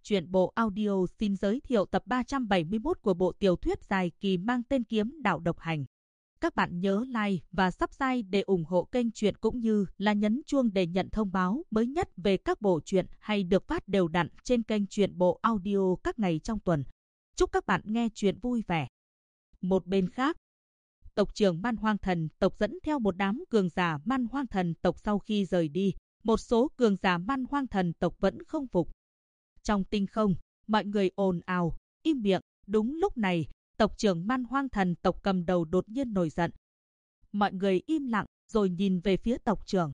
Truyện bộ audio xin giới thiệu tập 371 của bộ tiểu thuyết dài kỳ mang tên Kiếm Đạo Độc Hành. Các bạn nhớ like và subscribe để ủng hộ kênh truyện cũng như là nhấn chuông để nhận thông báo mới nhất về các bộ truyện hay được phát đều đặn trên kênh truyện bộ audio các ngày trong tuần. Chúc các bạn nghe truyện vui vẻ. Một bên khác, tộc trưởng Man Hoang Thần tộc dẫn theo một đám cường giả Man Hoang Thần tộc sau khi rời đi, một số cường giả Man Hoang Thần tộc vẫn không phục. Trong tinh không, mọi người ồn ào, im miệng. Đúng lúc này, tộc trưởng Man Hoang Thần tộc cầm đầu đột nhiên nổi giận. Mọi người im lặng rồi nhìn về phía tộc trưởng.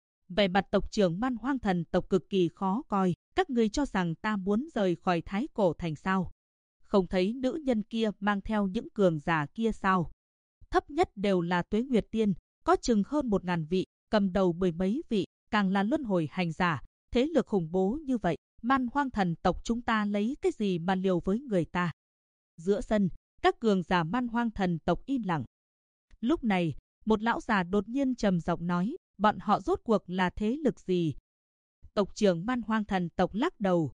Vẻ mặt tộc trưởng Man Hoang Thần tộc cực kỳ khó coi. Các ngươi cho rằng ta muốn rời khỏi Thái Cổ Thành sao? Không thấy nữ nhân kia mang theo những cường giả kia sao? Thấp nhất đều là Tuế Nguyệt Tiên, có chừng hơn 1000 vị, cầm đầu 10 mấy vị, càng là luân hồi hành giả. Thế lực khủng bố như vậy, Man Hoang Thần tộc chúng ta lấy cái gì mà liều với người ta? Giữa sân, các cường giả Man Hoang Thần tộc im lặng. Lúc này, một lão già đột nhiên trầm giọng nói, bọn họ rốt cuộc là thế lực gì? Tộc trưởng Man Hoang Thần tộc lắc đầu,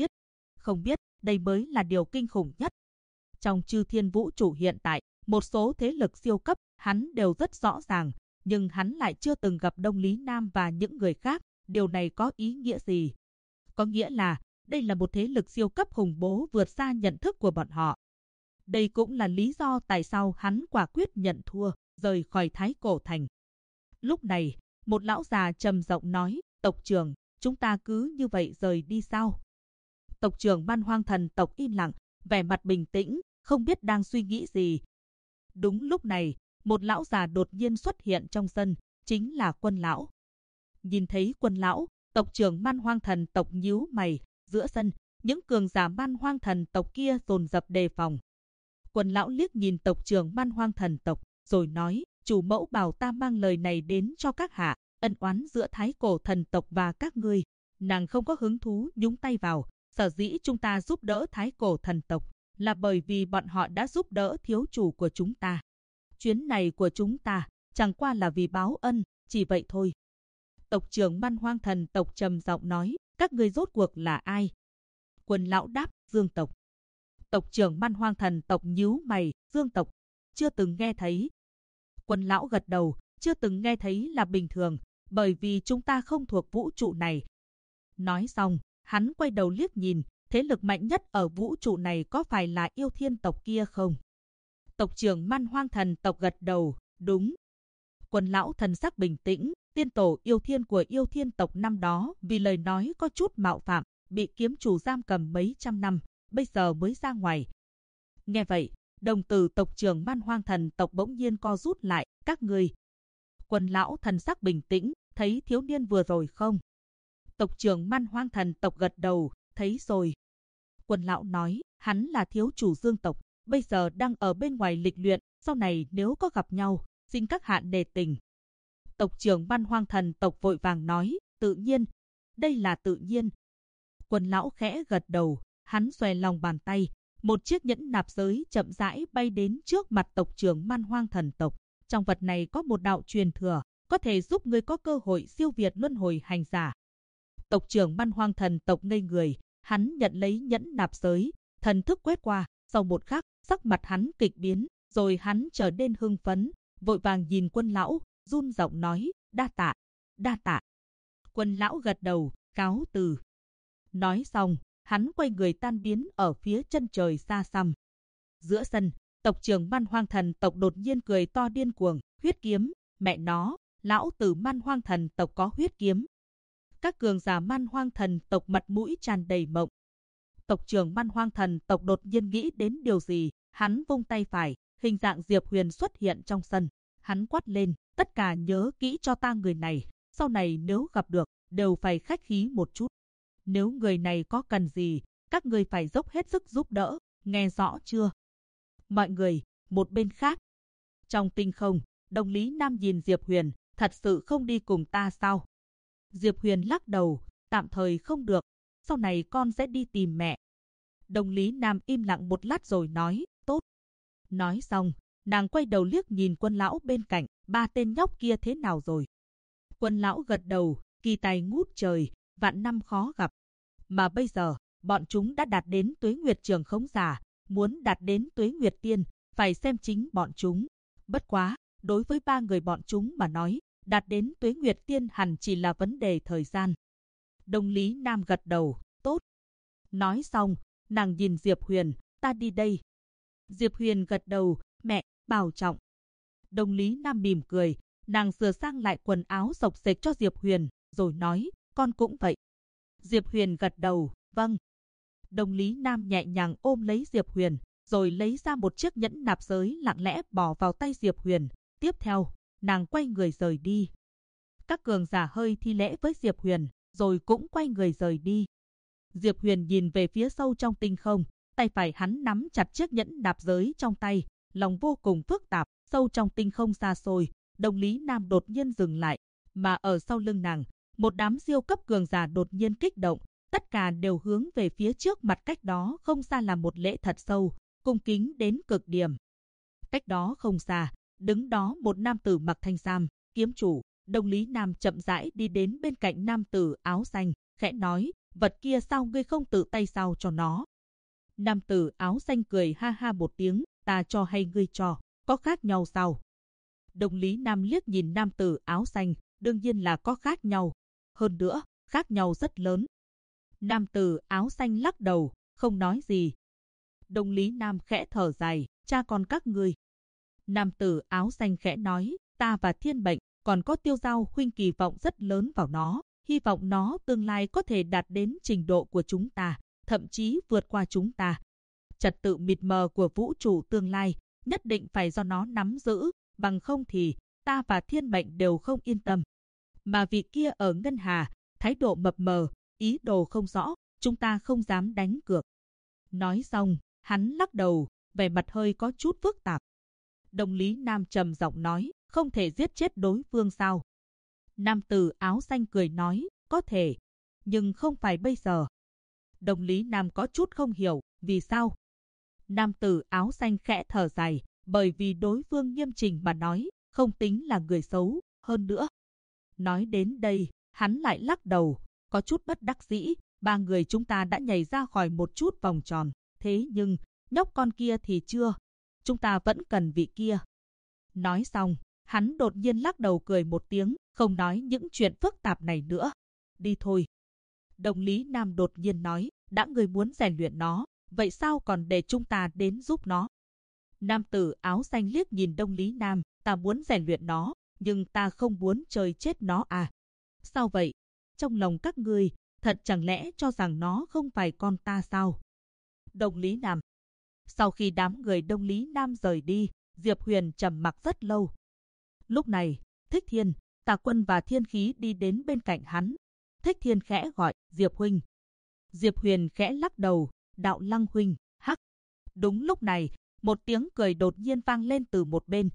không biết, đây mới là điều kinh khủng nhất. Trong chư thiên vũ trụ hiện tại, một số thế lực siêu cấp, hắn đều rất rõ ràng, nhưng hắn lại chưa từng gặp Đông Lý Nam và những người khác. Điều này có ý nghĩa gì? Có nghĩa là, đây là một thế lực siêu cấp khủng bố vượt xa nhận thức của bọn họ. Đây cũng là lý do tại sao hắn quả quyết nhận thua, rời khỏi Thái Cổ Thành. Lúc này, một lão già trầm giọng nói, tộc trưởng, chúng ta cứ như vậy rời đi sao? Tộc trưởng Man Hoang Thần tộc im lặng, vẻ mặt bình tĩnh, không biết đang suy nghĩ gì. Đúng lúc này, một lão già đột nhiên xuất hiện trong sân, chính là Quân lão. Nhìn thấy Quân lão, tộc trưởng Man Hoang Thần tộc nhíu mày. Giữa sân, những cường giả Man Hoang Thần tộc kia dồn dập đề phòng. Quân lão liếc nhìn tộc trưởng Man Hoang Thần tộc, rồi nói, chủ mẫu bảo ta mang lời này đến cho các hạ, ân oán giữa Thái Cổ Thần tộc và các ngươi. Nàng không có hứng thú nhúng tay vào, sở dĩ chúng ta giúp đỡ Thái Cổ Thần tộc, là bởi vì bọn họ đã giúp đỡ thiếu chủ của chúng ta. Chuyến này của chúng ta, chẳng qua là vì báo ân, chỉ vậy thôi. Tộc trưởng Man Hoang Thần tộc trầm giọng nói, các ngươi rốt cuộc là ai? Quân lão đáp, Dương tộc. Tộc trưởng Man Hoang Thần tộc nhíu mày, Dương tộc, chưa từng nghe thấy. Quân lão gật đầu, chưa từng nghe thấy là bình thường, bởi vì chúng ta không thuộc vũ trụ này. Nói xong, hắn quay đầu liếc nhìn, thế lực mạnh nhất ở vũ trụ này có phải là Yêu Thiên tộc kia không? Tộc trưởng Man Hoang Thần tộc gật đầu, đúng. Quân lão thần sắc bình tĩnh, tiên tổ Yêu Thiên của Yêu Thiên tộc năm đó vì lời nói có chút mạo phạm, bị kiếm chủ giam cầm mấy trăm năm, bây giờ mới ra ngoài. Nghe vậy, đồng tử tộc trưởng Man Hoang Thần tộc bỗng nhiên co rút lại, các ngươi. Quân lão thần sắc bình tĩnh, thấy thiếu niên vừa rồi không? Tộc trưởng Man Hoang Thần tộc gật đầu, thấy rồi. Quân lão nói, hắn là thiếu chủ Dương tộc, bây giờ đang ở bên ngoài lịch luyện, sau này nếu có gặp nhau, xin các hạ nể tình. Tộc trưởng Man Hoang Thần tộc vội vàng nói, tự nhiên, đây là tự nhiên. Quân lão khẽ gật đầu, hắn xòe lòng bàn tay, một chiếc nhẫn nạp giới chậm rãi bay đến trước mặt tộc trưởng Man Hoang Thần tộc. Trong vật này có một đạo truyền thừa, có thể giúp ngươi có cơ hội siêu việt luân hồi hành giả. Tộc trưởng Man Hoang Thần tộc ngây người, hắn nhận lấy nhẫn nạp giới, thần thức quét qua, sau một khắc, sắc mặt hắn kịch biến, rồi hắn trở nên hưng phấn, vội vàng nhìn Quân lão, run giọng nói, đa tạ, đa tạ. Quân lão gật đầu, cáo từ. Nói xong, hắn quay người tan biến ở phía chân trời xa xăm. Giữa sân, tộc trưởng Man Hoang Thần tộc đột nhiên cười to điên cuồng, huyết kiếm, mẹ nó, lão tử Man Hoang Thần tộc có huyết kiếm. Các cường giả Man Hoang Thần tộc mặt mũi tràn đầy mộng. Tộc trưởng Man Hoang Thần tộc đột nhiên nghĩ đến điều gì, hắn vung tay phải, hình dạng Diệp Huyền xuất hiện trong sân. Hắn quát lên, tất cả nhớ kỹ cho ta người này, sau này nếu gặp được, đều phải khách khí một chút. Nếu người này có cần gì, các người phải dốc hết sức giúp đỡ, nghe rõ chưa? Mọi người, một bên khác. Trong tinh không, Đông Lý Nam nhìn Diệp Huyền, thật sự không đi cùng ta sao? Diệp Huyền lắc đầu, tạm thời không được, sau này con sẽ đi tìm mẹ. Đông Lý Nam im lặng một lát rồi nói, tốt. Nói xong, nàng quay đầu liếc nhìn Quân lão bên cạnh, ba tên nhóc kia thế nào rồi? Quân lão gật đầu, kỳ tài ngút trời, vạn năm khó gặp. Mà bây giờ, bọn chúng đã đạt đến tuế nguyệt trường khống giả, muốn đạt đến tuế nguyệt tiên, phải xem chính bọn chúng. Bất quá, đối với 3 người bọn chúng mà nói, đạt đến tuế nguyệt tiên hẳn chỉ là vấn đề thời gian. Đông Lý Nam gật đầu, tốt. Nói xong, nàng nhìn Diệp Huyền, ta đi đây. Diệp Huyền gật đầu, mẹ, bảo trọng. Đông Lý Nam mỉm cười, nàng sửa sang lại quần áo xộc xệch cho Diệp Huyền, rồi nói, con cũng vậy. Diệp Huyền gật đầu, vâng. Đông Lý Nam nhẹ nhàng ôm lấy Diệp Huyền, rồi lấy ra một chiếc nhẫn nạp giới lặng lẽ bỏ vào tay Diệp Huyền. Tiếp theo, nàng quay người rời đi. Các cường giả hơi thi lễ với Diệp Huyền, rồi cũng quay người rời đi. Diệp Huyền nhìn về phía sâu trong tinh không, tay phải hắn nắm chặt chiếc nhẫn nạp giới trong tay, lòng vô cùng phức tạp. Sâu trong tinh không xa xôi, Đông Lý Nam đột nhiên dừng lại, mà ở sau lưng nàng, một đám siêu cấp cường giả đột nhiên kích động, tất cả đều hướng về phía trước mặt cách đó không xa là một lễ thật sâu, cung kính đến cực điểm. Cách đó không xa, đứng đó một nam tử mặc thanh sam, kiếm chủ. Đông Lý Nam chậm rãi đi đến bên cạnh nam tử áo xanh, khẽ nói, vật kia sao ngươi không tự tay giao cho nó? Nam tử áo xanh cười ha ha một tiếng, ta cho hay ngươi cho, có khác nhau sao? Đông Lý Nam liếc nhìn nam tử áo xanh, đương nhiên là có khác nhau. Hơn nữa, khác nhau rất lớn. Nam tử áo xanh lắc đầu, không nói gì. Đông Lý Nam khẽ thở dài, cha con các ngươi. Nam tử áo xanh khẽ nói, ta và Thiên Mệnh, còn có Tiêu Giao huynh kỳ vọng rất lớn vào nó, hy vọng nó tương lai có thể đạt đến trình độ của chúng ta, thậm chí vượt qua chúng ta. Trật tự mịt mờ của vũ trụ tương lai, nhất định phải do nó nắm giữ, bằng không thì ta và Thiên Mệnh đều không yên tâm. Mà vị kia ở Ngân Hà, thái độ mập mờ, ý đồ không rõ, chúng ta không dám đánh cược. Nói xong, hắn lắc đầu, vẻ mặt hơi có chút phức tạp. Đông Lý Nam trầm giọng nói, không thể giết chết đối phương sao? Nam tử áo xanh cười nói, có thể, nhưng không phải bây giờ. Đông Lý Nam có chút không hiểu, vì sao? Nam tử áo xanh khẽ thở dài, bởi vì đối phương nghiêm chỉnh mà nói, không tính là người xấu, hơn nữa. Nói đến đây, hắn lại lắc đầu, có chút bất đắc dĩ, 3 người chúng ta đã nhảy ra khỏi một chút vòng tròn, thế nhưng, nhóc con kia thì chưa, chúng ta vẫn cần vị kia. Nói xong, hắn đột nhiên lắc đầu cười một tiếng, không nói những chuyện phức tạp này nữa. Đi thôi. Đông Lý Nam đột nhiên nói, đã ngươi muốn rèn luyện nó, vậy sao còn để chúng ta đến giúp nó? Nam tử áo xanh liếc nhìn Đông Lý Nam, ta muốn rèn luyện nó, nhưng ta không muốn chơi chết nó à? Sao vậy? Trong lòng các ngươi, thật chẳng lẽ cho rằng nó không phải con ta sao? Đông Lý Nam. Sau khi đám người Đông Lý Nam rời đi, Diệp Huyền trầm mặc rất lâu. Lúc này, Thích Thiên, Tà Quân và Thiên Khí đi đến bên cạnh hắn. Thích Thiên khẽ gọi, Diệp huynh. Diệp Huyền khẽ lắc đầu, Đạo Lăng huynh, hắc. Đúng lúc này, một tiếng cười đột nhiên vang lên từ một bên.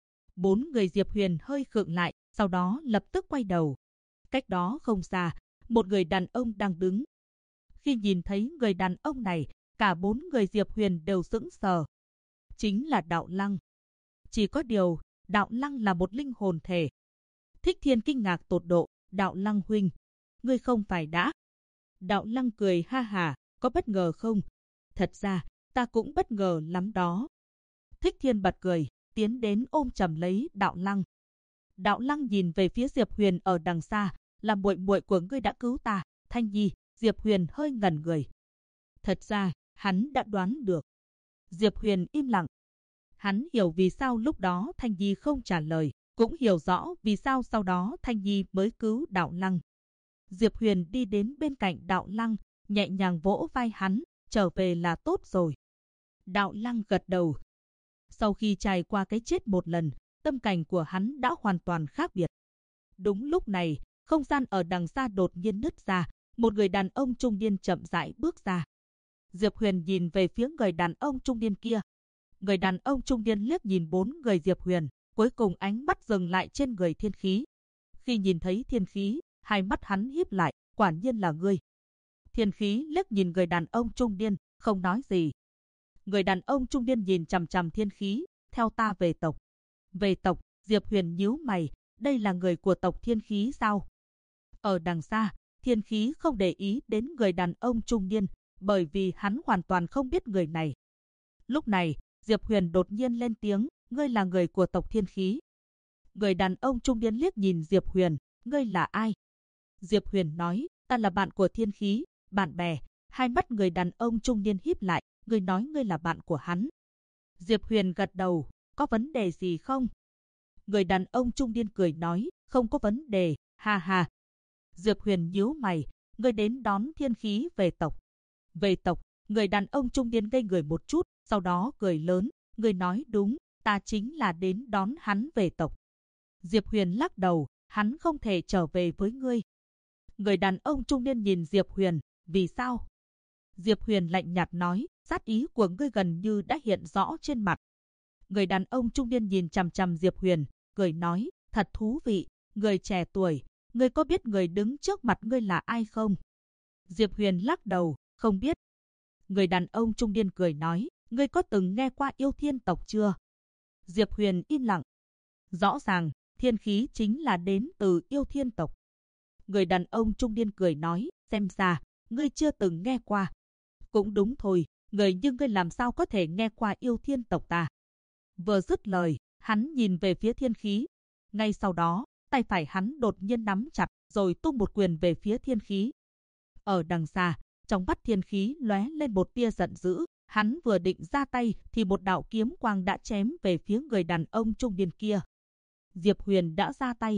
4 người Diệp Huyền hơi khựng lại, sau đó lập tức quay đầu. Cách đó không xa, một người đàn ông đang đứng. Khi nhìn thấy người đàn ông này, cả 4 người Diệp Huyền đều sững sờ. Chính là Đạo Lăng. Chỉ có điều, Đạo Lăng là một linh hồn thể. Thích Thiên kinh ngạc tột độ, Đạo Lăng huynh, ngươi không phải đã. Đạo Lăng cười ha hả, có bất ngờ không? Thật ra, ta cũng bất ngờ lắm đó. Thích Thiên bật cười, tiến đến ôm chầm lấy Đạo Lăng. Đạo Lăng nhìn về phía Diệp Huyền ở đằng xa, là muội muội của ngươi đã cứu ta, Thanh Nhi. Diệp Huyền hơi ngẩn người. Thật ra, hắn đã đoán được. Diệp Huyền im lặng. Hắn hiểu vì sao lúc đó Thanh Nhi không trả lời, cũng hiểu rõ vì sao sau đó Thanh Nhi mới cứu Đạo Lăng. Diệp Huyền đi đến bên cạnh Đạo Lăng, nhẹ nhàng vỗ vai hắn, trở về là tốt rồi. Đạo Lăng gật đầu. Sau khi trải qua cái chết một lần, tâm cảnh của hắn đã hoàn toàn khác biệt. Đúng lúc này, không gian ở đằng xa đột nhiên nứt ra, một người đàn ông trung niên chậm rãi bước ra. Diệp Huyền nhìn về phía người đàn ông trung niên kia. Người đàn ông trung niên liếc nhìn 4 người Diệp Huyền, cuối cùng ánh mắt dừng lại trên người Thiên Khí. Khi nhìn thấy Thiên Khí, hai mắt hắn híp lại, quả nhiên là ngươi. Thiên Khí liếc nhìn người đàn ông trung niên, không nói gì. Người đàn ông trung niên nhìn chằm chằm Thiên Khí, theo ta về tộc. Về tộc, Diệp Huyền nhíu mày, đây là người của tộc Thiên Khí sao? Ở đằng xa, Thiên Khí không để ý đến người đàn ông trung niên, bởi vì hắn hoàn toàn không biết người này. Lúc này, Diệp Huyền đột nhiên lên tiếng, ngươi là người của tộc Thiên Khí. Người đàn ông trung niên liếc nhìn Diệp Huyền, ngươi là ai? Diệp Huyền nói, ta là bạn của Thiên Khí, bạn bè. Hai mắt người đàn ông trung niên híp lại, ngươi nói ngươi là bạn của hắn. Diệp Huyền gật đầu, có vấn đề gì không? Người đàn ông trung niên cười nói, không có vấn đề, ha ha. Diệp Huyền nhíu mày, ngươi đến đón Thiên Khí về tộc. Về tộc, người đàn ông trung niên ngây người một chút, sau đó cười lớn, ngươi nói đúng, ta chính là đến đón hắn về tộc. Diệp Huyền lắc đầu, hắn không thể trở về với ngươi. Người đàn ông trung niên nhìn Diệp Huyền, vì sao? Diệp Huyền lạnh nhạt nói, sát ý của ngươi gần như đã hiện rõ trên mặt. Người đàn ông trung niên nhìn chằm chằm Diệp Huyền, cười nói, thật thú vị, người trẻ tuổi, ngươi có biết người đứng trước mặt ngươi là ai không? Diệp Huyền lắc đầu, không biết. Người đàn ông trung niên cười nói, ngươi có từng nghe qua Yêu Thiên tộc chưa? Diệp Huyền im lặng. Rõ ràng, Thiên Khí chính là đến từ Yêu Thiên tộc. Người đàn ông trung niên cười nói, xem ra, ngươi chưa từng nghe qua. Cũng đúng thôi, người như ngươi làm sao có thể nghe qua Yêu Thiên tộc ta? Vừa dứt lời, hắn nhìn về phía Thiên Khí. Ngay sau đó, tay phải hắn đột nhiên nắm chặt, rồi tung một quyền về phía Thiên Khí. Ở đằng xa, trong mắt Thiên Khí lóe lên một tia giận dữ. Hắn vừa định ra tay thì một đạo kiếm quang đã chém về phía người đàn ông trung niên kia. Diệp Huyền đã ra tay.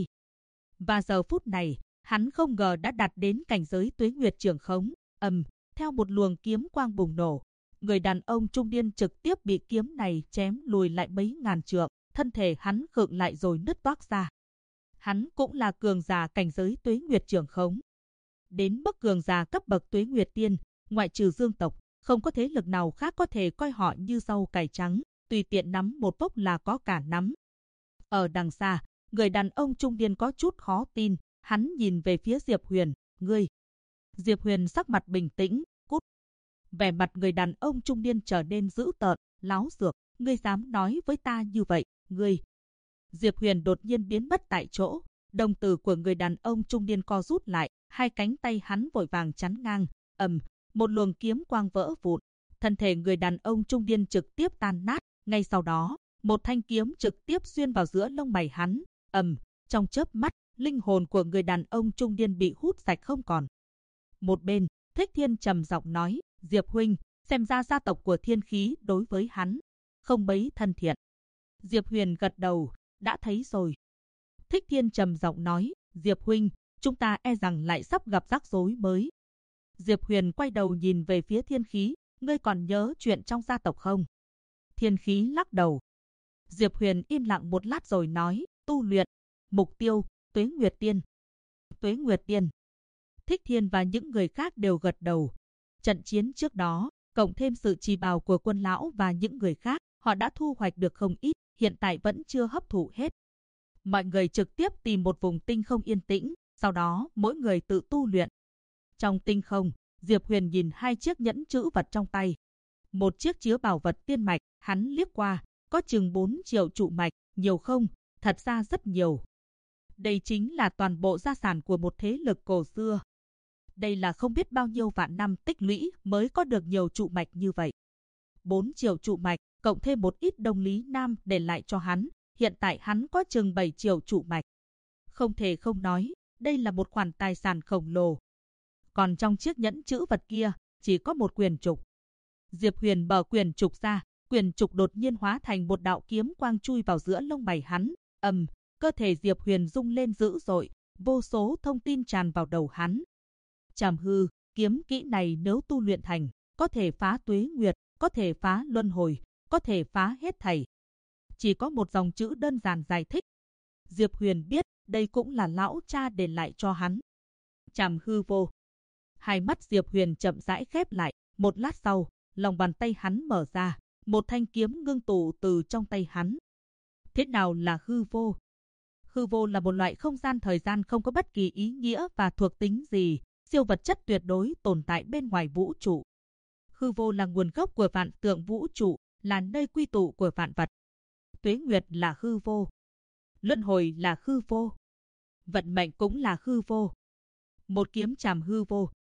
Và giờ phút này, hắn không ngờ đã đạt đến cảnh giới Tuế Nguyệt Trường Khống. Theo một luồng kiếm quang bùng nổ, người đàn ông trung niên trực tiếp bị kiếm này chém lùi lại mấy ngàn trượng, thân thể hắn khựng lại rồi nứt toác ra. Hắn cũng là cường giả cảnh giới Tuế Nguyệt Trường Khống. Đến mức cường giả cấp bậc Tuế Nguyệt Tiên, ngoại trừ Dương tộc, không có thế lực nào khác có thể coi họ như rau cải trắng, tùy tiện nắm một vốc là có cả nắm. Ở đằng xa, người đàn ông trung niên có chút khó tin, hắn nhìn về phía Diệp Huyền, ngươi. Diệp Huyền sắc mặt bình tĩnh, cút. Vẻ mặt người đàn ông trung niên trở nên dữ tợn, láo xược, ngươi dám nói với ta như vậy, ngươi. Diệp Huyền đột nhiên biến mất tại chỗ, đồng tử của người đàn ông trung niên co rút lại, hai cánh tay hắn vội vàng chắn ngang, một luồng kiếm quang vỡ vụn, thân thể người đàn ông trung niên trực tiếp tan nát, ngay sau đó, một thanh kiếm trực tiếp xuyên vào giữa lông mày hắn, trong chớp mắt, linh hồn của người đàn ông trung niên bị hút sạch không còn. Một bên, Thích Thiên trầm giọng nói, Diệp huynh, xem ra gia tộc của Thiên Khí đối với hắn không mấy thân thiện. Diệp Huyền gật đầu, đã thấy rồi. Thích Thiên trầm giọng nói, Diệp huynh, chúng ta e rằng lại sắp gặp rắc rối mới. Diệp Huyền quay đầu nhìn về phía Thiên Khí, ngươi còn nhớ chuyện trong gia tộc không? Thiên Khí lắc đầu. Diệp Huyền im lặng một lát rồi nói, tu luyện, mục tiêu, Tuế Nguyệt Tiên. Tuế Nguyệt Tiên. Thích Thiên và những người khác đều gật đầu. Trận chiến trước đó, cộng thêm sự trì bào của quân lão và những người khác, họ đã thu hoạch được không ít, hiện tại vẫn chưa hấp thụ hết. Mọi người trực tiếp tìm một vùng tinh không yên tĩnh, sau đó mỗi người tự tu luyện. Trong tinh không, Diệp Huyền nhìn hai chiếc nhẫn trữ vật trong tay. Một chiếc chứa bảo vật tiên mạch, hắn liếc qua, có chừng 4 triệu trụ mạch, nhiều không? Thật ra rất nhiều. Đây chính là toàn bộ gia sản của một thế lực cổ xưa. Đây là không biết bao nhiêu vạn năm tích lũy mới có được nhiều trụ mạch như vậy. 4 triệu trụ mạch, cộng thêm một ít Đông Lý Nam để lại cho hắn, hiện tại hắn có chừng 7 triệu trụ mạch. Không thể không nói, đây là một khoản tài sản khổng lồ. Còn trong chiếc nhẫn trữ vật kia, chỉ có một quyền trục. Diệp Huyền mở quyền trục ra, quyền trục đột nhiên hóa thành một đạo kiếm quang chui vào giữa lông mày hắn. Cơ thể Diệp Huyền rung lên dữ dội, vô số thông tin tràn vào đầu hắn. Trảm hư, kiếm kỹ này nếu tu luyện thành, có thể phá tuế nguyệt, có thể phá luân hồi, có thể phá hết thảy. Chỉ có một dòng chữ đơn giản giải thích. Diệp Huyền biết, đây cũng là lão cha để lại cho hắn. Trảm hư vô. Hai mắt Diệp Huyền chậm rãi khép lại, một lát sau, lòng bàn tay hắn mở ra, một thanh kiếm ngưng tụ từ trong tay hắn. Thế nào là hư vô? Hư vô là một loại không gian thời gian không có bất kỳ ý nghĩa và thuộc tính gì, siêu vật chất tuyệt đối tồn tại bên ngoài vũ trụ. Hư vô là nguồn gốc của vạn tượng vũ trụ, là nơi quy tụ của vạn vật. Tuế nguyệt là hư vô. Luân hồi là hư vô. Vận mệnh cũng là hư vô. Một kiếm trảm hư vô,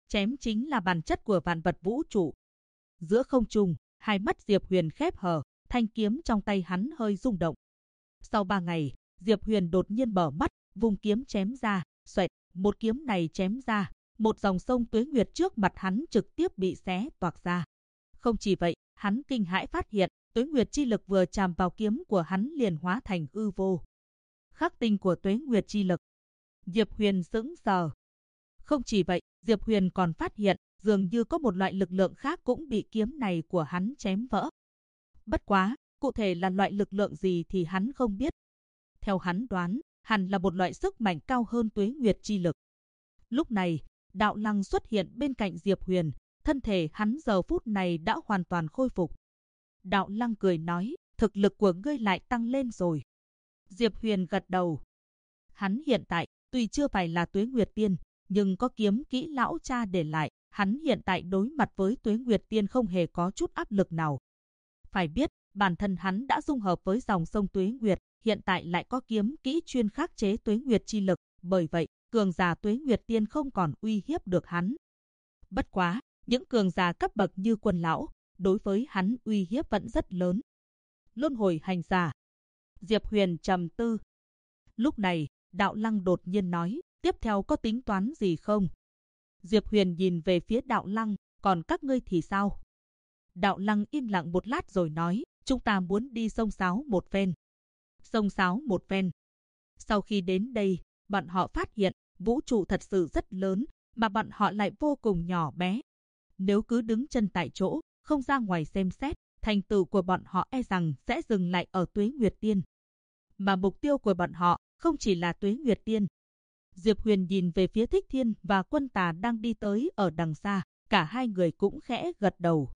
Chém chính là bản chất của vạn vật vũ trụ. Giữa không trung, hai mắt Diệp Huyền khép hờ, thanh kiếm trong tay hắn hơi rung động. Sau 3 ngày, Diệp Huyền đột nhiên mở mắt, vung kiếm chém ra, xoẹt, một kiếm này chém ra, một dòng sông tuế nguyệt trước mặt hắn trực tiếp bị xé toạc ra. Không chỉ vậy, hắn kinh hãi phát hiện, tuế nguyệt chi lực vừa chạm vào kiếm của hắn liền hóa thành hư vô. Khắc tinh của tuế nguyệt chi lực. Diệp Huyền sững sờ. Không chỉ vậy, Diệp Huyền còn phát hiện, dường như có một loại lực lượng khác cũng bị kiếm này của hắn chém vỡ. Bất quá, cụ thể là loại lực lượng gì thì hắn không biết. Theo hắn đoán, hẳn là một loại sức mạnh cao hơn tuế nguyệt chi lực. Lúc này, Đạo Lăng xuất hiện bên cạnh Diệp Huyền, thân thể hắn giờ phút này đã hoàn toàn khôi phục. Đạo Lăng cười nói, thực lực của ngươi lại tăng lên rồi. Diệp Huyền gật đầu. Hắn hiện tại, tuy chưa phải là tuế nguyệt tiên, nhưng có kiếm kỹ lão cha để lại, hắn hiện tại đối mặt với tuế nguyệt tiên không hề có chút áp lực nào. Phải biết, bản thân hắn đã dung hợp với dòng sông tuế nguyệt, hiện tại lại có kiếm kỹ chuyên khắc chế tuế nguyệt chi lực, bởi vậy, cường giả tuế nguyệt tiên không còn uy hiếp được hắn. Bất quá, những cường giả cấp bậc như Quân lão, đối với hắn uy hiếp vẫn rất lớn. Luân hồi hành giả. Diệp Huyền trầm tư. Lúc này, Đạo Lăng đột nhiên nói, tiếp theo có tính toán gì không? Diệp Huyền nhìn về phía Đạo Lăng, còn các ngươi thì sao? Đạo Lăng im lặng một lát rồi nói, chúng ta muốn đi xông xáo một phen. Xông xáo một phen. Sau khi đến đây, bọn họ phát hiện, vũ trụ thật sự rất lớn, mà bọn họ lại vô cùng nhỏ bé. Nếu cứ đứng chân tại chỗ, không ra ngoài xem xét, thành tựu của bọn họ e rằng sẽ dừng lại ở tuế nguyệt tiên. Mà mục tiêu của bọn họ không chỉ là tuế nguyệt tiên. Diệp Huyền nhìn về phía Thích Thiên và Quân Tà đang đi tới ở đằng xa, cả hai người cũng khẽ gật đầu.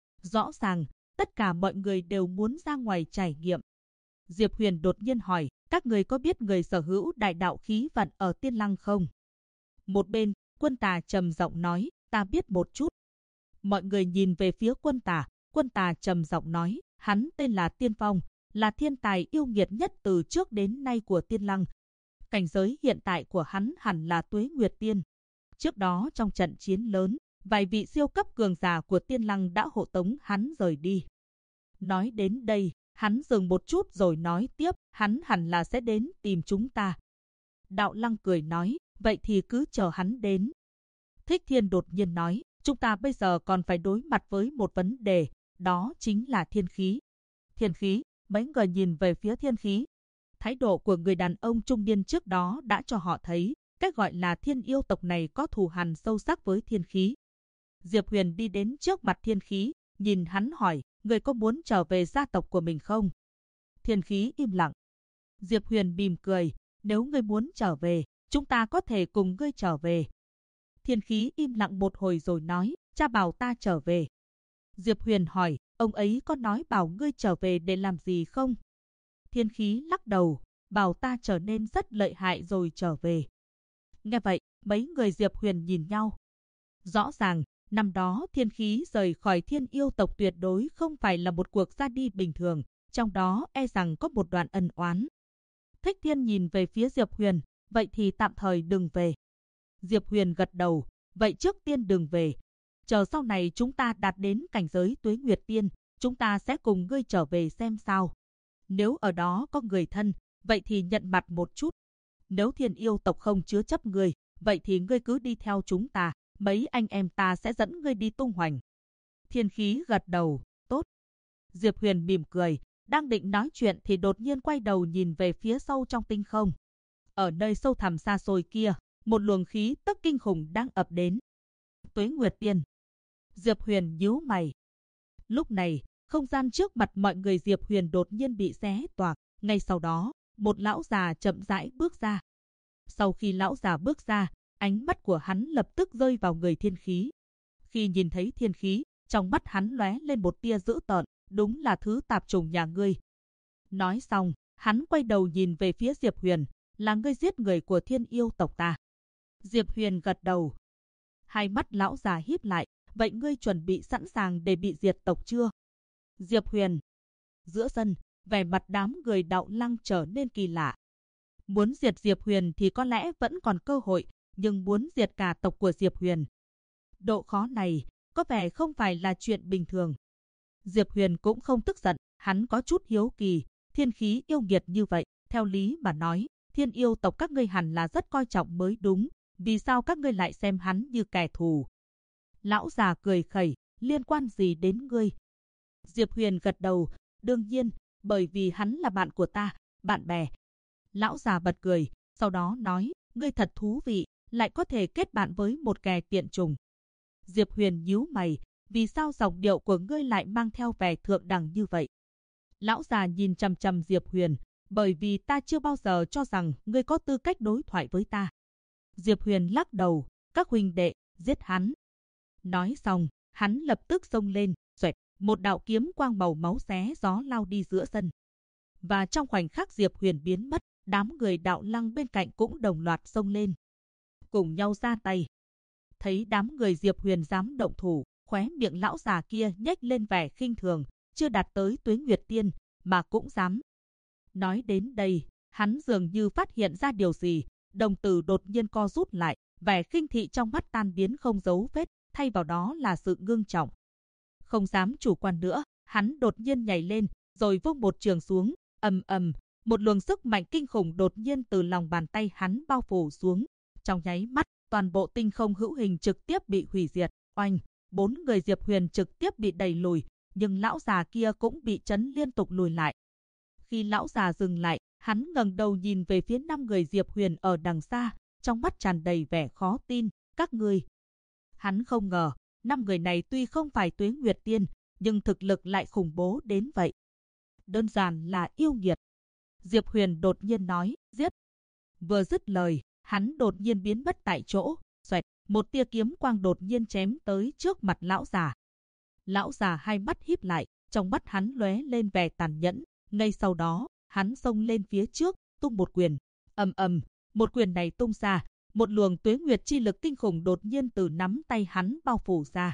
Rõ ràng, tất cả mọi người đều muốn ra ngoài trải nghiệm. Diệp Huyền đột nhiên hỏi, các người có biết người sở hữu đại đạo khí vận ở Tiên Lăng không? Một bên, Quân Tà trầm giọng nói, ta biết một chút. Mọi người nhìn về phía Quân Tà trầm giọng nói, hắn tên là Tiên Phong, là thiên tài yêu nghiệt nhất từ trước đến nay của Tiên Lăng. Cảnh giới hiện tại của hắn hẳn là tuế nguyệt tiên. Trước đó trong trận chiến lớn, vài vị siêu cấp cường giả của Tiên Lăng đã hộ tống hắn rời đi. Nói đến đây, hắn dừng một chút rồi nói tiếp, hắn hẳn là sẽ đến tìm chúng ta. Đạo Lăng cười nói, vậy thì cứ chờ hắn đến. Thích Thiên đột nhiên nói, chúng ta bây giờ còn phải đối mặt với một vấn đề, đó chính là thiên khí. Thiên khí, mấy người nhìn về phía thiên khí. Thái độ của người đàn ông trung niên trước đó đã cho họ thấy, cách gọi là thiên yêu tộc này có thù hằn sâu sắc với thiên khí. Diệp Huyền đi đến trước mặt thiên khí, nhìn hắn hỏi, người có muốn trở về gia tộc của mình không? Thiên khí im lặng. Diệp Huyền mỉm cười, nếu ngươi muốn trở về, chúng ta có thể cùng ngươi trở về. Thiên khí im lặng một hồi rồi nói, cha bảo ta trở về. Diệp Huyền hỏi, ông ấy có nói bảo ngươi trở về để làm gì không? Thiên khí lắc đầu, bảo ta trở nên rất lợi hại rồi trở về. Nghe vậy, mấy người Diệp Huyền nhìn nhau. Rõ ràng, năm đó thiên khí rời khỏi thiên yêu tộc tuyệt đối không phải là một cuộc ra đi bình thường, trong đó e rằng có một đoạn ân oán. Thích Thiên nhìn về phía Diệp Huyền, vậy thì tạm thời đừng về. Diệp Huyền gật đầu, vậy trước tiên đừng về. Chờ sau này chúng ta đạt đến cảnh giới tuế nguyệt tiên, chúng ta sẽ cùng ngươi trở về xem sao. Nếu ở đó có người thân, vậy thì nhận mặt một chút. Nếu thiên yêu tộc không chứa chấp ngươi, vậy thì ngươi cứ đi theo chúng ta, mấy anh em ta sẽ dẫn ngươi đi tung hoành. Thiên khí gật đầu, tốt. Diệp Huyền mỉm cười, đang định nói chuyện thì đột nhiên quay đầu nhìn về phía sâu trong tinh không. Ở nơi sâu thẳm xa xôi kia, một luồng khí tức kinh khủng đang ập đến. Tuế nguyệt tiên. Diệp Huyền nhíu mày. Lúc này, không gian trước mặt mọi người Diệp Huyền đột nhiên bị xé toạc. Ngay sau đó, một lão già chậm rãi bước ra. Sau khi lão già bước ra, ánh mắt của hắn lập tức rơi vào người thiên khí. Khi nhìn thấy thiên khí, trong mắt hắn lóe lên một tia dữ tợn, đúng là thứ tạp chủng nhà ngươi. Nói xong, hắn quay đầu nhìn về phía Diệp Huyền, là ngươi giết người của thiên yêu tộc ta. Diệp Huyền gật đầu. Hai mắt lão già híp lại, vậy ngươi chuẩn bị sẵn sàng để bị diệt tộc chưa? Diệp Huyền. Giữa sân, vẻ mặt đám người Đạo Lăng trở nên kỳ lạ. Muốn diệt Diệp Huyền thì có lẽ vẫn còn cơ hội, nhưng muốn diệt cả tộc của Diệp Huyền. Độ khó này có vẻ không phải là chuyện bình thường. Diệp Huyền cũng không tức giận, hắn có chút hiếu kỳ, thiên khí yêu nghiệt như vậy, theo lý mà nói, thiên yêu tộc các ngươi hẳn là rất coi trọng mới đúng, vì sao các ngươi lại xem hắn như kẻ thù? Lão già cười khẩy, liên quan gì đến ngươi? Diệp Huyền gật đầu, đương nhiên, bởi vì hắn là bạn của ta, bạn bè. Lão già bật cười, sau đó nói, ngươi thật thú vị, lại có thể kết bạn với một kẻ tiện trùng. Diệp Huyền nhíu mày, vì sao giọng điệu của ngươi lại mang theo vẻ thượng đẳng như vậy? Lão già nhìn chằm chằm Diệp Huyền, bởi vì ta chưa bao giờ cho rằng ngươi có tư cách đối thoại với ta. Diệp Huyền lắc đầu, các huynh đệ, giết hắn. Nói xong, hắn lập tức xông lên, xoẹt, một đạo kiếm quang màu máu xé gió lao đi giữa sân. Và trong khoảnh khắc Diệp Huyền biến mất, đám người Đạo Lăng bên cạnh cũng đồng loạt xông lên, cùng nhau ra tay. Thấy đám người Diệp Huyền dám động thủ, khóe miệng lão già kia nhếch lên vẻ khinh thường, chưa đạt tới Tuế Nguyệt Tiên mà cũng dám. Nói đến đây, hắn dường như phát hiện ra điều gì, đồng tử đột nhiên co rút lại, vẻ khinh thị trong mắt tan biến không dấu vết, thay vào đó là sự ngưng trọng. Không dám chủ quan nữa, hắn đột nhiên nhảy lên, rồi vung một trường xuống, ầm ầm, một luồng sức mạnh kinh khủng đột nhiên từ lòng bàn tay hắn bao phủ xuống. Trong nháy mắt, toàn bộ tinh không hữu hình trực tiếp bị hủy diệt. Oanh, 4 người Diệp Huyền trực tiếp bị đẩy lùi, nhưng lão già kia cũng bị chấn liên tục lùi lại. Khi lão già dừng lại, hắn ngẩng đầu nhìn về phía 5 người Diệp Huyền ở đằng xa, trong mắt tràn đầy vẻ khó tin, các ngươi. Hắn không ngờ, 5 người này tuy không phải Tuế Nguyệt Tiên, nhưng thực lực lại khủng bố đến vậy. Đơn giản là yêu nghiệt. Diệp Huyền đột nhiên nói, giết. Vừa dứt lời, hắn đột nhiên biến mất tại chỗ, xoẹt, một tia kiếm quang đột nhiên chém tới trước mặt lão già. Lão già hai mắt híp lại, trong mắt hắn lóe lên vẻ tàn nhẫn, ngay sau đó, hắn xông lên phía trước, tung một quyền. Ầm ầm, một quyền này tung ra, một luồng tuế nguyệt chi lực kinh khủng đột nhiên từ nắm tay hắn bao phủ ra.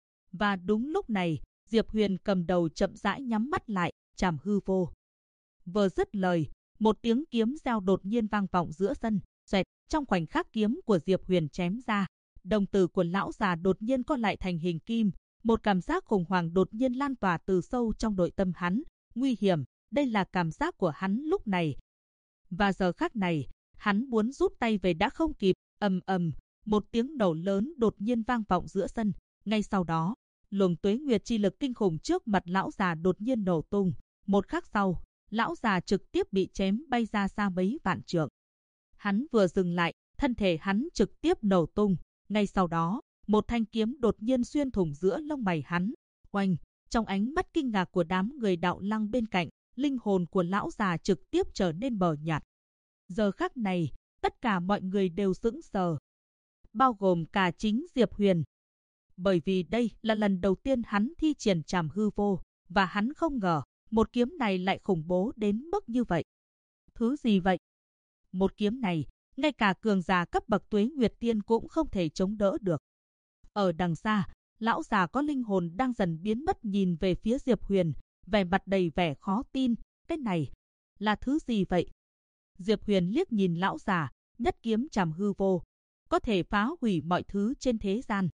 Và đúng lúc này, Diệp Huyền cầm đầu chậm rãi nhắm mắt lại, trảm hư vô. Vừa dứt lời, một tiếng kiếm reo đột nhiên vang vọng giữa sân, xoẹt, trong khoảnh khắc kiếm của Diệp Huyền chém ra, đồng tử của lão già đột nhiên co lại thành hình kim, một cảm giác khủng hoảng đột nhiên lan tỏa từ sâu trong nội tâm hắn, nguy hiểm, đây là cảm giác của hắn lúc này. Và giờ khắc này, hắn muốn rút tay về đã không kịp, ầm ầm, một tiếng nổ lớn đột nhiên vang vọng giữa sân, ngay sau đó, luồng tuế nguyệt chi lực kinh khủng trước mặt lão già đột nhiên nổ tung, một khắc sau, lão già trực tiếp bị chém bay ra xa mấy vạn trượng. Hắn vừa dừng lại, thân thể hắn trực tiếp nổ tung, ngay sau đó, một thanh kiếm đột nhiên xuyên thủng giữa lông mày hắn. Oanh, trong ánh mắt kinh ngạc của đám người Đạo Lăng bên cạnh, linh hồn của lão già trực tiếp trở nên mờ nhạt. Giờ khắc này, tất cả mọi người đều sững sờ, bao gồm cả chính Diệp Huyền. Bởi vì đây là lần đầu tiên hắn thi triển trảm hư vô, và hắn không ngờ, một kiếm này lại khủng bố đến mức như vậy. Thứ gì vậy? Một kiếm này, ngay cả cường giả cấp bậc Tuế Nguyệt Tiên cũng không thể chống đỡ được. Ở đằng xa, lão già có linh hồn đang dần biến mất nhìn về phía Diệp Huyền, vẻ mặt đầy vẻ khó tin, cái này là thứ gì vậy? Diệp Huyền liếc nhìn lão già, nhất kiếm trảm hư vô, có thể phá hủy mọi thứ trên thế gian.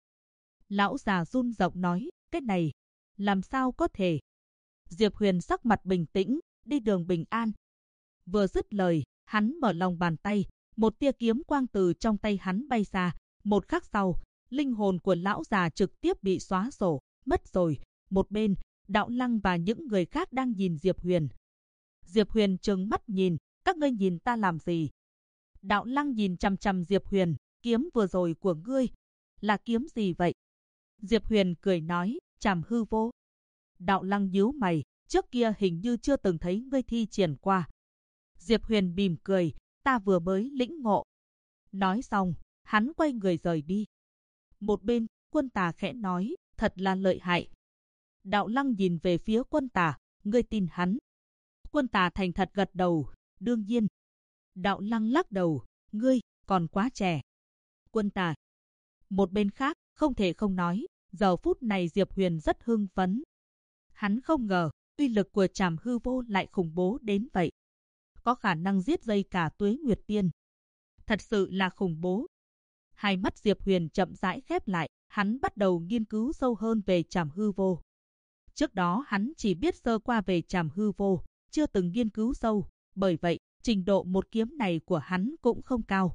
Lão già run giọng nói, cái này, làm sao có thể? Diệp Huyền sắc mặt bình tĩnh, đi đường bình an. Vừa dứt lời, hắn mở lòng bàn tay, một tia kiếm quang từ trong tay hắn bay ra, một khắc sau, linh hồn của lão già trực tiếp bị xóa sổ, mất rồi. Một bên, Đạo Lăng và những người khác đang nhìn Diệp Huyền. Diệp Huyền trừng mắt nhìn, các ngươi nhìn ta làm gì? Đạo Lăng nhìn chằm chằm Diệp Huyền, kiếm vừa rồi của ngươi, là kiếm gì vậy? Diệp Huyền cười nói, trảm hư vô. Đạo Lăng nhíu mày, trước kia hình như chưa từng thấy ngươi thi triển qua. Diệp Huyền mỉm cười, ta vừa mới lĩnh ngộ. Nói xong, hắn quay người rời đi. Một bên, Quân Tà khẽ nói, thật là lợi hại. Đạo Lăng nhìn về phía Quân Tà, ngươi tin hắn? Quân Tà thành thật gật đầu, đương nhiên. Đạo Lăng lắc đầu, ngươi còn quá trẻ. Quân Tà. Một bên khác, không thể không nói, giờ phút này Diệp Huyền rất hưng phấn. Hắn không ngờ, uy lực của trảm hư vô lại khủng bố đến vậy. Có khả năng giết dây cả Tuế Nguyệt Tiên. Thật sự là khủng bố. Hai mắt Diệp Huyền chậm rãi khép lại, hắn bắt đầu nghiên cứu sâu hơn về trảm hư vô. Trước đó hắn chỉ biết sơ qua về trảm hư vô, chưa từng nghiên cứu sâu, bởi vậy trình độ một kiếm này của hắn cũng không cao.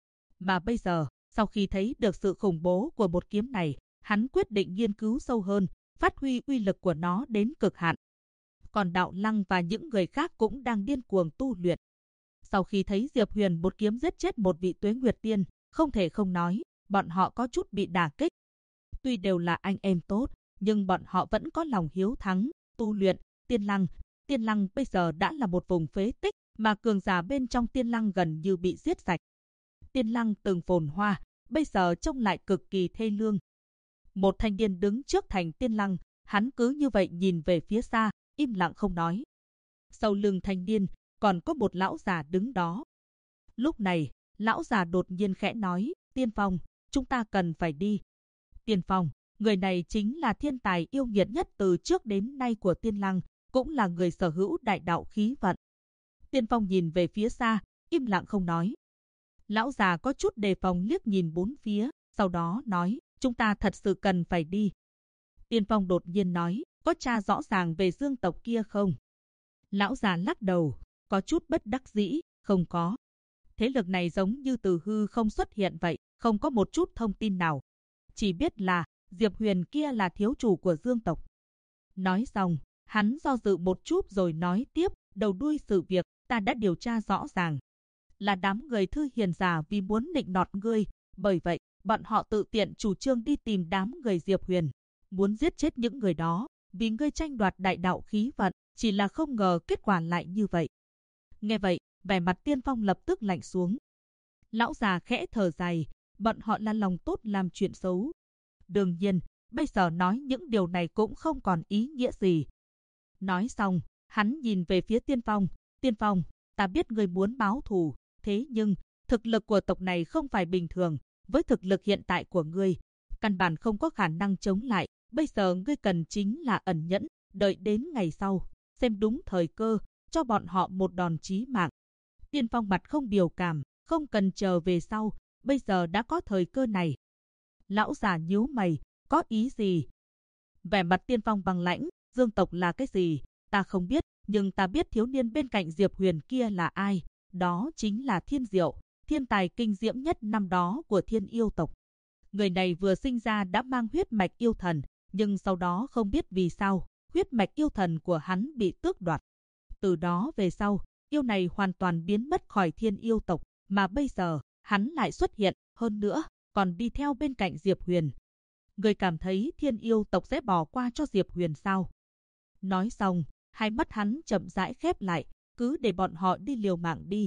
Mà bây giờ, sau khi thấy được sự khủng bố của một kiếm này, hắn quyết định nghiên cứu sâu hơn, phát huy uy lực của nó đến cực hạn. Còn Đạo Lăng và những người khác cũng đang điên cuồng tu luyện. Sau khi thấy Diệp Huyền một kiếm giết chết một vị Tuế Nguyệt Tiên, không thể không nói, bọn họ có chút bị đả kích. Tuy đều là anh em tốt, nhưng bọn họ vẫn có lòng hiếu thắng, tu luyện. Tiên Lăng bây giờ đã là một vùng phế tích, mà cường giả bên trong Tiên Lăng gần như bị giết sạch. Tiên Lăng từng phồn hoa, bây giờ trông lại cực kỳ thê lương. Một thanh niên đứng trước thành Tiên Lăng, hắn cứ như vậy nhìn về phía xa, im lặng không nói. Sau lưng thanh niên, còn có một lão già đứng đó. Lúc này, lão già đột nhiên khẽ nói, Tiên Phong, chúng ta cần phải đi. Tiên Phong, người này chính là thiên tài yêu nghiệt nhất từ trước đến nay của Tiên Lăng, cũng là người sở hữu đại đạo khí vận. Tiên Phong nhìn về phía xa, im lặng không nói. Lão già có chút đề phòng liếc nhìn bốn phía, sau đó nói, chúng ta thật sự cần phải đi. Tiên Phong đột nhiên nói, có tra rõ ràng về Dương tộc kia không? Lão già lắc đầu, có chút bất đắc dĩ, không có. Thế lực này giống như từ hư không xuất hiện vậy, không có một chút thông tin nào. Chỉ biết là Diệp Huyền kia là thiếu chủ của Dương tộc. Nói xong, hắn do dự một chút rồi nói tiếp, đầu đuôi sự việc ta đã điều tra rõ ràng. Là đám người Thư Hiền giả vì muốn nịnh nọt ngươi, bởi vậy bọn họ tự tiện chủ trương đi tìm đám người Diệp Huyền, muốn giết chết những người đó, vì ngươi tranh đoạt đại đạo khí vận, chỉ là không ngờ kết quả lại như vậy. Nghe vậy, vẻ mặt Tiên Phong lập tức lạnh xuống. Lão già khẽ thở dài, bọn họ là lòng tốt làm chuyện xấu. Đương nhiên, bây giờ nói những điều này cũng không còn ý nghĩa gì. Nói xong, hắn nhìn về phía Tiên Phong, Tiên Phong, ta biết ngươi muốn báo thù, thế nhưng, thực lực của tộc này không phải bình thường, với thực lực hiện tại của ngươi, căn bản không có khả năng chống lại, bây giờ ngươi cần chính là ẩn nhẫn, đợi đến ngày sau, xem đúng thời cơ, cho bọn họ một đòn chí mạng. Tiên Phong mặt không biểu cảm, không cần chờ về sau, bây giờ đã có thời cơ này. Lão già nhíu mày, có ý gì? Vẻ mặt Tiên Phong bằng lãnh, Dương tộc là cái gì? Ta không biết, nhưng ta biết thiếu niên bên cạnh Diệp Huyền kia là ai. Đó chính là Thiên Diệu, thiên tài kinh diễm nhất năm đó của Thiên Yêu tộc. Người này vừa sinh ra đã mang huyết mạch yêu thần, nhưng sau đó không biết vì sao, huyết mạch yêu thần của hắn bị tước đoạt. Từ đó về sau, yêu này hoàn toàn biến mất khỏi Thiên Yêu tộc, mà bây giờ, hắn lại xuất hiện, hơn nữa, còn đi theo bên cạnh Diệp Huyền. Người cảm thấy Thiên Yêu tộc sẽ bỏ qua cho Diệp Huyền sao? Nói xong, hai mắt hắn chậm rãi khép lại, cứ để bọn họ đi liều mạng đi.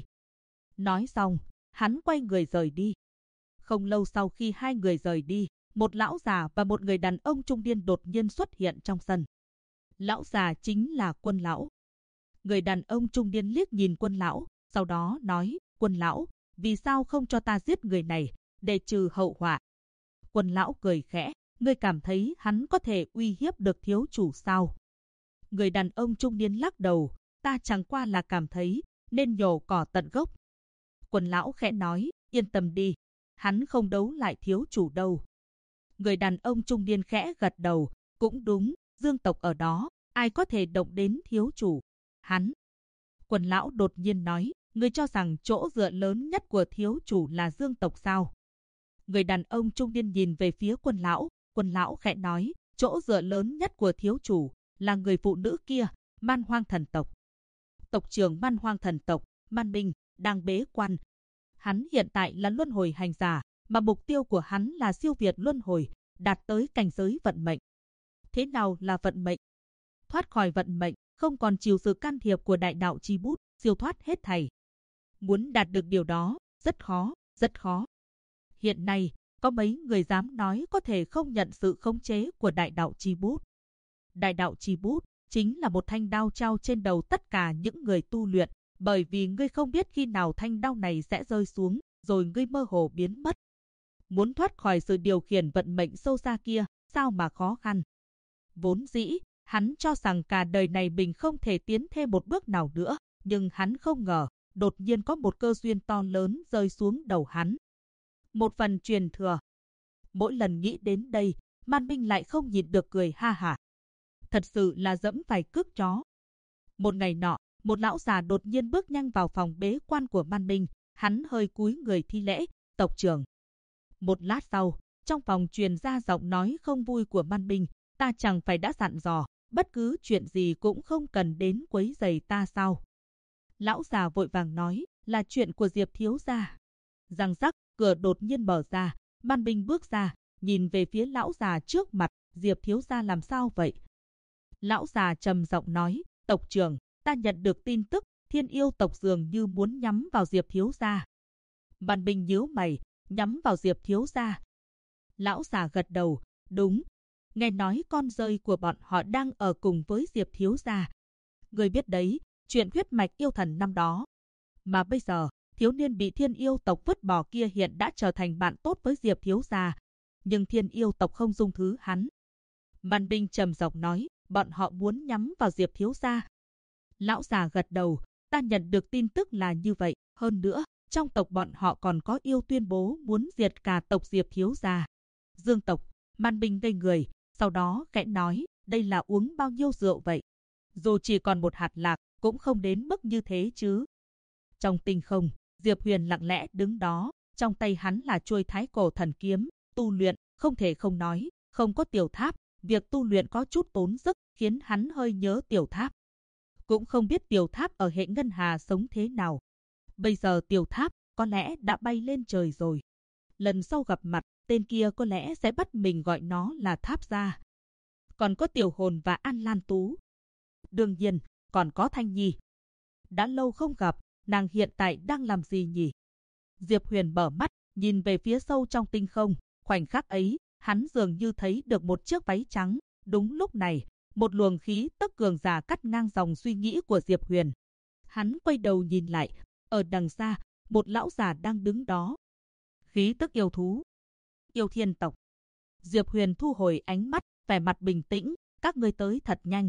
Nói xong, hắn quay người rời đi. Không lâu sau khi hai người rời đi, một lão già và một người đàn ông trung niên đột nhiên xuất hiện trong sân. Lão già chính là Quân lão. Người đàn ông trung niên liếc nhìn Quân lão, sau đó nói, Quân lão, vì sao không cho ta giết người này, để trừ hậu họa? Quân lão cười khẽ, ngươi cảm thấy hắn có thể uy hiếp được thiếu chủ sao? Người đàn ông trung niên lắc đầu, ta chẳng qua là cảm thấy, nên nhổ cỏ tận gốc. Quân lão khẽ nói, yên tâm đi, hắn không đấu lại thiếu chủ đâu. Người đàn ông trung niên khẽ gật đầu, cũng đúng, Dương tộc ở đó, ai có thể động đến thiếu chủ? Hắn. Quân lão đột nhiên nói, ngươi cho rằng chỗ dựa lớn nhất của thiếu chủ là Dương tộc sao? Người đàn ông trung niên nhìn về phía Quân lão khẽ nói, chỗ dựa lớn nhất của thiếu chủ là người phụ nữ kia, Man Hoang thần tộc. Tộc trưởng Man Hoang thần tộc, Man Minh, đang bế quan. Hắn hiện tại là luân hồi hành giả, mà mục tiêu của hắn là siêu việt luân hồi, đạt tới cảnh giới vận mệnh. Thế nào là vận mệnh? Thoát khỏi vận mệnh, không còn chịu sự can thiệp của đại đạo chi bút, siêu thoát hết thảy. Muốn đạt được điều đó, rất khó, rất khó. Hiện nay, có mấy người dám nói có thể không nhận sự khống chế của đại đạo chi bút. Đại đạo chi bút chính là một thanh đao trao trên đầu tất cả những người tu luyện, bởi vì ngươi không biết khi nào thanh đao này sẽ rơi xuống, rồi ngươi mơ hồ biến mất. Muốn thoát khỏi sự điều khiển vận mệnh sâu xa kia, sao mà khó khăn. Vốn dĩ, hắn cho rằng cả đời này mình không thể tiến thêm một bước nào nữa, nhưng hắn không ngờ, đột nhiên có một cơ duyên to lớn rơi xuống đầu hắn. Một phần truyền thừa. Mỗi lần nghĩ đến đây, Man Minh lại không nhịn được cười ha hả. Thật sự là dẫm phải cước chó. Một ngày nọ, một lão già đột nhiên bước nhanh vào phòng bế quan của Man Minh, hắn hơi cúi người thi lễ, tộc trưởng. Một lát sau, trong phòng truyền ra giọng nói không vui của Man Minh, ta chẳng phải đã dặn dò, bất cứ chuyện gì cũng không cần đến quấy rầy ta sao? Lão già vội vàng nói, là chuyện của Diệp thiếu gia. Răng rắc, cửa đột nhiên mở ra, Man Minh bước ra, nhìn về phía lão già trước mặt, Diệp thiếu gia làm sao vậy? Lão già trầm giọng nói, tộc trưởng, ta nhận được tin tức, Thiên Yêu tộc dường như muốn nhắm vào Diệp thiếu gia. Man Minh nhíu mày, nhắm vào Diệp thiếu gia. Lão già gật đầu, đúng. Nghe nói con rơi của bọn họ đang ở cùng với Diệp thiếu gia. Người biết đấy, chuyện huyết mạch yêu thần năm đó. Mà bây giờ, thiếu niên bị Thiên Yêu tộc vứt bỏ kia hiện đã trở thành bạn tốt với Diệp thiếu gia. Nhưng Thiên Yêu tộc không dung thứ hắn. Man Minh trầm giọng nói, bọn họ muốn nhắm vào Diệp thiếu gia. Lão già gật đầu, ta nhận được tin tức là như vậy. Hơn nữa, trong tộc bọn họ còn có yêu tuyên bố muốn diệt cả tộc Diệp thiếu gia. Dương tộc, Man Minh ngây người, sau đó khẽ nói, đây là uống bao nhiêu rượu vậy? Dù chỉ còn một hạt lạc, cũng không đến mức như thế chứ. Trong tinh không, Diệp Huyền lặng lẽ đứng đó, trong tay hắn là chuôi thái cổ thần kiếm, tu luyện, không thể không nói, không có tiểu tháp, việc tu luyện có chút tốn sức, khiến hắn hơi nhớ tiểu tháp. Cũng không biết tiểu tháp ở hệ ngân hà sống thế nào. Bây giờ tiểu tháp có lẽ đã bay lên trời rồi. Lần sau gặp mặt, tên kia có lẽ sẽ bắt mình gọi nó là tháp gia. Còn có tiểu hồn và An Lan Tú. Đương nhiên, còn có Thanh Nhi. Đã lâu không gặp, nàng hiện tại đang làm gì nhỉ? Diệp Huyền mở mắt, nhìn về phía sâu trong tinh không. Khoảnh khắc ấy, hắn dường như thấy được một chiếc váy trắng. Đúng lúc này, một luồng khí tức cường giả cắt ngang dòng suy nghĩ của Diệp Huyền. Hắn quay đầu nhìn lại, ở đằng xa, một lão già đang đứng đó. Khí tức yêu thú. Yêu thiên tộc. Diệp Huyền thu hồi ánh mắt, vẻ mặt bình tĩnh, các ngươi tới thật nhanh.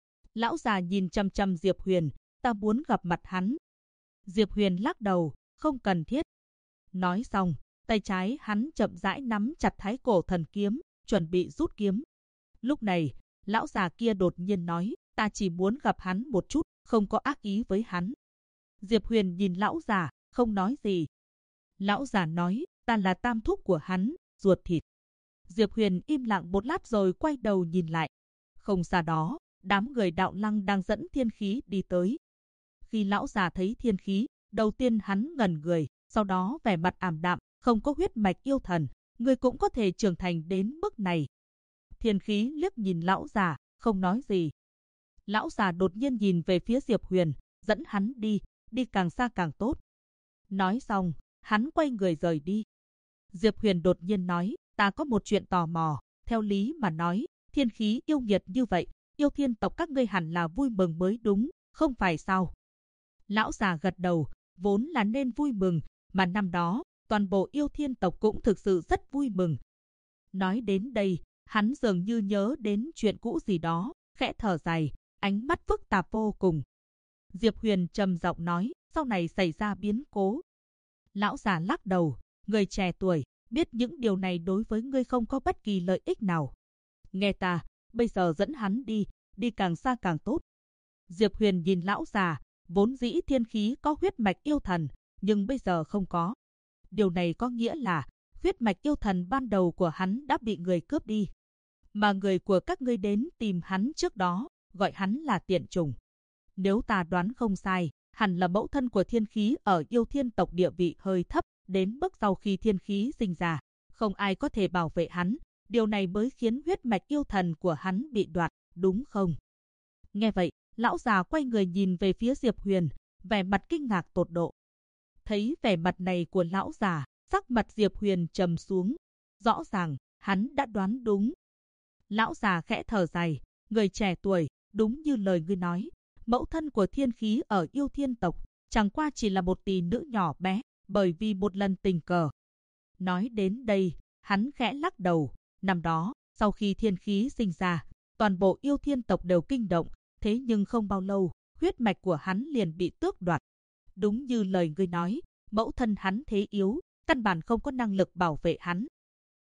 Lão già nhìn chăm chăm Diệp Huyền, ta muốn gặp mặt hắn. Diệp Huyền lắc đầu, không cần thiết. Nói xong, tay trái hắn chậm rãi nắm chặt thái cổ thần kiếm, chuẩn bị rút kiếm. Lúc này, lão già kia đột nhiên nói, ta chỉ muốn gặp hắn một chút, không có ác ý với hắn. Diệp Huyền nhìn lão già, không nói gì. Lão già nói, ta là tam thúc của hắn, ruột thịt. Diệp Huyền im lặng một lát rồi quay đầu nhìn lại. Không xa đó, đám người đạo lăng đang dẫn thiên khí đi tới. Khi lão già thấy thiên khí, đầu tiên hắn ngẩn người, sau đó vẻ mặt ảm đạm, không có huyết mạch yêu thần, người cũng có thể trưởng thành đến mức này. Thiên khí liếc nhìn lão già, không nói gì. Lão già đột nhiên nhìn về phía Diệp Huyền, dẫn hắn đi, đi càng xa càng tốt. Nói xong, hắn quay người rời đi. Diệp Huyền đột nhiên nói, ta có một chuyện tò mò, theo lý mà nói, thiên khí yêu nghiệt như vậy, yêu thiên tộc các ngươi hẳn là vui mừng mới đúng, không phải sao? Lão già gật đầu, vốn là nên vui mừng, mà năm đó, toàn bộ yêu thiên tộc cũng thực sự rất vui mừng. Nói đến đây, hắn dường như nhớ đến chuyện cũ gì đó, khẽ thở dài, ánh mắt phức tạp vô cùng. Diệp Huyền trầm giọng nói, sau này xảy ra biến cố. Lão già lắc đầu, người trẻ tuổi, biết những điều này đối với ngươi không có bất kỳ lợi ích nào. Nghe ta, bây giờ dẫn hắn đi, đi càng xa càng tốt. Diệp Huyền nhìn lão già, vốn dĩ thiên khí có huyết mạch yêu thần, nhưng bây giờ không có. Điều này có nghĩa là huyết mạch yêu thần ban đầu của hắn đã bị người cướp đi. Mà người của các ngươi đến tìm hắn trước đó, gọi hắn là tiện trùng. Nếu ta đoán không sai, hẳn là mẫu thân của thiên khí ở yêu thiên tộc địa vị hơi thấp, đến mức sau khi thiên khí sinh ra, không ai có thể bảo vệ hắn. Điều này mới khiến huyết mạch yêu thần của hắn bị đoạt, đúng không? Nghe vậy, lão già quay người nhìn về phía Diệp Huyền, vẻ mặt kinh ngạc tột độ. Thấy vẻ mặt này của lão già, sắc mặt Diệp Huyền trầm xuống. Rõ ràng, hắn đã đoán đúng. Lão già khẽ thở dài, người trẻ tuổi, đúng như lời ngươi nói. Mẫu thân của thiên khí ở yêu thiên tộc, chẳng qua chỉ là một tỷ nữ nhỏ bé, bởi vì một lần tình cờ. Nói đến đây, hắn khẽ lắc đầu. Năm đó, sau khi thiên khí sinh ra, toàn bộ yêu thiên tộc đều kinh động, thế nhưng không bao lâu, huyết mạch của hắn liền bị tước đoạt. Đúng như lời ngươi nói, mẫu thân hắn thế yếu, căn bản không có năng lực bảo vệ hắn.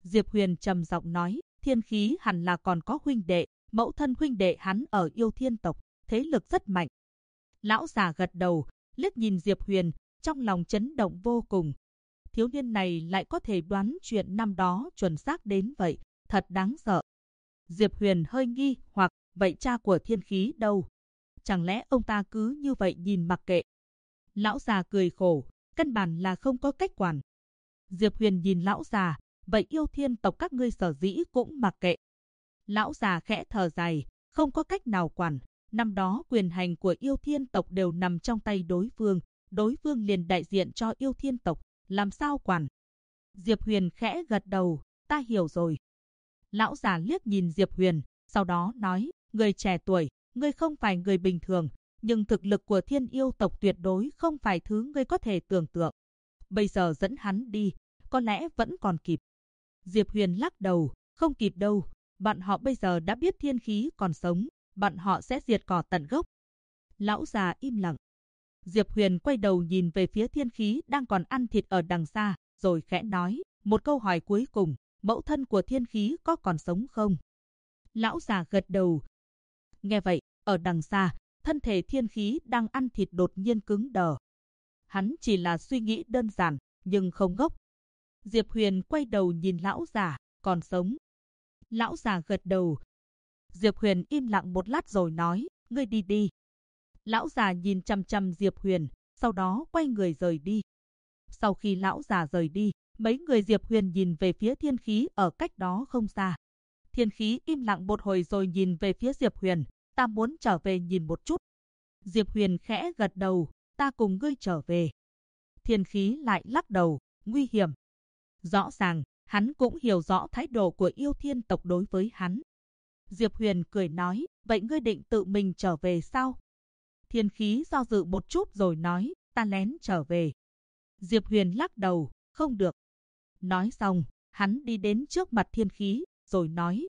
Diệp Huyền trầm giọng nói, Thiên Khí hẳn là còn có huynh đệ, mẫu thân huynh đệ hắn ở Yêu Thiên tộc, thế lực rất mạnh. Lão già gật đầu, liếc nhìn Diệp Huyền, trong lòng chấn động vô cùng. Thiếu niên này lại có thể đoán chuyện năm đó chuẩn xác đến vậy, thật đáng sợ. Diệp Huyền hơi nghi hoặc, vậy cha của Thiên Khí đâu? Chẳng lẽ ông ta cứ như vậy nhìn mặc kệ? Lão già cười khổ, căn bản là không có cách quản. Diệp Huyền nhìn lão già, vậy Yêu Thiên tộc các ngươi sở dĩ cũng mặc kệ. Lão già khẽ thở dài, không có cách nào quản. Năm đó quyền hành của Yêu Thiên tộc đều nằm trong tay đối phương liền đại diện cho Yêu Thiên tộc, làm sao quản? Diệp Huyền khẽ gật đầu, ta hiểu rồi. Lão già liếc nhìn Diệp Huyền, sau đó nói, người trẻ tuổi, ngươi không phải người bình thường, nhưng thực lực của Thiên Yêu tộc tuyệt đối không phải thứ ngươi có thể tưởng tượng. Bây giờ dẫn hắn đi, có lẽ vẫn còn kịp. Diệp Huyền lắc đầu, không kịp đâu, bọn họ bây giờ đã biết Thiên Khí còn sống, bọn họ sẽ diệt cỏ tận gốc. Lão già im lặng. Diệp Huyền quay đầu nhìn về phía Thiên Khí đang còn ăn thịt ở đằng xa, rồi khẽ nói, một câu hỏi cuối cùng, mẫu thân của Thiên Khí có còn sống không? Lão già gật đầu. Nghe vậy, ở đằng xa, thân thể Thiên Khí đang ăn thịt đột nhiên cứng đờ. Hắn chỉ là suy nghĩ đơn giản, nhưng không ngốc. Diệp Huyền quay đầu nhìn lão già, còn sống. Lão già gật đầu. Diệp Huyền im lặng một lát rồi nói, ngươi đi đi. Lão già nhìn chằm chằm Diệp Huyền, sau đó quay người rời đi. Sau khi lão già rời đi, mấy người Diệp Huyền nhìn về phía Thiên Khí ở cách đó không xa. Thiên Khí im lặng một hồi rồi nhìn về phía Diệp Huyền, ta muốn trở về nhìn một chút. Diệp Huyền khẽ gật đầu, ta cùng ngươi trở về. Thiên Khí lại lắc đầu, nguy hiểm. Rõ ràng, hắn cũng hiểu rõ thái độ của Yêu Thiên tộc đối với hắn. Diệp Huyền cười nói, vậy ngươi định tự mình trở về sao? Thiên Khí do dự một chút rồi nói, ta lén trở về. Diệp Huyền lắc đầu, không được. Nói xong, hắn đi đến trước mặt Thiên Khí, rồi nói,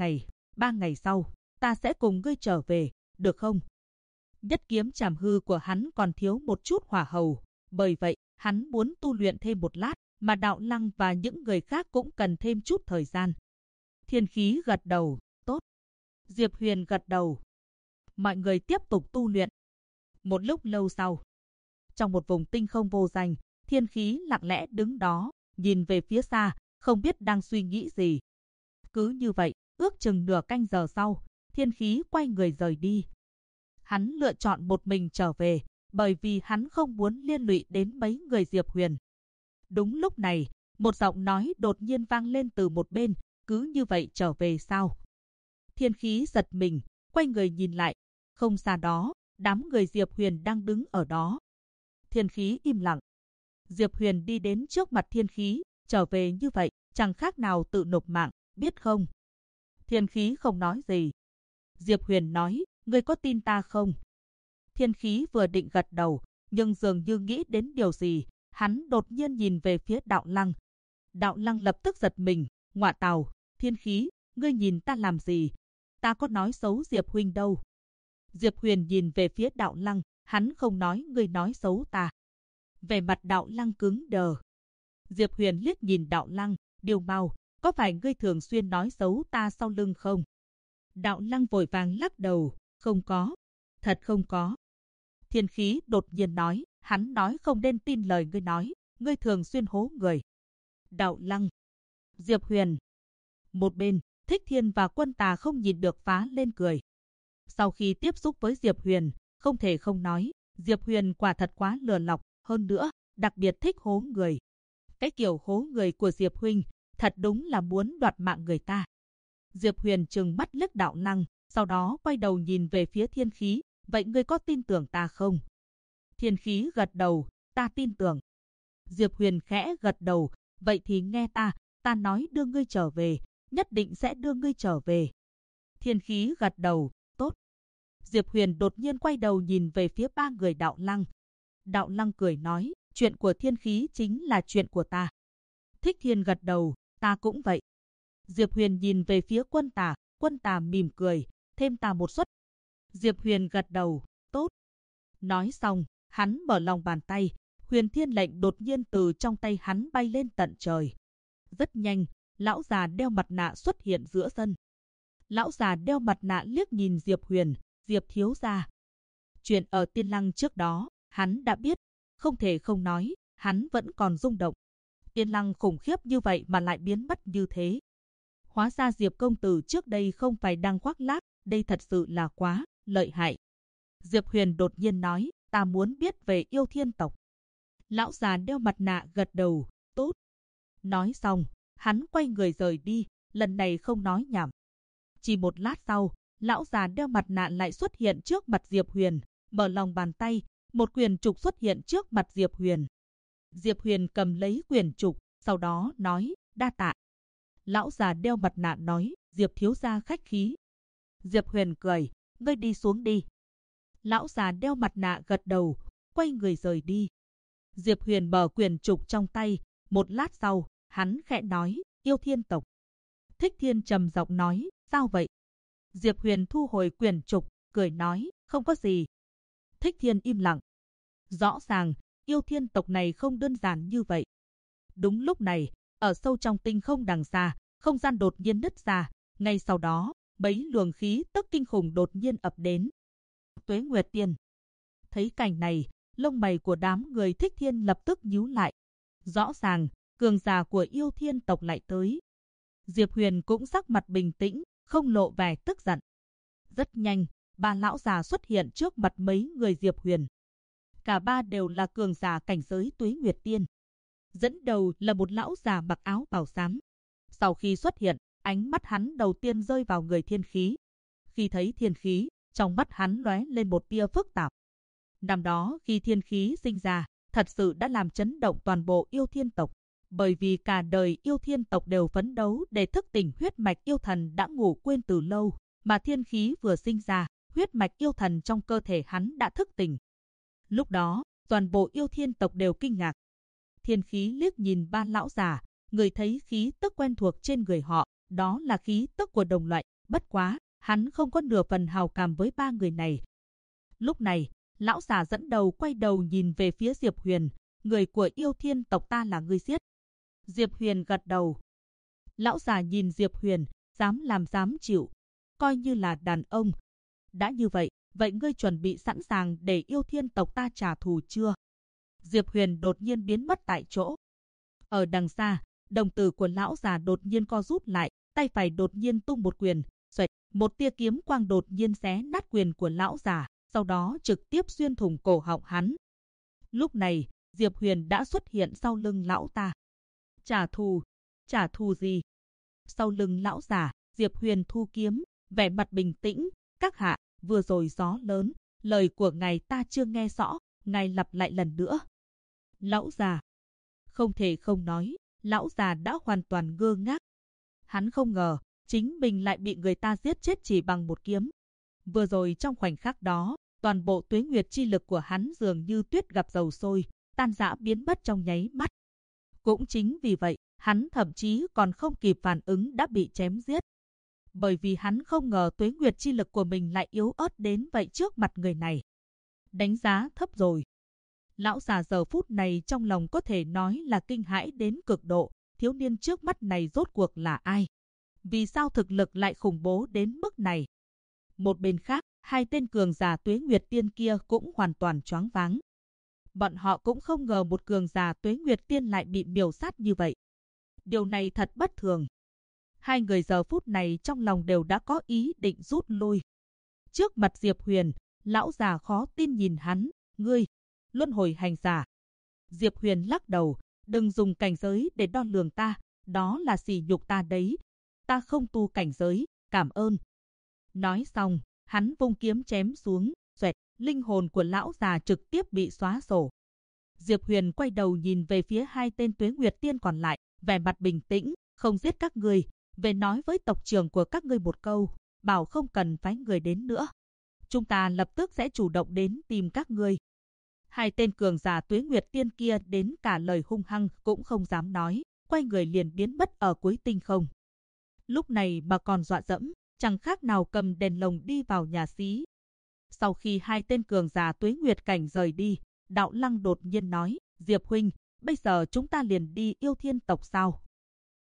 3 ngày sau, ta sẽ cùng ngươi trở về, được không? Nhất kiếm trảm hư của hắn còn thiếu một chút hỏa hầu, bởi vậy, hắn muốn tu luyện thêm một lát, mà Đạo Lăng và những người khác cũng cần thêm chút thời gian. Thiên Khí gật đầu, tốt. Diệp Huyền gật đầu. Mọi người tiếp tục tu luyện. Một lúc lâu sau, trong một vùng tinh không vô danh, Thiên Khí lặng lẽ đứng đó, nhìn về phía xa, không biết đang suy nghĩ gì. Cứ như vậy, ước chừng nửa canh giờ sau, Thiên Khí quay người rời đi. Hắn lựa chọn một mình trở về, bởi vì hắn không muốn liên lụy đến mấy người Diệp Huyền. Đúng lúc này, một giọng nói đột nhiên vang lên từ một bên, cứ như vậy trở về sao? Thiên Khí giật mình, quay người nhìn lại, không xa đó, đám người Diệp Huyền đang đứng ở đó. Thiên Khí im lặng. Diệp Huyền đi đến trước mặt Thiên Khí, trở về như vậy, chẳng khác nào tự nộp mạng, biết không? Thiên Khí không nói gì. Diệp Huyền nói, ngươi có tin ta không? Thiên Khí vừa định gật đầu, nhưng dường như nghĩ đến điều gì, hắn đột nhiên nhìn về phía Đạo Lăng. Đạo Lăng lập tức giật mình, ngọa tào, Thiên Khí, ngươi nhìn ta làm gì? Ta có nói xấu Diệp huynh đâu. Diệp Huyền nhìn về phía Đạo Lăng, hắn không nói ngươi nói xấu ta. Vẻ mặt Đạo Lăng cứng đờ. Diệp Huyền liếc nhìn Đạo Lăng, Điều Mau, có phải ngươi thường xuyên nói xấu ta sau lưng không? Đạo Lăng vội vàng lắc đầu, không có, thật không có. Thiên Khí đột nhiên nói, hắn nói không nên tin lời ngươi nói, ngươi thường xuyên hố người. Đạo Lăng, Diệp Huyền. Một bên, Thích Thiên và Quân Tà không nhìn được phá lên cười. Sau khi tiếp xúc với Diệp Huyền, không thể không nói, Diệp Huyền quả thật quá lừa lọc, hơn nữa, đặc biệt thích hố người. Cái kiểu hố người của Diệp huynh, thật đúng là muốn đoạt mạng người ta. Diệp Huyền trừng mắt liếc Đạo Lăng, sau đó quay đầu nhìn về phía Thiên Khí, vậy ngươi có tin tưởng ta không? Thiên Khí gật đầu, ta tin tưởng. Diệp Huyền khẽ gật đầu, vậy thì nghe ta nói đưa ngươi trở về, nhất định sẽ đưa ngươi trở về. Thiên Khí gật đầu, tốt. Diệp Huyền đột nhiên quay đầu nhìn về phía ba người Đạo Lăng. Đạo Lăng cười nói, chuyện của Thiên Khí chính là chuyện của ta. Thích Thiên gật đầu, ta cũng vậy. Diệp Huyền nhìn về phía Quân Tà mỉm cười, thêm ta một suất. Diệp Huyền gật đầu, tốt. Nói xong, hắn mở lòng bàn tay, Huyền Thiên lệnh đột nhiên từ trong tay hắn bay lên tận trời. Rất nhanh, lão già đeo mặt nạ xuất hiện giữa sân. Lão già đeo mặt nạ liếc nhìn Diệp Huyền, Diệp thiếu gia. Chuyện ở Tiên Lăng trước đó, hắn đã biết, không thể không nói, hắn vẫn còn rung động. Tiên Lăng khủng khiếp như vậy mà lại biến mất như thế. Hóa ra Diệp công tử trước đây không phải đang khoác lác, đây thật sự là quá lợi hại. Diệp Huyền đột nhiên nói, ta muốn biết về Yêu Thiên tộc. Lão già đeo mặt nạ gật đầu, tốt. Nói xong, hắn quay người rời đi, lần này không nói nhảm. Chỉ một lát sau, lão già đeo mặt nạ lại xuất hiện trước mặt Diệp Huyền, mở lòng bàn tay, một quyển trục xuất hiện trước mặt Diệp Huyền. Diệp Huyền cầm lấy quyển trục, sau đó nói, đa tạ. Lão già đeo mặt nạ nói, Diệp thiếu gia khách khí. Diệp Huyền cười, ngươi đi xuống đi. Lão già đeo mặt nạ gật đầu, quay người rời đi. Diệp Huyền mở quyển trục trong tay, một lát sau, hắn khẽ nói, Yêu Thiên tộc. Thích Thiên trầm giọng nói, sao vậy? Diệp Huyền thu hồi quyển trục, cười nói, không có gì. Thích Thiên im lặng. Rõ ràng, Yêu Thiên tộc này không đơn giản như vậy. Đúng lúc này, ở sâu trong tinh không đằng xa, không gian đột nhiên nứt ra, ngay sau đó, mấy luồng khí tức kinh khủng đột nhiên ập đến. Tuế Nguyệt Tiên. Thấy cảnh này, lông mày của đám người Thích Thiên lập tức nhíu lại. Rõ ràng, cường giả của Yêu Thiên tộc lại tới. Diệp Huyền cũng sắc mặt bình tĩnh, không lộ vẻ tức giận. Rất nhanh, ba lão già xuất hiện trước mặt mấy người Diệp Huyền. Cả ba đều là cường giả cảnh giới Tuế Nguyệt Tiên. Dẫn đầu là một lão già mặc áo bào xám. Sau khi xuất hiện, ánh mắt hắn đầu tiên rơi vào người Thiên Khí. Khi thấy Thiên Khí, trong mắt hắn lóe lên một tia phức tạp. Năm đó khi Thiên Khí sinh ra, thật sự đã làm chấn động toàn bộ Yêu Thiên tộc. Bởi vì cả đời Yêu Thiên tộc đều phấn đấu để thức tỉnh huyết mạch yêu thần đã ngủ quên từ lâu, mà Thiên Khí vừa sinh ra, huyết mạch yêu thần trong cơ thể hắn đã thức tỉnh. Lúc đó, toàn bộ Yêu Thiên tộc đều kinh ngạc. Thiên Khí liếc nhìn ba lão già, người thấy khí tức quen thuộc trên người họ, đó là khí tức của đồng loại, bất quá, hắn không có nửa phần hào cảm với ba người này. Lúc này, lão già dẫn đầu quay đầu nhìn về phía Diệp Huyền, người của Yêu Thiên tộc ta là ngươi giết. Diệp Huyền gật đầu. Lão già nhìn Diệp Huyền, dám làm dám chịu, coi như là đàn ông. Đã như vậy, vậy ngươi chuẩn bị sẵn sàng để Yêu Thiên tộc ta trả thù chưa? Diệp Huyền đột nhiên biến mất tại chỗ. Ở đằng xa, đồng tử của lão già đột nhiên co rút lại, tay phải đột nhiên tung một quyền, xoẹt, một tia kiếm quang đột nhiên xé nát quyền của lão già, sau đó trực tiếp xuyên thủng cổ họng hắn. Lúc này, Diệp Huyền đã xuất hiện sau lưng lão ta. Trả thù gì? Sau lưng lão già, Diệp Huyền thu kiếm, vẻ mặt bình tĩnh, các hạ, vừa rồi gió lớn, lời của ngài ta chưa nghe rõ, ngài lặp lại lần nữa. Lão già. Không thể không nói, lão già đã hoàn toàn ngơ ngác. Hắn không ngờ, chính mình lại bị người ta giết chết chỉ bằng một kiếm. Vừa rồi trong khoảnh khắc đó, toàn bộ tuế nguyệt chi lực của hắn dường như tuyết gặp dầu sôi, tan rã biến mất trong nháy mắt. Cũng chính vì vậy, hắn thậm chí còn không kịp phản ứng đã bị chém giết. Bởi vì hắn không ngờ tuế nguyệt chi lực của mình lại yếu ớt đến vậy trước mặt người này. Đánh giá thấp rồi. Lão già giờ phút này trong lòng có thể nói là kinh hãi đến cực độ, thiếu niên trước mắt này rốt cuộc là ai? Vì sao thực lực lại khủng bố đến mức này? Một bên khác, hai tên cường giả Tuế Nguyệt Tiên kia cũng hoàn toàn choáng váng. Bọn họ cũng không ngờ một cường giả Tuế Nguyệt Tiên lại bị miểu sát như vậy. Điều này thật bất thường. Hai người giờ phút này trong lòng đều đã có ý định rút lui. Trước mặt Diệp Huyền, lão già khó tin nhìn hắn, ngươi, luân hồi hành giả. Diệp Huyền lắc đầu, đừng dùng cảnh giới để đo lường ta, đó là sỉ nhục ta đấy. Ta không tu cảnh giới, cảm ơn. Nói xong, hắn vung kiếm chém xuống, xoẹt, linh hồn của lão già trực tiếp bị xóa sổ. Diệp Huyền quay đầu nhìn về phía hai tên Tuế Nguyệt Tiên còn lại, vẻ mặt bình tĩnh, không giết các ngươi, về nói với tộc trưởng của các ngươi một câu, bảo không cần phái người đến nữa. Chúng ta lập tức sẽ chủ động đến tìm các ngươi. Hai tên cường giả Tuế Nguyệt Tiên kia đến cả lời hung hăng cũng không dám nói, quay người liền biến mất ở cuối tinh không. Lúc này mà còn dọa dẫm, chẳng khác nào cầm đèn lồng đi vào nhà xí. Sau khi hai tên cường giả Tuế Nguyệt cảnh rời đi, Đạo Lăng đột nhiên nói, Diệp huynh, bây giờ chúng ta liền đi Yêu Thiên tộc sao?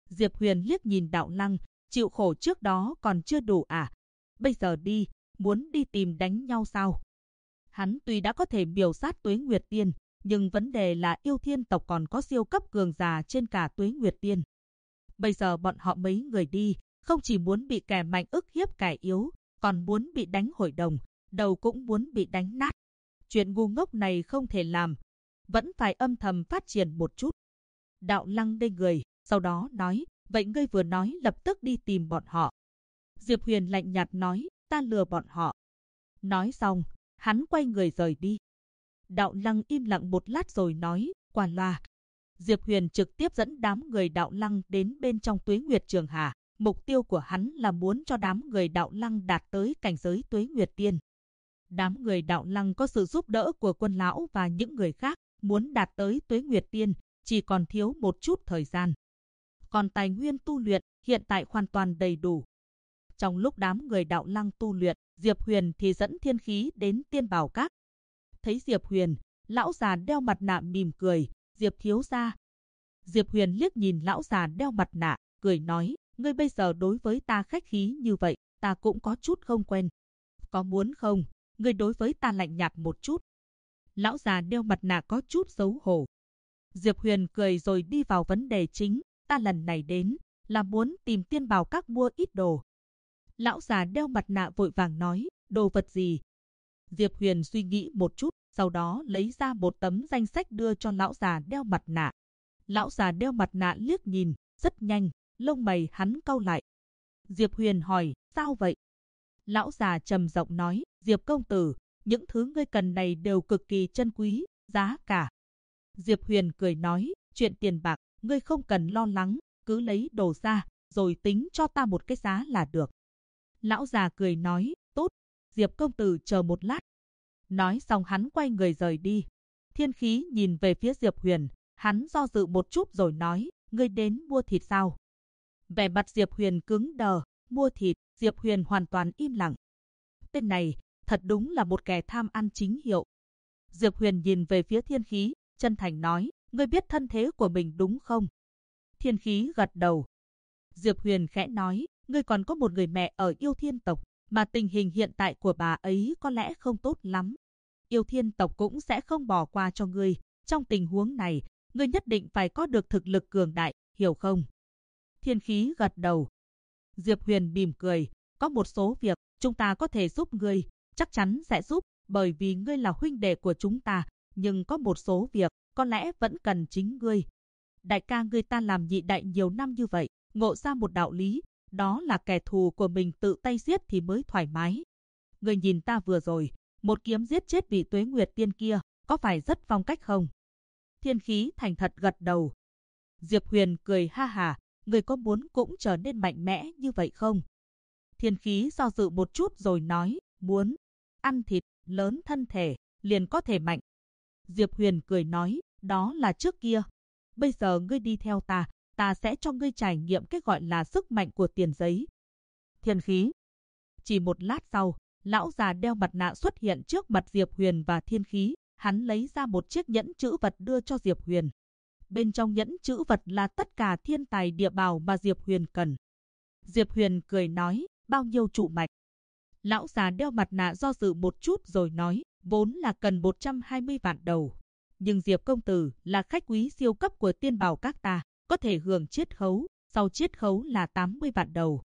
Diệp Huyền liếc nhìn Đạo Lăng, chịu khổ trước đó còn chưa đủ à? Bây giờ đi, muốn đi tìm đánh nhau sao? Hắn tuy đã có thể miểu sát Tuế Nguyệt Tiên, nhưng vấn đề là Yêu Thiên tộc còn có siêu cấp cường giả trên cả Tuế Nguyệt Tiên. Bây giờ bọn họ mấy người đi, không chỉ muốn bị kẻ mạnh ức hiếp kẻ yếu, còn muốn bị đánh hội đồng, đầu cũng muốn bị đánh nát. Chuyện ngu ngốc này không thể làm, vẫn phải âm thầm phát triển một chút. Đạo Lăng ngây người, sau đó nói, vậy ngươi vừa nói lập tức đi tìm bọn họ. Diệp Huyền lạnh nhạt nói, ta lừa bọn họ. Nói xong, hắn quay người rời đi. Đạo Lăng im lặng một lát rồi nói, qua loa. Diệp Huyền trực tiếp dẫn đám người Đạo Lăng đến bên trong Tuế Nguyệt Trường Hà. Mục tiêu của hắn là muốn cho đám người Đạo Lăng đạt tới cảnh giới Tuế Nguyệt Tiên. Đám người Đạo Lăng có sự giúp đỡ của Quân Lão và những người khác, muốn đạt tới Tuế Nguyệt Tiên, chỉ còn thiếu một chút thời gian. Còn tài nguyên tu luyện hiện tại hoàn toàn đầy đủ. Trong lúc đám người Đạo Lăng tu luyện, Diệp Huyền thì dẫn Thiên Khí đến Tiên Bảo Các. Thấy Diệp Huyền, lão già đeo mặt nạ mỉm cười, Diệp thiếu gia. Diệp Huyền liếc nhìn lão già đeo mặt nạ, cười nói, ngươi bây giờ đối với ta khách khí như vậy, ta cũng có chút không quen. Có muốn không, ngươi đối với ta lạnh nhạt một chút. Lão già đeo mặt nạ có chút xấu hổ. Diệp Huyền cười rồi đi vào vấn đề chính, ta lần này đến, là muốn tìm Tiên Bảo Các mua ít đồ. Lão già đeo mặt nạ vội vàng nói, đồ vật gì? Diệp Huyền suy nghĩ một chút, sau đó lấy ra một tấm danh sách đưa cho lão già đeo mặt nạ. Lão già đeo mặt nạ liếc nhìn, rất nhanh, lông mày hắn cau lại. Diệp Huyền hỏi, sao vậy? Lão già trầm giọng nói, Diệp công tử, những thứ ngươi cần này đều cực kỳ chân quý, giá cả. Diệp Huyền cười nói, chuyện tiền bạc, ngươi không cần lo lắng, cứ lấy đồ ra, rồi tính cho ta một cái giá là được. Lão già cười nói, tốt, Diệp công tử chờ một lát. Nói xong hắn quay người rời đi. Thiên Khí nhìn về phía Diệp Huyền, hắn do dự một chút rồi nói, ngươi đến mua thịt sao? Vẻ mặt Diệp Huyền cứng đờ, mua thịt, Diệp Huyền hoàn toàn im lặng. Tên này, thật đúng là một kẻ tham ăn chính hiệu. Diệp Huyền nhìn về phía Thiên Khí, chân thành nói, ngươi biết thân thế của mình đúng không? Thiên Khí gật đầu. Diệp Huyền khẽ nói, ngươi còn có một người mẹ ở Yêu Thiên tộc, mà tình hình hiện tại của bà ấy có lẽ không tốt lắm. Yêu Thiên tộc cũng sẽ không bỏ qua cho ngươi. Trong tình huống này, ngươi nhất định phải có được thực lực cường đại, hiểu không? Thiên Khí gật đầu. Diệp Huyền mỉm cười, có một số việc chúng ta có thể giúp ngươi, chắc chắn sẽ giúp, bởi vì ngươi là huynh đệ của chúng ta, nhưng có một số việc có lẽ vẫn cần chính ngươi. Đại ca ngươi ta làm nhị đại nhiều năm như vậy, ngộ ra một đạo lý, đó là kẻ thù của mình tự tay giết thì mới thoải mái. Ngươi nhìn ta vừa rồi, một kiếm giết chết vị Tuế Nguyệt Tiên kia, có phải rất phong cách không? Thiên Khí thành thật gật đầu. Diệp Huyền cười ha hà, ngươi có muốn cũng trở nên mạnh mẽ như vậy không? Thiên Khí do dự một chút rồi nói, muốn. Ăn thịt, lớn thân thể, liền có thể mạnh. Diệp Huyền cười nói, đó là trước kia. Bây giờ ngươi đi theo ta, ta sẽ cho ngươi trải nghiệm cái gọi là sức mạnh của tiền giấy. Thiên Khí. Chỉ một lát sau, lão già đeo mặt nạ xuất hiện trước mặt Diệp Huyền và Thiên Khí. Hắn lấy ra một chiếc nhẫn trữ vật đưa cho Diệp Huyền. Bên trong nhẫn trữ vật là tất cả thiên tài địa bảo mà Diệp Huyền cần. Diệp Huyền cười nói, bao nhiêu trụ mạch? Lão già đeo mặt nạ do dự một chút rồi nói, vốn là cần 120 vạn đầu. Nhưng Diệp công tử là khách quý siêu cấp của Tiên Bảo Các ta, có thể hưởng chiết khấu, sau chiết khấu là 80 vạn đầu.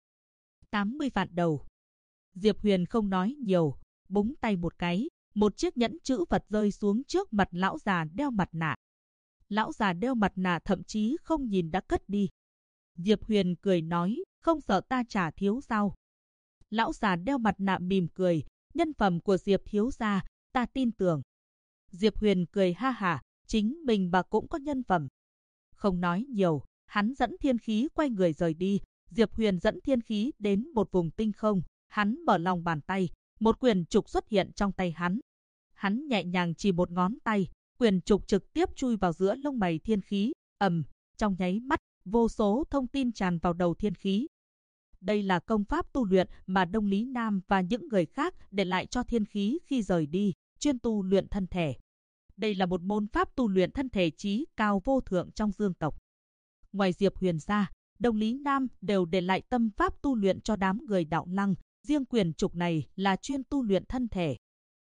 80 vạn đầu. Diệp Huyền không nói nhiều, búng tay một cái, một chiếc nhẫn trữ vật rơi xuống trước mặt lão già đeo mặt nạ. Lão già đeo mặt nạ thậm chí không nhìn đã cất đi. Diệp Huyền cười nói, không sợ ta trả thiếu sao? Lão già đeo mặt nạ mỉm cười, nhân phẩm của Diệp thiếu gia, ta tin tưởng. Diệp Huyền cười ha hả, chính mình bà cũng có nhân phẩm. Không nói nhiều, hắn dẫn Thiên Khí quay người rời đi. Diệp Huyền dẫn Thiên Khí đến một vùng tinh không, hắn mở lòng bàn tay, một quyền trục xuất hiện trong tay hắn. Hắn nhẹ nhàng chỉ một ngón tay, quyền trục trực tiếp chui vào giữa lông mày Thiên Khí, trong nháy mắt, vô số thông tin tràn vào đầu Thiên Khí. Đây là công pháp tu luyện mà Đông Lý Nam và những người khác để lại cho Thiên Khí khi rời đi, chuyên tu luyện thân thể. Đây là một môn pháp tu luyện thân thể chí cao vô thượng trong dương tộc. Ngoài Diệp Huyền ra, Đồng Lý Nam đều để lại tâm pháp tu luyện cho đám người Đạo Lăng, riêng quyền trục này là chuyên tu luyện thân thể.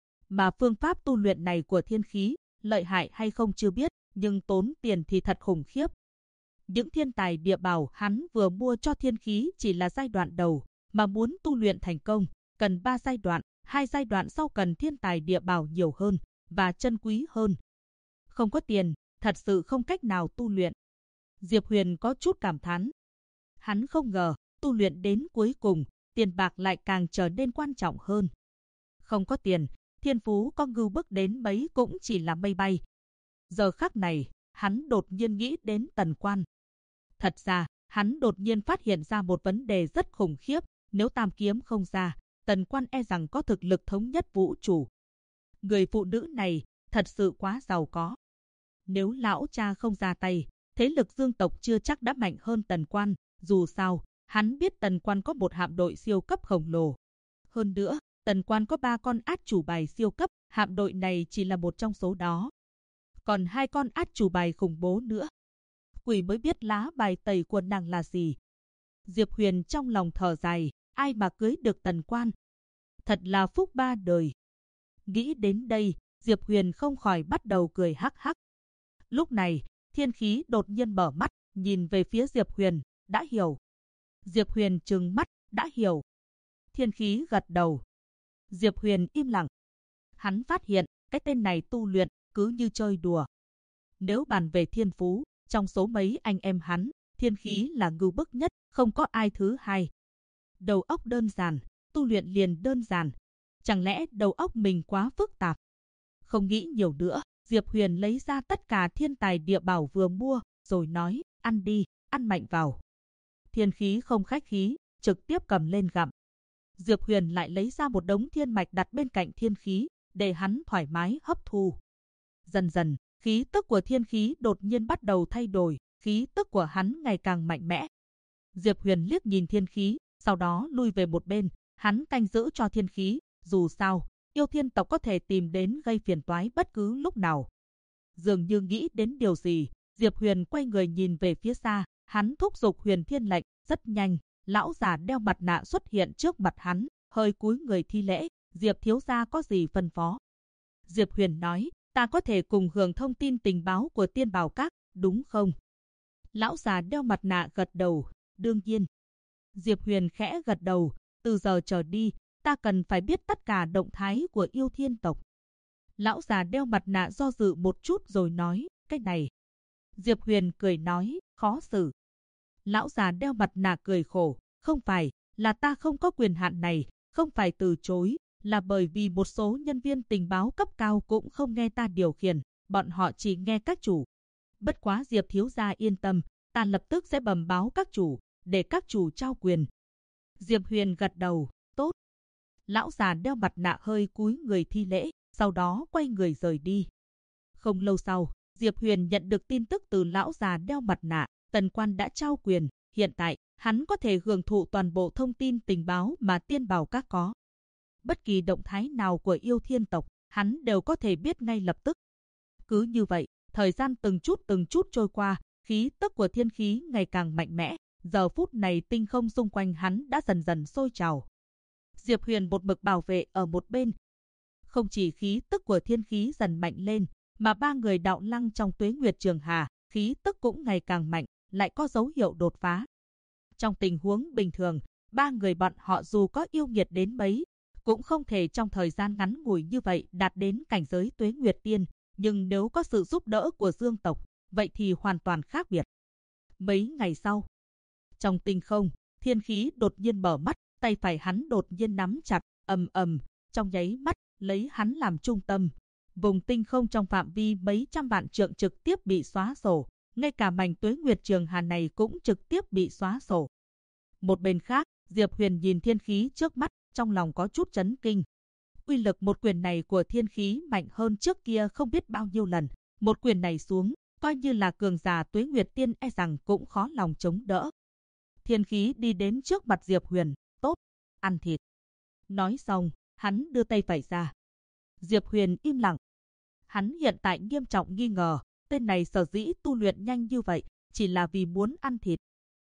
Mà phương pháp tu luyện này của Thiên Khí, lợi hại hay không chưa biết, nhưng tốn tiền thì thật khủng khiếp. Những thiên tài địa bảo hắn vừa mua cho Thiên Khí chỉ là giai đoạn đầu, mà muốn tu luyện thành công, cần 3 giai đoạn, 2 giai đoạn sau cần thiên tài địa bảo nhiều hơn và chân quý hơn. Không có tiền, thật sự không cách nào tu luyện. Diệp Huyền có chút cảm thán. Hắn không ngờ, tu luyện đến cuối cùng, tiền bạc lại càng trở nên quan trọng hơn. Không có tiền, thiên phú có ngưu bức đến mấy cũng chỉ là mây bay. Giờ khắc này, hắn đột nhiên nghĩ đến Tần Quan. Thật ra, hắn đột nhiên phát hiện ra một vấn đề rất khủng khiếp, nếu tam kiếm không ra, Tần Quan e rằng có thực lực thống nhất vũ trụ. Người phụ nữ này thật sự quá giàu có. Nếu lão cha không ra tay, thế lực Dương tộc chưa chắc đã mạnh hơn Tần Quan, dù sao, hắn biết Tần Quan có một hạm đội siêu cấp khổng lồ. Hơn nữa, Tần Quan có 3 con át chủ bài siêu cấp, hạm đội này chỉ là một trong số đó. Còn 2 con át chủ bài khủng bố nữa. Quỷ mới biết lá bài tẩy của nàng là gì. Diệp Huyền trong lòng thở dài, ai mà cưới được Tần Quan. Thật là phúc 3 đời. Nghĩ đến đây, Diệp Huyền không khỏi bắt đầu cười hắc hắc. Lúc này, Thiên Khí đột nhiên mở mắt, nhìn về phía Diệp Huyền, đã hiểu. Diệp Huyền trừng mắt, đã hiểu. Thiên Khí gật đầu. Diệp Huyền im lặng. Hắn phát hiện, cái tên này tu luyện, cứ như chơi đùa. Nếu bàn về thiên phú, trong số mấy anh em hắn, Thiên Khí là ngưu bức nhất, không có ai thứ hai. Đầu óc đơn giản, tu luyện liền đơn giản. Chẳng lẽ đầu óc mình quá phức tạp? Không nghĩ nhiều nữa, Diệp Huyền lấy ra tất cả thiên tài địa bảo vừa mua, rồi nói, ăn đi, ăn mạnh vào. Thiên Khí không khách khí, trực tiếp cầm lên gặm. Diệp Huyền lại lấy ra một đống thiên mạch đặt bên cạnh Thiên Khí, để hắn thoải mái hấp thu. Dần dần, khí tức của Thiên Khí đột nhiên bắt đầu thay đổi, khí tức của hắn ngày càng mạnh mẽ. Diệp Huyền liếc nhìn Thiên Khí, sau đó lui về một bên, hắn canh giữ cho Thiên Khí, dù sao, yêu thiên tộc có thể tìm đến gây phiền toái bất cứ lúc nào. Dường như nghĩ đến điều gì, Diệp Huyền quay người nhìn về phía xa, hắn thúc giục Huyền Thiên lệnh, rất nhanh, lão già đeo mặt nạ xuất hiện trước mặt hắn, hơi cúi người thi lễ, Diệp thiếu gia có gì phân phó? Diệp Huyền nói, ta có thể cùng hưởng thông tin tình báo của Tiên Bảo Các, đúng không? Lão già đeo mặt nạ gật đầu, đương nhiên. Diệp Huyền khẽ gật đầu, từ giờ trở đi, ta cần phải biết tất cả động thái của yêu thiên tộc. Lão già đeo mặt nạ do dự một chút rồi nói, cái này. Diệp Huyền cười nói, khó xử. Lão già đeo mặt nạ cười khổ, không phải, là ta không có quyền hạn này, không phải từ chối, là bởi vì một số nhân viên tình báo cấp cao cũng không nghe ta điều khiển, bọn họ chỉ nghe các chủ. Bất quá Diệp thiếu gia yên tâm, ta lập tức sẽ bẩm báo các chủ, để các chủ trao quyền. Diệp Huyền gật đầu, tốt. Lão già đeo mặt nạ hơi cúi người thi lễ, sau đó quay người rời đi. Không lâu sau, Diệp Huyền nhận được tin tức từ lão già đeo mặt nạ, Tần Quan đã trao quyền, hiện tại, hắn có thể hưởng thụ toàn bộ thông tin tình báo mà Tiên Bảo Các có. Bất kỳ động thái nào của yêu thiên tộc, hắn đều có thể biết ngay lập tức. Cứ như vậy, thời gian từng chút trôi qua, khí tức của Thiên Khí ngày càng mạnh mẽ, giờ phút này tinh không xung quanh hắn đã dần dần sôi trào. Diệp Huyền một mực bảo vệ ở một bên. Không chỉ khí tức của Thiên Khí dần mạnh lên, mà 3 người Đạo Lăng trong Tuế Nguyệt Trường Hà, khí tức cũng ngày càng mạnh, lại có dấu hiệu đột phá. Trong tình huống bình thường, 3 người bọn họ dù có yêu nghiệt đến mấy, cũng không thể trong thời gian ngắn ngủi như vậy đạt đến cảnh giới Tuế Nguyệt Tiên, nhưng nếu có sự giúp đỡ của Dương tộc, vậy thì hoàn toàn khác biệt. Mấy ngày sau, trong tinh không, Thiên Khí đột nhiên mở mắt, tay phải hắn đột nhiên nắm chặt, ầm ầm, trong nháy mắt, lấy hắn làm trung tâm. Vùng tinh không trong phạm vi mấy trăm vạn trượng trực tiếp bị xóa sổ, ngay cả mảnh Tuế Nguyệt Trường Hà này cũng trực tiếp bị xóa sổ. Một bên khác, Diệp Huyền nhìn Thiên Khí trước mắt, trong lòng có chút chấn kinh. Uy lực một quyền này của Thiên Khí mạnh hơn trước kia không biết bao nhiêu lần. Một quyền này xuống, coi như là cường giả Tuế Nguyệt Tiên e rằng cũng khó lòng chống đỡ. Thiên Khí đi đến trước mặt Diệp Huyền, tốt, ăn thịt. Nói xong, hắn đưa tay phải ra. Diệp Huyền im lặng. Hắn hiện tại nghiêm trọng nghi ngờ, tên này sở dĩ tu luyện nhanh như vậy, chỉ là vì muốn ăn thịt.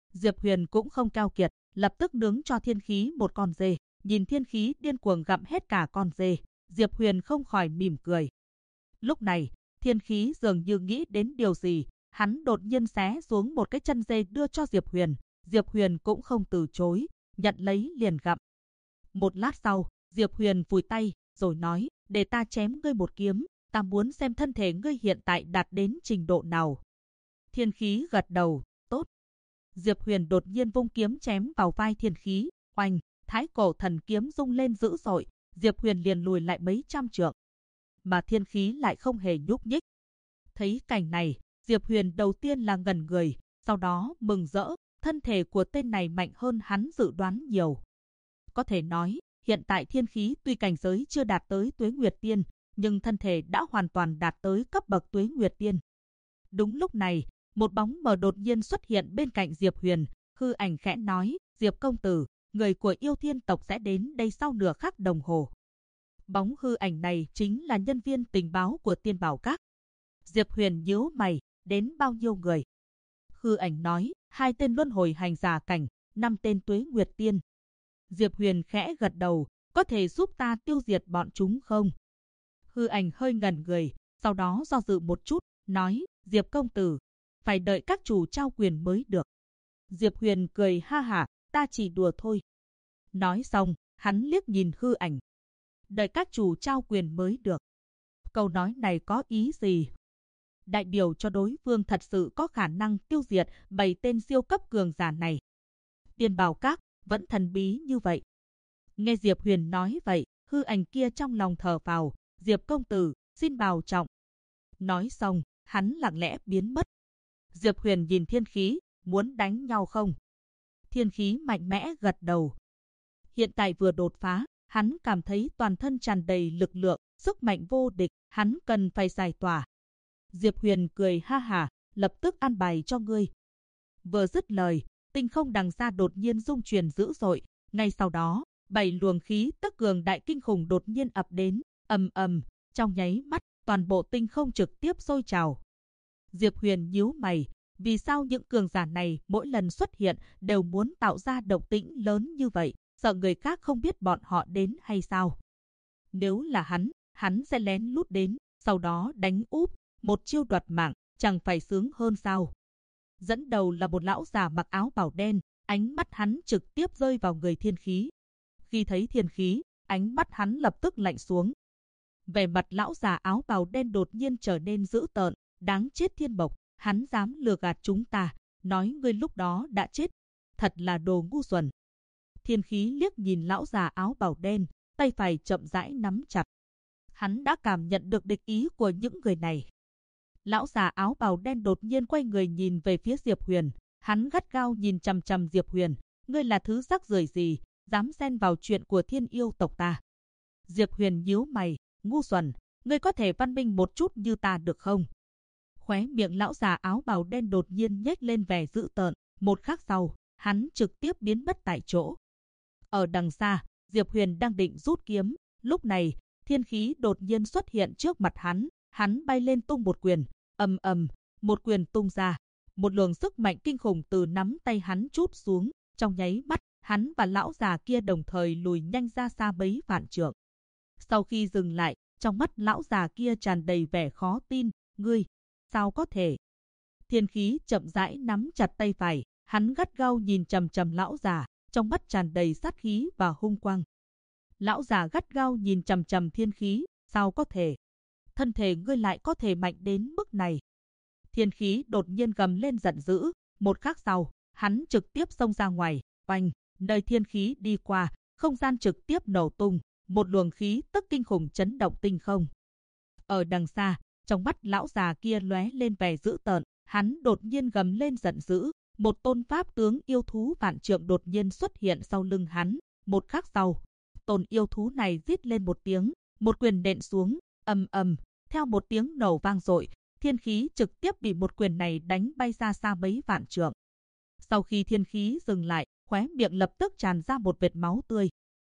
Diệp Huyền cũng không keo kiệt, lập tức nướng cho thiên khí một con dê. Nhìn thiên khí điên cuồng gặm hết cả con dê, Diệp Huyền không khỏi mỉm cười. Lúc này, thiên khí dường như nghĩ đến điều gì, hắn đột nhiên xé xuống một cái chân dê đưa cho Diệp Huyền. Diệp Huyền cũng không từ chối, nhận lấy liền gặm. Một lát sau, Diệp Huyền vùi tay, rồi nói, để ta chém ngươi một kiếm, ta muốn xem thân thể ngươi hiện tại đạt đến trình độ nào. Thiên khí gật đầu, tốt. Diệp Huyền đột nhiên vung kiếm chém vào vai thiên khí, oanh, thái cổ thần kiếm rung lên dữ dội, Diệp Huyền liền lùi lại mấy trăm trượng. Mà thiên khí lại không hề nhúc nhích. Thấy cảnh này, Diệp Huyền đầu tiên là ngẩn người, sau đó mừng rỡ, thân thể của tên này mạnh hơn hắn dự đoán nhiều. Có thể nói, hiện tại thiên khí tuy cảnh giới chưa đạt tới Tuế Nguyệt Tiên, nhưng thân thể đã hoàn toàn đạt tới cấp bậc Tuế Nguyệt Tiên. Đúng lúc này, một bóng mờ đột nhiên xuất hiện bên cạnh Diệp Huyền, hư ảnh khẽ nói, Diệp công tử, người của Yêu Thiên tộc sẽ đến đây sau nửa khắc đồng hồ. Bóng hư ảnh này chính là nhân viên tình báo của Tiên Bảo Các. Diệp Huyền nhíu mày, đến bao nhiêu người? Hư ảnh nói, 2 tên luân hồi hành giả cảnh, 5 tên Tuế Nguyệt Tiên. Diệp Huyền khẽ gật đầu, có thể giúp ta tiêu diệt bọn chúng không? Hư ảnh hơi ngẩn người, sau đó do dự một chút, nói, Diệp công tử, phải đợi các chủ trao quyền mới được. Diệp Huyền cười ha hả, ta chỉ đùa thôi. Nói xong, hắn liếc nhìn hư ảnh. Đợi các chủ trao quyền mới được. Câu nói này có ý gì? Đại biểu cho đối phương thật sự có khả năng tiêu diệt 7 tên siêu cấp cường giả này. Tiên Bảo Các vẫn thần bí như vậy. Nghe Diệp Huyền nói vậy, hư ảnh kia trong lòng thở phào, Diệp công tử, xin bảo trọng. Nói xong, hắn lặng lẽ biến mất. Diệp Huyền nhìn thiên khí, muốn đánh nhau không? Thiên khí mạnh mẽ gật đầu. Hiện tại vừa đột phá, hắn cảm thấy toàn thân tràn đầy lực lượng, sức mạnh vô địch, hắn cần phải giải tỏa. Diệp Huyền cười ha hả, lập tức an bài cho ngươi. Vừa dứt lời, tinh không đằng xa đột nhiên rung chuyển dữ dội, ngay sau đó, 7 luồng khí tức cường đại kinh khủng đột nhiên ập đến, ầm ầm, trong nháy mắt, toàn bộ tinh không trực tiếp sôi trào. Diệp Huyền nhíu mày, vì sao những cường giả này mỗi lần xuất hiện đều muốn tạo ra động tĩnh lớn như vậy, sợ người khác không biết bọn họ đến hay sao? Nếu là hắn sẽ lén lút đến, sau đó đánh úp, một chiêu đoạt mạng, chẳng phải sướng hơn sao? Dẫn đầu là một lão già mặc áo bào đen, ánh mắt hắn trực tiếp rơi vào người thiên khí. Khi thấy thiên khí, ánh mắt hắn lập tức lạnh xuống. Vẻ mặt lão già áo bào đen đột nhiên trở nên dữ tợn, đáng chết Thiên Mộc, hắn dám lừa gạt chúng ta, nói ngươi lúc đó đã chết, thật là đồ ngu xuẩn. Thiên khí liếc nhìn lão già áo bào đen, tay phải chậm rãi nắm chặt. Hắn đã cảm nhận được địch ý của những người này. Lão già áo bào đen đột nhiên quay người nhìn về phía Diệp Huyền, hắn gắt gao nhìn chằm chằm Diệp Huyền, ngươi là thứ rác rưởi gì, dám xen vào chuyện của Thiên Yêu tộc ta? Diệp Huyền nhíu mày, ngu xuẩn, ngươi có thể văn minh một chút như ta được không? Khóe miệng lão già áo bào đen đột nhiên nhếch lên vẻ dữ tợn, một khắc sau, hắn trực tiếp biến mất tại chỗ. Ở đằng xa, Diệp Huyền đang định rút kiếm, lúc này, thiên khí đột nhiên xuất hiện trước mặt hắn bay lên tung một quyền, ầm ầm, một quyền tung ra, một luồng sức mạnh kinh khủng từ nắm tay hắn trút xuống, trong nháy mắt, hắn và lão già kia đồng thời lùi nhanh ra xa mấy vạn trượng. Sau khi dừng lại, trong mắt lão già kia tràn đầy vẻ khó tin, ngươi, sao có thể? Thiên khí chậm rãi nắm chặt tay phải, hắn gắt gao nhìn chằm chằm lão già, trong mắt tràn đầy sát khí và hung quang. Lão già gắt gao nhìn chằm chằm thiên khí, sao có thể? Thân thể ngươi lại có thể mạnh đến mức này? Thiên khí đột nhiên gầm lên giận dữ, một khắc sau, hắn trực tiếp xông ra ngoài, oanh, nơi thiên khí đi qua, không gian trực tiếp nổ tung, một luồng khí tức kinh khủng chấn động tinh không. Ở đằng xa, trong mắt lão già kia lóe lên vẻ dữ tợn, hắn đột nhiên gầm lên giận dữ, một tôn pháp tướng yêu thú vạn trượng đột nhiên xuất hiện sau lưng hắn, một khắc sau, tôn yêu thú này rít lên một tiếng, một quyền nện xuống, ầm ầm, theo một tiếng nổ vang dội, thiên khí trực tiếp bị một quyền này đánh bay ra xa mấy vạn trượng. Sau khi thiên khí dừng lại, khóe miệng lập tức tràn ra một vệt máu tươi.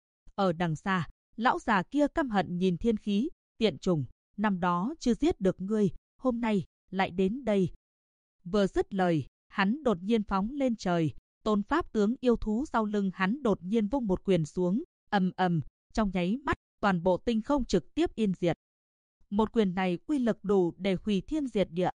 Ở đằng xa, lão già kia căm hận nhìn thiên khí, tiện chủng, năm đó chưa giết được ngươi, hôm nay lại đến đây. Vừa dứt lời, hắn đột nhiên phóng lên trời, Tôn pháp tướng yêu thú sau lưng hắn đột nhiên vung một quyền xuống, ầm ầm, trong nháy mắt, toàn bộ tinh không trực tiếp yên diệt. Một quyền này uy lực đủ để hủy thiên diệt địa.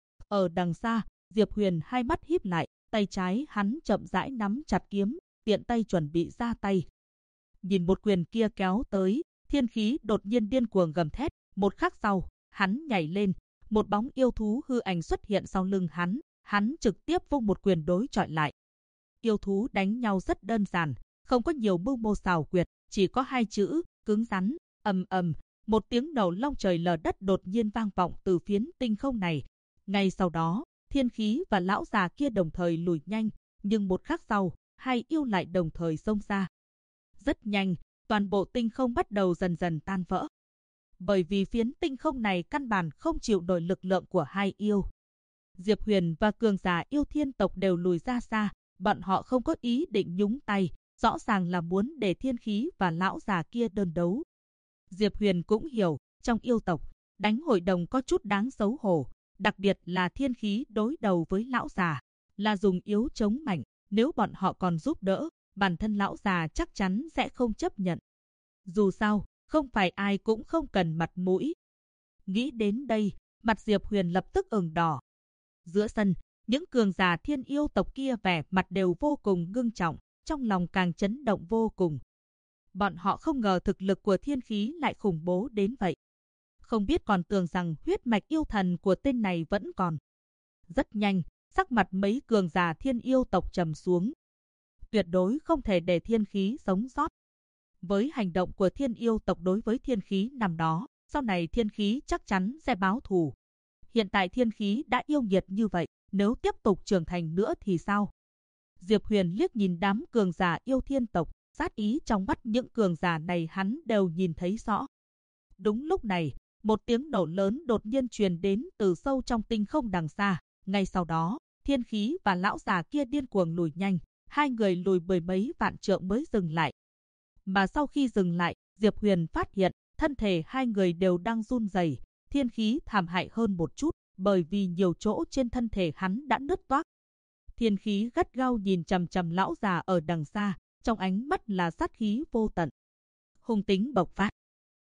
Ở đằng xa, Diệp Huyền hai mắt híp lại, tay trái hắn chậm rãi nắm chặt kiếm, tiện tay chuẩn bị ra tay. Nhìn một quyền kia kéo tới, thiên khí đột nhiên điên cuồng gầm thét, một khắc sau, hắn nhảy lên, một bóng yêu thú hư ảnh xuất hiện sau lưng hắn trực tiếp vung một quyền đối chọi lại. Yêu thú đánh nhau rất đơn giản, không có nhiều mưu mô xảo quyệt, chỉ có hai chữ, cứng rắn, ầm ầm, một tiếng nổ long trời lở đất đột nhiên vang vọng từ phiến tinh không này. Ngay sau đó, thiên khí và lão già kia đồng thời lùi nhanh, nhưng một khắc sau, hai yêu lại đồng thời xông ra. Rất nhanh, toàn bộ tinh không bắt đầu dần dần tan vỡ. Bởi vì phiến tinh không này căn bản không chịu nổi lực lượng của hai yêu. Diệp Huyền và cường giả yêu thiên tộc đều lùi ra xa, bọn họ không có ý định nhúng tay, rõ ràng là muốn để thiên khí và lão già kia đơn đấu. Diệp Huyền cũng hiểu, trong yêu tộc, đánh hội đồng có chút đáng xấu hổ, đặc biệt là thiên khí đối đầu với lão già, là dùng yếu chống mạnh, nếu bọn họ còn giúp đỡ, bản thân lão già chắc chắn sẽ không chấp nhận. Dù sao, không phải ai cũng không cần mặt mũi. Nghĩ đến đây, mặt Diệp Huyền lập tức ửng đỏ. Giữa sân, những cường giả thiên yêu tộc kia vẻ mặt đều vô cùng ngưng trọng, trong lòng càng chấn động vô cùng. Bọn họ không ngờ thực lực của thiên khí lại khủng bố đến vậy. Không biết còn tưởng rằng huyết mạch yêu thần của tên này vẫn còn. Rất nhanh, sắc mặt mấy cường giả thiên yêu tộc trầm xuống. Tuyệt đối không thể để thiên khí sống sót. Với hành động của thiên yêu tộc đối với thiên khí năm đó, sau này thiên khí chắc chắn sẽ báo thù. Hiện tại thiên khí đã yêu nghiệt như vậy, nếu tiếp tục trưởng thành nữa thì sao? Diệp Huyền liếc nhìn đám cường giả yêu thiên tộc, sát ý trong mắt những cường giả này hắn đều nhìn thấy rõ. Đúng lúc này, một tiếng nổ lớn đột nhiên truyền đến từ sâu trong tinh không đằng xa. Ngay sau đó, thiên khí và lão già kia điên cuồng lùi nhanh, hai người lùi 10 mấy vạn trượng mới dừng lại. Mà sau khi dừng lại, Diệp Huyền phát hiện thân thể hai người đều đang run rẩy. Thiên khí thảm hại hơn một chút, bởi vì nhiều chỗ trên thân thể hắn đã nứt toác. Thiên khí gắt gao nhìn chằm chằm lão già ở đằng xa, trong ánh mắt là sát khí vô tận. Hung tính bộc phát.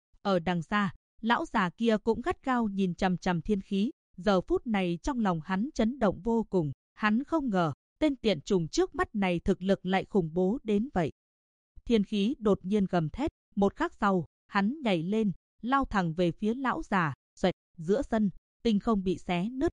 Ở đằng xa, lão già kia cũng gắt gao nhìn chằm chằm thiên khí, giờ phút này trong lòng hắn chấn động vô cùng, hắn không ngờ, tên tiện trùng trước mắt này thực lực lại khủng bố đến vậy. Thiên khí đột nhiên gầm thét, một khắc sau, hắn nhảy lên, lao thẳng về phía lão già, xoẹt, giữa sân, tinh không bị xé nứt.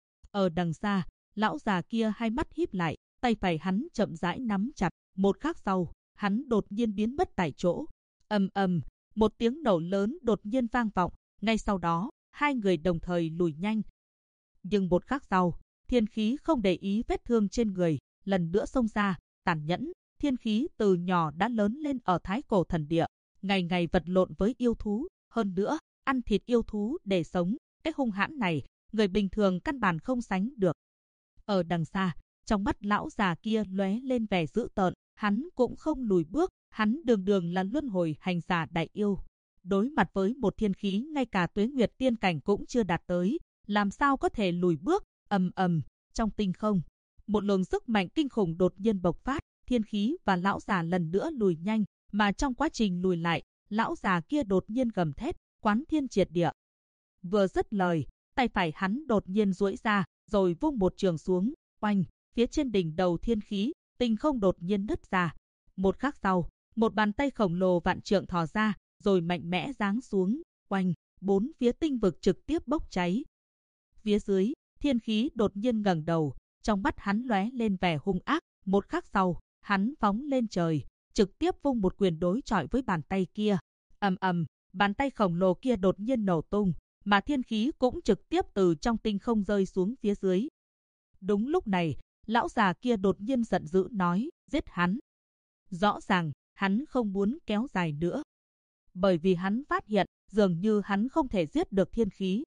Ở đằng xa, lão già kia hai mắt híp lại, tay phải hắn chậm rãi nắm chặt, một khắc sau, hắn đột nhiên biến mất tại chỗ. Ầm ầm, một tiếng nổ lớn đột nhiên vang vọng, ngay sau đó, hai người đồng thời lùi nhanh. Nhưng một khắc sau, thiên khí không để ý vết thương trên người, lần nữa xông ra, tàn nhẫn, thiên khí từ nhỏ đã lớn lên ở Thái Cổ Thần Địa, ngày ngày vật lộn với yêu thú, hơn nữa, ăn thịt yêu thú để sống, cái hung hãn này, người bình thường căn bản không sánh được. Ở đằng xa, trong mắt lão già kia lóe lên vẻ dữ tợn, hắn cũng không lùi bước, hắn đường đường là luân hồi hành giả đại yêu. Đối mặt với một thiên khí ngay cả tuế nguyệt tiên cảnh cũng chưa đạt tới, làm sao có thể lùi bước, ầm ầm, trong tinh không. Một luồng sức mạnh kinh khủng đột nhiên bộc phát, thiên khí và lão già lần nữa lùi nhanh, mà trong quá trình lùi lại, lão già kia đột nhiên gầm thét, quán thiên triệt địa. Vừa dứt lời, tay phải hắn đột nhiên duỗi ra, rồi vung một trường xuống, oanh, phía trên đỉnh đầu thiên khí, tinh không đột nhiên nứt ra. Một khắc sau, một bàn tay khổng lồ vạn trượng thò ra, rồi mạnh mẽ giáng xuống, oanh, bốn phía tinh vực trực tiếp bốc cháy. Phía dưới, thiên khí đột nhiên ngẩng đầu, trong mắt hắn lóe lên vẻ hung ác, một khắc sau, hắn phóng lên trời, trực tiếp vung một quyền đối chọi với bàn tay kia. Ầm ầm, bàn tay khổng lồ kia đột nhiên nổ tung, mà thiên khí cũng trực tiếp từ trong tinh không rơi xuống phía dưới. Đúng lúc này, lão già kia đột nhiên giận dữ nói, giết hắn. Rõ ràng, hắn không muốn kéo dài nữa. Bởi vì hắn phát hiện, dường như hắn không thể giết được thiên khí.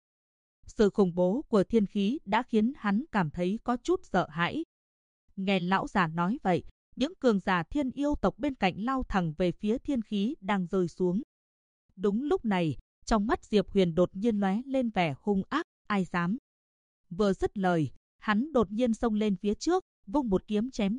Sự khủng bố của thiên khí đã khiến hắn cảm thấy có chút sợ hãi. Nghe lão già nói vậy, những cường giả thiên yêu tộc bên cạnh lao thẳng về phía thiên khí đang rơi xuống. Đúng lúc này, trong mắt Diệp Huyền đột nhiên lóe lên vẻ hung ác, ai dám. Vừa dứt lời, hắn đột nhiên xông lên phía trước, vung một kiếm chém ra,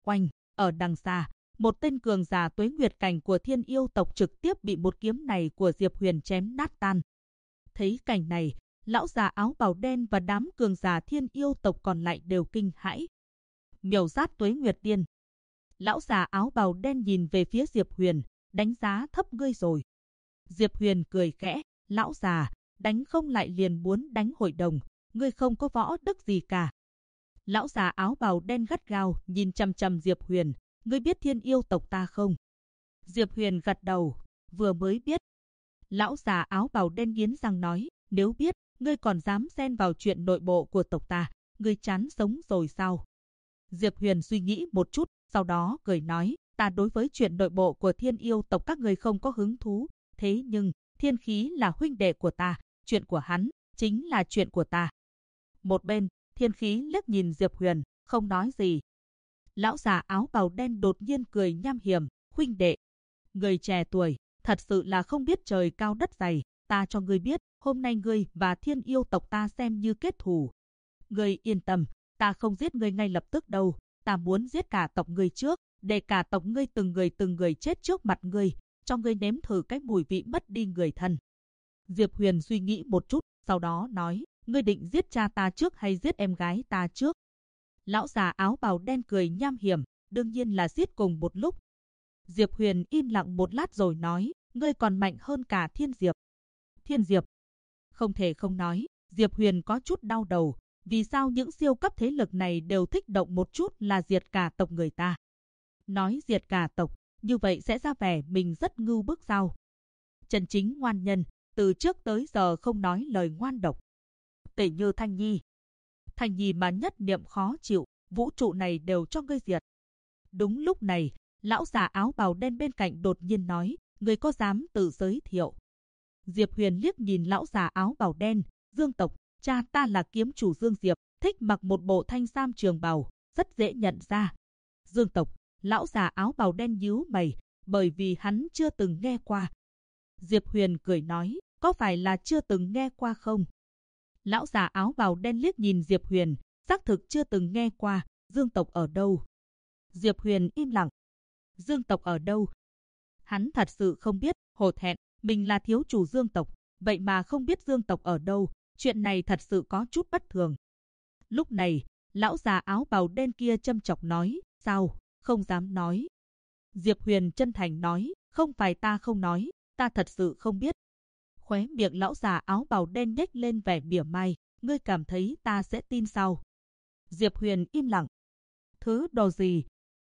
Oanh, ở đằng xa, một tên cường giả tuế nguyệt cảnh của Thiên Yêu tộc trực tiếp bị một kiếm này của Diệp Huyền chém nát tan. Thấy cảnh này, lão già áo bào đen và đám cường giả Thiên Yêu tộc còn lại đều kinh hãi. Miểu sát tuế nguyệt tiên. Lão già áo bào đen nhìn về phía Diệp Huyền, đánh giá thấp ngươi rồi. Diệp Huyền cười khẽ, lão già, đánh không lại liền muốn đánh hội đồng, ngươi không có võ đức gì cả. Lão già áo bào đen gắt gao nhìn chằm chằm Diệp Huyền, ngươi biết Thiên Yêu tộc ta không? Diệp Huyền gật đầu, vừa mới biết. Lão già áo bào đen nghiến răng nói, nếu biết, ngươi còn dám xen vào chuyện nội bộ của tộc ta, ngươi chán sống rồi sao? Diệp Huyền suy nghĩ một chút, sau đó cười nói, ta đối với chuyện nội bộ của Thiên Yêu tộc các ngươi không có hứng thú, thế nhưng, Thiên Khí là huynh đệ của ta, chuyện của hắn chính là chuyện của ta. Một bên, Thiên Khí liếc nhìn Diệp Huyền, không nói gì. Lão già áo bào đen đột nhiên cười nham hiểm, huynh đệ, người trẻ tuổi, thật sự là không biết trời cao đất dày, ta cho ngươi biết, hôm nay ngươi và Thiên Yêu tộc ta xem như kết thù. Ngươi yên tâm, ta không giết ngươi ngay lập tức đâu, ta muốn giết cả tộc ngươi trước, để cả tộc ngươi từng người chết trước mặt ngươi, cho ngươi nếm thử cái mùi vị mất đi người thân. Diệp Huyền suy nghĩ một chút, sau đó nói, ngươi định giết cha ta trước hay giết em gái ta trước? Lão già áo bào đen cười nham hiểm, đương nhiên là giết cùng một lúc. Diệp Huyền im lặng một lát rồi nói, ngươi còn mạnh hơn cả Thiên Diệp. Thiên Diệp? Không thể không nói, Diệp Huyền có chút đau đầu, vì sao những siêu cấp thế lực này đều thích động một chút là diệt cả tộc người ta? Nói diệt cả tộc, như vậy sẽ ra vẻ mình rất ngưu bức sao? Chân chính ngoan nhân, từ trước tới giờ không nói lời ngoan độc. Tỉ như Thanh Nhi. Thanh Nhi mà nhất niệm khó chịu, vũ trụ này đều cho ngươi diệt. Đúng lúc này, lão già áo bào đen bên cạnh đột nhiên nói, ngươi có dám tự giới thiệu? Diệp Huyền liếc nhìn lão già áo bào đen, Dương tộc, cha ta là kiếm chủ Dương Diệp, thích mặc một bộ thanh sam trường bào, rất dễ nhận ra. Dương tộc, lão già áo bào đen nhíu mày, bởi vì hắn chưa từng nghe qua. Diệp Huyền cười nói, có phải là chưa từng nghe qua không? Lão già áo bào đen liếc nhìn Diệp Huyền, xác thực chưa từng nghe qua, Dương tộc ở đâu? Diệp Huyền im lặng. Dương tộc ở đâu? Hắn thật sự không biết, hổ thẹn, mình là thiếu chủ Dương tộc, vậy mà không biết Dương tộc ở đâu, chuyện này thật sự có chút bất thường. Lúc này, lão già áo bào đen kia châm chọc nói, sao, không dám nói. Diệp Huyền chân thành nói, không phải ta không nói, ta thật sự không biết. Khóe miệng lão già áo bào đen nhếch lên vẻ mỉa mai, ngươi cảm thấy ta sẽ tin sao? Diệp Huyền im lặng. Thứ đồ gì?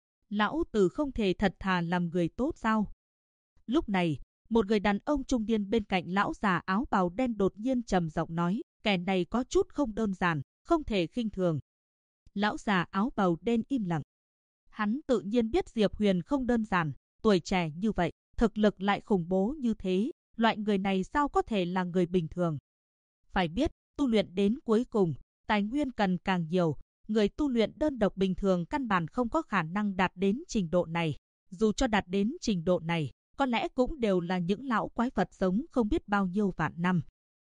Lão tử không thể thật thà làm người tốt sao? Lúc này, một người đàn ông trung niên bên cạnh lão già áo bào đen đột nhiên trầm giọng nói, kẻ này có chút không đơn giản, không thể khinh thường. Lão già áo bào đen im lặng. Hắn tự nhiên biết Diệp Huyền không đơn giản, tuổi trẻ như vậy, thực lực lại khủng bố như thế, loại người này sao có thể là người bình thường. Phải biết, tu luyện đến cuối cùng, tài nguyên cần càng nhiều, người tu luyện đơn độc bình thường căn bản không có khả năng đạt đến trình độ này. Dù cho đạt đến trình độ này, có lẽ cũng đều là những lão quái vật sống không biết bao nhiêu vạn năm.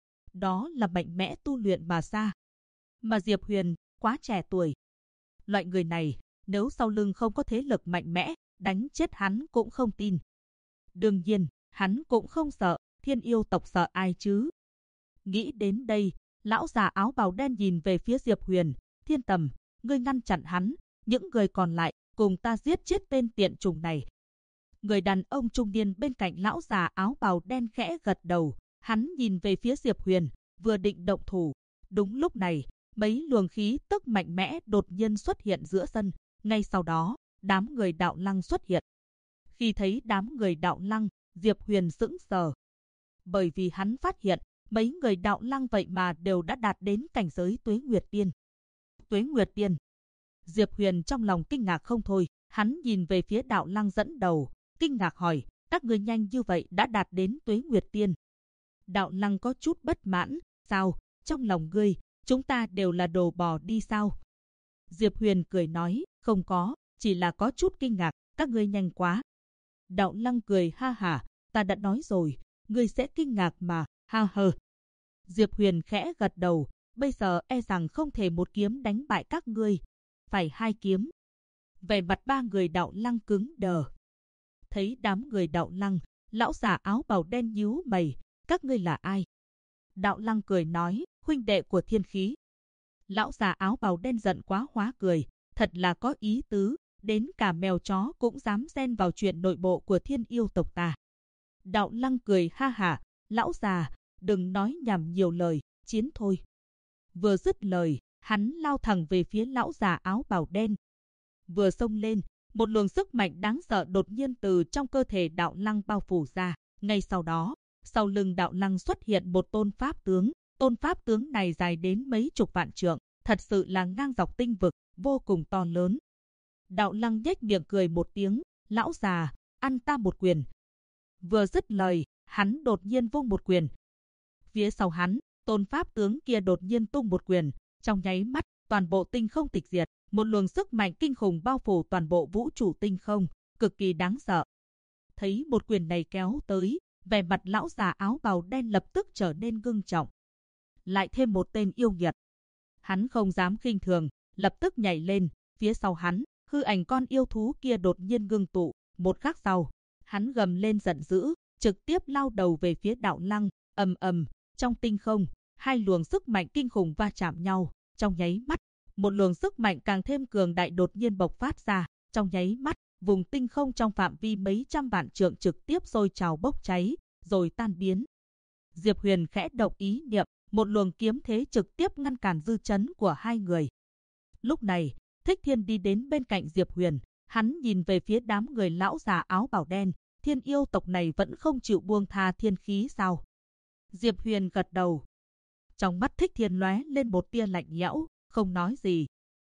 Đó là mạnh mẽ tu luyện mà ra. Mà Diệp Huyền, quá trẻ tuổi. Loại người này, nếu sau lưng không có thế lực mạnh mẽ, đánh chết hắn cũng không tin. Đương nhiên, hắn cũng không sợ, Thiên Yêu tộc sợ ai chứ? Nghĩ đến đây, lão già áo bào đen nhìn về phía Diệp Huyền, Thiên Tầm, ngươi ngăn chặn hắn, những người còn lại, cùng ta giết chết tên tiện chủng này. Người đàn ông trung niên bên cạnh lão già áo bào đen khẽ gật đầu, hắn nhìn về phía Diệp Huyền, vừa định động thủ. Đúng lúc này, mấy luồng khí tức mạnh mẽ đột nhiên xuất hiện giữa sân, ngay sau đó, đám người đạo lăng xuất hiện. Khi thấy đám người đạo lăng, Diệp Huyền sững sờ. Bởi vì hắn phát hiện, mấy người đạo lăng vậy mà đều đã đạt đến cảnh giới Tuế Nguyệt Tiên. Tuế Nguyệt Tiên. Diệp Huyền trong lòng kinh ngạc không thôi, hắn nhìn về phía đạo lăng dẫn đầu, kinh ngạc hỏi, các ngươi nhanh như vậy đã đạt đến Tuế Nguyệt Tiên. Đạo lăng có chút bất mãn, sao, trong lòng ngươi, chúng ta đều là đồ bò đi sao? Diệp Huyền cười nói, không có, chỉ là có chút kinh ngạc, các ngươi nhanh quá. Đạo lăng cười ha hả, ta đã nói rồi, ngươi sẽ kinh ngạc mà, ha hờ. Diệp Huyền khẽ gật đầu, bây giờ e rằng không thể một kiếm đánh bại các ngươi, phải hai kiếm. Vẻ mặt ba người Đạo Lăng cứng đờ. Thấy đám người Đạo Lăng, lão già áo bào đen nhíu mày, các ngươi là ai? Đạo Lăng cười nói, huynh đệ của Thiên Khí. Lão già áo bào đen giận quá hóa cười, thật là có ý tứ, đến cả mèo chó cũng dám xen vào chuyện nội bộ của Thiên yêu tộc ta. Đạo Lăng cười ha hả, lão già, đừng nói nhảm nhiều lời, chiến thôi. Vừa dứt lời, hắn lao thẳng về phía lão già áo bào đen. Vừa xông lên, một luồng sức mạnh đáng sợ đột nhiên từ trong cơ thể Đạo Lăng bao phủ ra. Ngay sau đó, sau lưng Đạo Lăng xuất hiện một tôn pháp tướng. Tôn pháp tướng này dài đến mấy chục vạn trượng, thật sự là ngang dọc tinh vực, vô cùng to lớn. Đạo Lăng nhếch miệng cười một tiếng, lão già, ăn ta một quyền. Vừa dứt lời, hắn đột nhiên vung một quyền. Phía sau hắn, tôn pháp tướng kia đột nhiên tung một quyền, trong nháy mắt, toàn bộ tinh không tịch diệt, một luồng sức mạnh kinh khủng bao phủ toàn bộ vũ trụ tinh không, cực kỳ đáng sợ. Thấy một quyền này kéo tới, vẻ mặt lão già áo bào đen lập tức trở nên ngưng trọng. Lại thêm một tên yêu nghiệt. Hắn không dám khinh thường, lập tức nhảy lên, phía sau hắn, hư ảnh con yêu thú kia đột nhiên ngưng tụ, một khắc sau, hắn gầm lên giận dữ, trực tiếp lao đầu về phía Đạo Lăng, ầm ầm, trong tinh không, hai luồng sức mạnh kinh khủng va chạm nhau, trong nháy mắt, một luồng sức mạnh càng thêm cường đại đột nhiên bộc phát ra, trong nháy mắt, vùng tinh không trong phạm vi mấy trăm vạn trượng trực tiếp sôi trào bốc cháy, rồi tan biến. Diệp Huyền khẽ động ý niệm, một luồng kiếm thế trực tiếp ngăn cản dư chấn của hai người. Lúc này, Thích Thiên đi đến bên cạnh Diệp Huyền, hắn nhìn về phía đám người lão già áo bào đen, Thiên yêu tộc này vẫn không chịu buông tha thiên khí sao? Diệp Huyền gật đầu. Trong mắt Thích Thiên lóe lên một tia lạnh lẽo, không nói gì.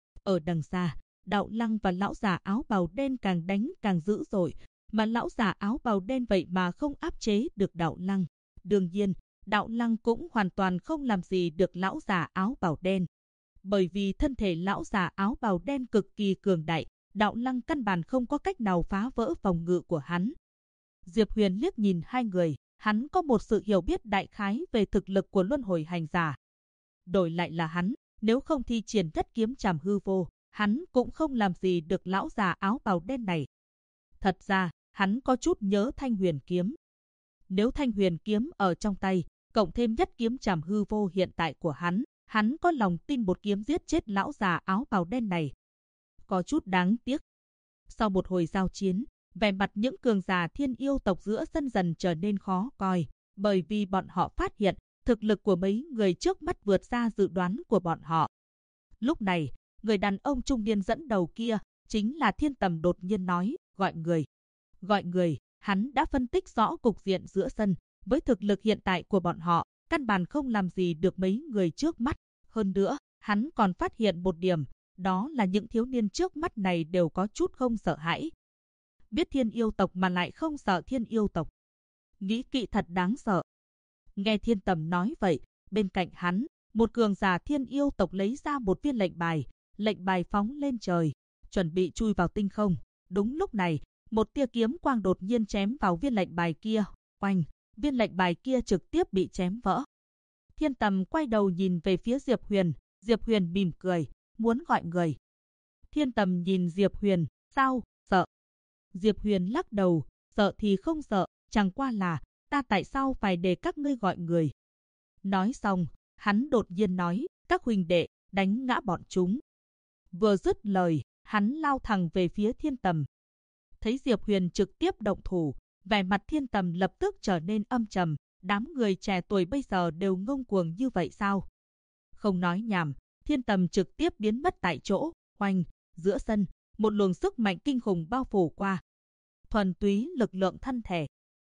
Ở đằng xa, Đạo Lăng và lão già áo bào đen càng đánh càng dữ dội, mà lão già áo bào đen vậy mà không áp chế được Đạo Lăng. Đương nhiên, Đạo Lăng cũng hoàn toàn không làm gì được lão già áo bào đen. Bởi vì thân thể lão già áo bào đen cực kỳ cường đại, Đạo Lăng căn bản không có cách nào phá vỡ phòng ngự của hắn. Diệp Huyền liếc nhìn hai người, hắn có một sự hiểu biết đại khái về thực lực của luân hồi hành giả. Đổi lại là hắn, nếu không thi triển Nhất Kiếm Trảm Hư Vô, hắn cũng không làm gì được lão già áo bào đen này. Thật ra, hắn có chút nhớ Thanh Huyền Kiếm. Nếu Thanh Huyền Kiếm ở trong tay, cộng thêm Nhất Kiếm Trảm Hư Vô hiện tại của hắn có lòng tin một kiếm giết chết lão già áo bào đen này. Có chút đáng tiếc. Sau một hồi giao chiến, vẻ mặt những cường giả Thiên yêu tộc giữa sân dần trở nên khó coi, bởi vì bọn họ phát hiện thực lực của mấy người trước mắt vượt xa dự đoán của bọn họ. Lúc này, người đàn ông trung niên dẫn đầu kia, chính là Thiên Tầm đột nhiên nói, gọi người. Gọi người, hắn đã phân tích rõ cục diện giữa sân, với thực lực hiện tại của bọn họ, căn bản không làm gì được mấy người trước mắt. Hơn nữa, hắn còn phát hiện một điểm, đó là những thiếu niên trước mắt này đều có chút không sợ hãi. Biết Thiên yêu tộc mà lại không sợ Thiên yêu tộc. Nghĩ kỵ thật đáng sợ. Nghe Thiên Tầm nói vậy, bên cạnh hắn, một cường giả Thiên yêu tộc lấy ra một viên lệnh bài phóng lên trời, chuẩn bị chui vào tinh không. Đúng lúc này, một tia kiếm quang đột nhiên chém vào viên lệnh bài kia, oanh, viên lệnh bài kia trực tiếp bị chém vỡ. Thiên Tầm quay đầu nhìn về phía Diệp Huyền mỉm cười, muốn gọi người. Thiên Tầm nhìn Diệp Huyền, sao, sợ? Diệp Huyền lắc đầu, sợ thì không sợ, chẳng qua là, ta tại sao phải để các ngươi gọi người? Nói xong, hắn đột nhiên nói, các huynh đệ, đánh ngã bọn chúng. Vừa dứt lời, hắn lao thẳng về phía Thiên Tầm. Thấy Diệp Huyền trực tiếp động thủ, vẻ mặt Thiên Tầm lập tức trở nên âm trầm, đám người trẻ tuổi bây giờ đều ngông cuồng như vậy sao? Không nói nhảm, Thiên Tầm trực tiếp biến mất tại chỗ, oanh, giữa sân, một luồng sức mạnh kinh khủng bao phủ qua. Thuần túy lực lượng thân thể.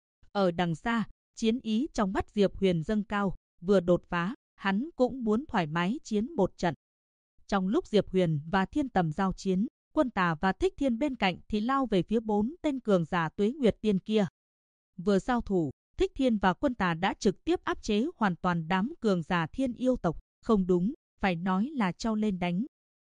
Ở đằng xa, chiến ý trong mắt Diệp Huyền dâng cao, vừa đột phá, hắn cũng muốn thoải mái chiến một trận. Trong lúc Diệp Huyền và Thiên Tầm giao chiến, Quân Tà và Thích Thiên bên cạnh thì lao về phía 4 tên cường giả Tuế Nguyệt Tiên kia. Vừa giao thủ, Thích Thiên và Quân Tà đã trực tiếp áp chế hoàn toàn đám cường giả Thiên yêu tộc, không đúng, phải nói là trao lên đánh.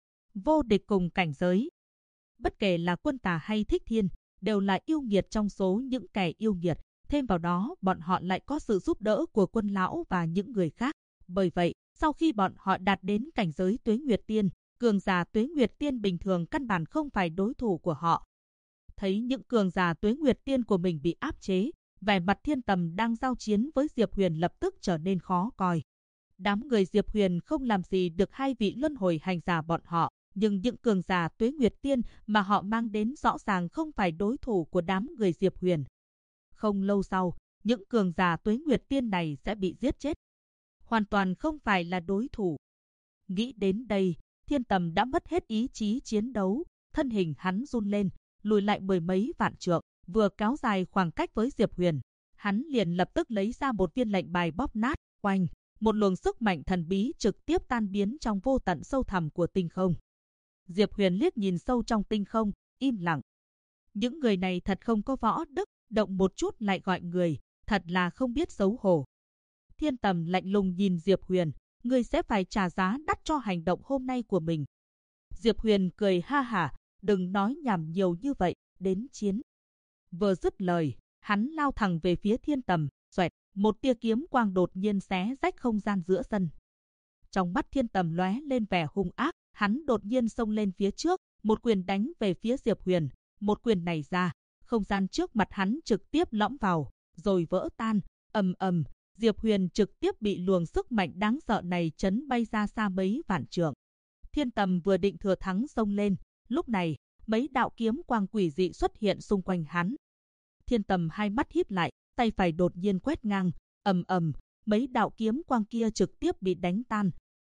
Vô địch cùng cảnh giới. Bất kể là Quân Tà hay Thích Thiên, đều là yêu nghiệt trong số những kẻ yêu nghiệt, thêm vào đó bọn họ lại có sự giúp đỡ của Quân lão và những người khác. Bởi vậy, sau khi bọn họ đạt đến cảnh giới Tuế Nguyệt Tiên, cường giả Tuế Nguyệt Tiên bình thường căn bản không phải đối thủ của họ. Thấy những cường giả Tuế Nguyệt Tiên của mình bị áp chế, vẻ mặt Thiên Tầm đang giao chiến với Diệp Huyền lập tức trở nên khó coi. Đám người Diệp Huyền không làm gì được hai vị luân hồi hành giả bọn họ, nhưng những cường giả Tuế Nguyệt Tiên mà họ mang đến rõ ràng không phải đối thủ của đám người Diệp Huyền. Không lâu sau, những cường giả Tuế Nguyệt Tiên này sẽ bị giết chết. Hoàn toàn không phải là đối thủ. Nghĩ đến đây, Thiên Tầm đã mất hết ý chí chiến đấu, thân hình hắn run lên, lùi lại mười mấy vạn trượng, vừa kéo dài khoảng cách với Diệp Huyền. Hắn liền lập tức lấy ra một viên lệnh bài bóp nát, oanh, một luồng sức mạnh thần bí trực tiếp tan biến trong vô tận sâu thẳm của tinh không. Diệp Huyền liếc nhìn sâu trong tinh không, im lặng. Những người này thật không có võ đức, động một chút lại gọi người, thật là không biết xấu hổ. Thiên Tầm lạnh lùng nhìn Diệp Huyền, ngươi sẽ phải trả giá đắt cho hành động hôm nay của mình. Diệp Huyền cười ha hả, đừng nói nhảm nhiều như vậy, đến chiến. Vừa dứt lời, hắn lao thẳng về phía Thiên Tầm, xoẹt, một tia kiếm quang đột nhiên xé rách không gian giữa sân. Trong mắt Thiên Tầm lóe lên vẻ hung ác, hắn đột nhiên xông lên phía trước, một quyền đánh về phía Diệp Huyền. Một quyền này ra, không gian trước mặt hắn trực tiếp lõm vào, rồi vỡ tan, ầm ầm. Diệp Huyền trực tiếp bị luồng sức mạnh đáng sợ này chấn bay ra xa mấy vạn trượng. Thiên Tầm vừa định thừa thắng xông lên, lúc này, mấy đạo kiếm quang quỷ dị xuất hiện xung quanh hắn. Thiên Tầm hai mắt híp lại, tay phải đột nhiên quét ngang, ầm ầm, mấy đạo kiếm quang kia trực tiếp bị đánh tan.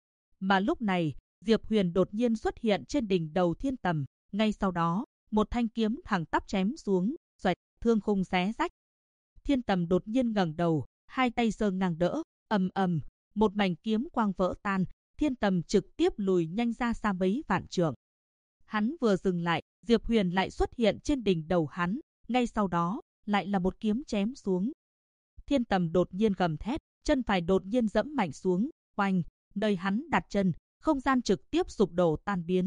Mà lúc này, Diệp Huyền đột nhiên xuất hiện trên đỉnh đầu Thiên Tầm, ngay sau đó, một thanh kiếm thẳng tắp chém xuống, xoẹt, thương khung xé rách. Thiên Tầm đột nhiên ngẩng đầu, hai tay giơ ngang đỡ, ầm ầm, một mảnh kiếm quang vỡ tan, Thiên Tầm trực tiếp lùi nhanh ra xa mấy vạn trượng. Hắn vừa dừng lại, Diệp Huyền lại xuất hiện trên đỉnh đầu hắn, ngay sau đó, lại là một kiếm chém xuống. Thiên Tầm đột nhiên gầm thét, chân phải đột nhiên dẫm mạnh xuống, oanh, nơi hắn đặt chân, không gian trực tiếp sụp đổ tan biến.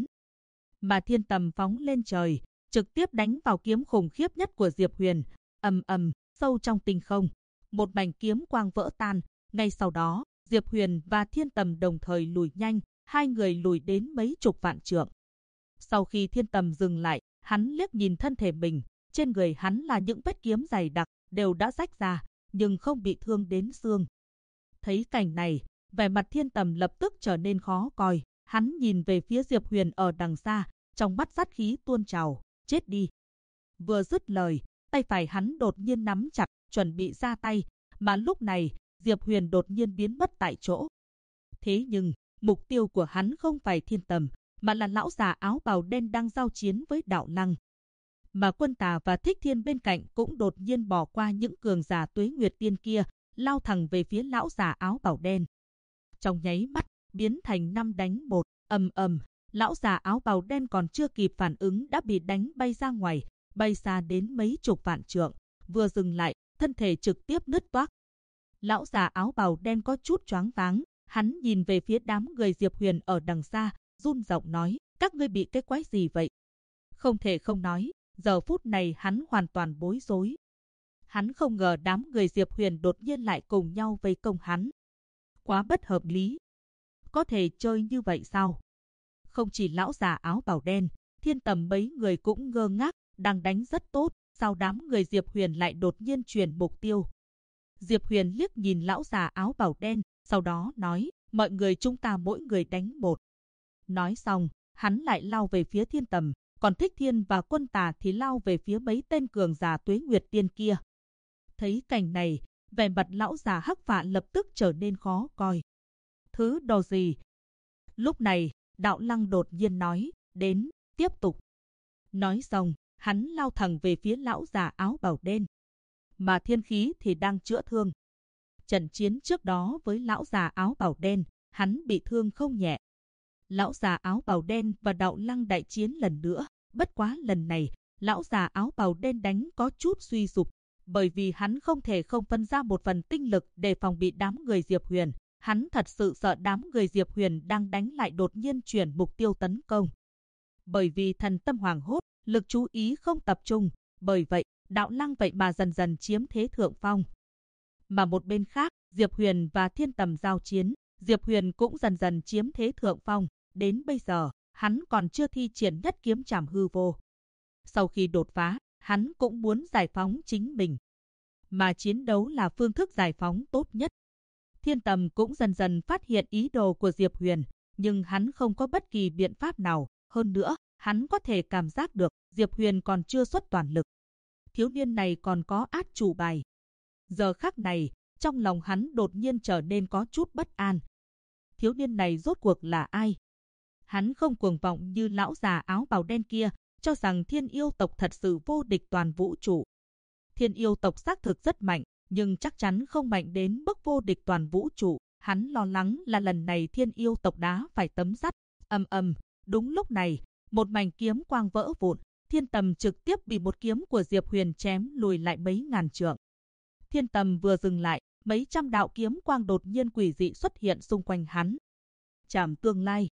Mà Thiên Tầm phóng lên trời, trực tiếp đánh vào kiếm khủng khiếp nhất của Diệp Huyền, ầm ầm, sâu trong tinh không. Một mảnh kiếm quang vỡ tan, ngay sau đó, Diệp Huyền và Thiên Tầm đồng thời lùi nhanh, hai người lùi đến mấy chục vạn trượng. Sau khi Thiên Tầm dừng lại, hắn liếc nhìn thân thể mình, trên người hắn là những vết kiếm dày đặc, đều đã rách ra, nhưng không bị thương đến xương. Thấy cảnh này, vẻ mặt Thiên Tầm lập tức trở nên khó coi, hắn nhìn về phía Diệp Huyền ở đằng xa, trong mắt sát khí tuôn trào, chết đi. Vừa dứt lời, tay phải hắn đột nhiên nắm chặt, chuẩn bị ra tay, mà lúc này, Diệp Huyền đột nhiên biến mất tại chỗ. Thế nhưng, mục tiêu của hắn không phải Thiên Tầm, mà là lão già áo bào đen đang giao chiến với Đạo Lăng. Mà Quân Tà và Thích Thiên bên cạnh cũng đột nhiên bỏ qua những cường giả Tuế Nguyệt Tiên kia, lao thẳng về phía lão già áo bào đen. Trong nháy mắt, biến thành 5 đánh 1, ầm ầm, lão già áo bào đen còn chưa kịp phản ứng đã bị đánh bay ra ngoài, bay xa đến mấy chục vạn trượng, vừa dừng lại, thân thể trực tiếp nứt toác. Lão già áo bào đen có chút choáng váng, hắn nhìn về phía đám người Diệp Huyền ở đằng xa, run giọng nói, các ngươi bị cái quái gì vậy? Không thể không nói, giờ phút này hắn hoàn toàn bối rối. Hắn không ngờ đám người Diệp Huyền đột nhiên lại cùng nhau vây công hắn. Quá bất hợp lý. Có thể chơi như vậy sao? Không chỉ lão già áo bào đen, Thiên Tầm mấy người cũng ngơ ngác, đang đánh rất tốt, sao đám người Diệp Huyền lại đột nhiên chuyển mục tiêu? Diệp Huyền liếc nhìn lão già áo bào đen, sau đó nói, mọi người chúng ta mỗi người đánh một. Nói xong, hắn lại lao về phía Thiên Tầm, còn Thích Thiên và Quân Tà thì lao về phía mấy tên cường giả Tuế Nguyệt Tiên kia. Thấy cảnh này, vẻ mặt lão già hắc phạ lập tức trở nên khó coi. Thứ đồ gì? Lúc này, Đạo Lăng đột nhiên nói, đến, tiếp tục. Nói xong, hắn lao thẳng về phía lão già áo bào đen. Mà Thiên Khí thì đang chữa thương. Trận chiến trước đó với lão già áo bào đen, hắn bị thương không nhẹ. Lão già áo bào đen và Đạo Lăng đại chiến lần nữa, bất quá lần này, lão già áo bào đen đánh có chút suy sụp, bởi vì hắn không thể không phân ra một phần tinh lực để phòng bị đám người Diệp Huyền. Hắn thật sự sợ đám người Diệp Huyền đang đánh lại đột nhiên chuyển mục tiêu tấn công. Bởi vì thần tâm hoảng hốt, lực chú ý không tập trung, bởi vậy, Đạo Lăng vậy mà dần dần chiếm thế thượng phong. Mà một bên khác, Diệp Huyền và Thiên Tầm giao chiến, Diệp Huyền cũng dần dần chiếm thế thượng phong. Đến bây giờ, hắn còn chưa thi triển nhất kiếm trảm hư vô. Sau khi đột phá, hắn cũng muốn giải phóng chính mình. Mà chiến đấu là phương thức giải phóng tốt nhất. Thiên Tầm cũng dần dần phát hiện ý đồ của Diệp Huyền, nhưng hắn không có bất kỳ biện pháp nào. Hơn nữa, hắn có thể cảm giác được Diệp Huyền còn chưa xuất toàn lực. Thiếu niên này còn có át chủ bài. Giờ khắc này, trong lòng hắn đột nhiên trở nên có chút bất an. Thiếu niên này rốt cuộc là ai? Hắn không cuồng vọng như lão già áo bào đen kia, cho rằng Thiên Yêu tộc thật sự vô địch toàn vũ trụ. Thiên Yêu tộc xác thực rất mạnh, nhưng chắc chắn không mạnh đến mức vô địch toàn vũ trụ. Hắn lo lắng là lần này Thiên Yêu tộc đá phải tấm sắt. Ầm ầm, đúng lúc này, một mảnh kiếm quang vỡ vụn, Thiên Tầm trực tiếp bị một kiếm của Diệp Huyền chém lùi lại mấy ngàn trượng. Thiên Tầm vừa dừng lại, mấy trăm đạo kiếm quang đột nhiên quỷ dị xuất hiện xung quanh hắn. Trảm tương lai.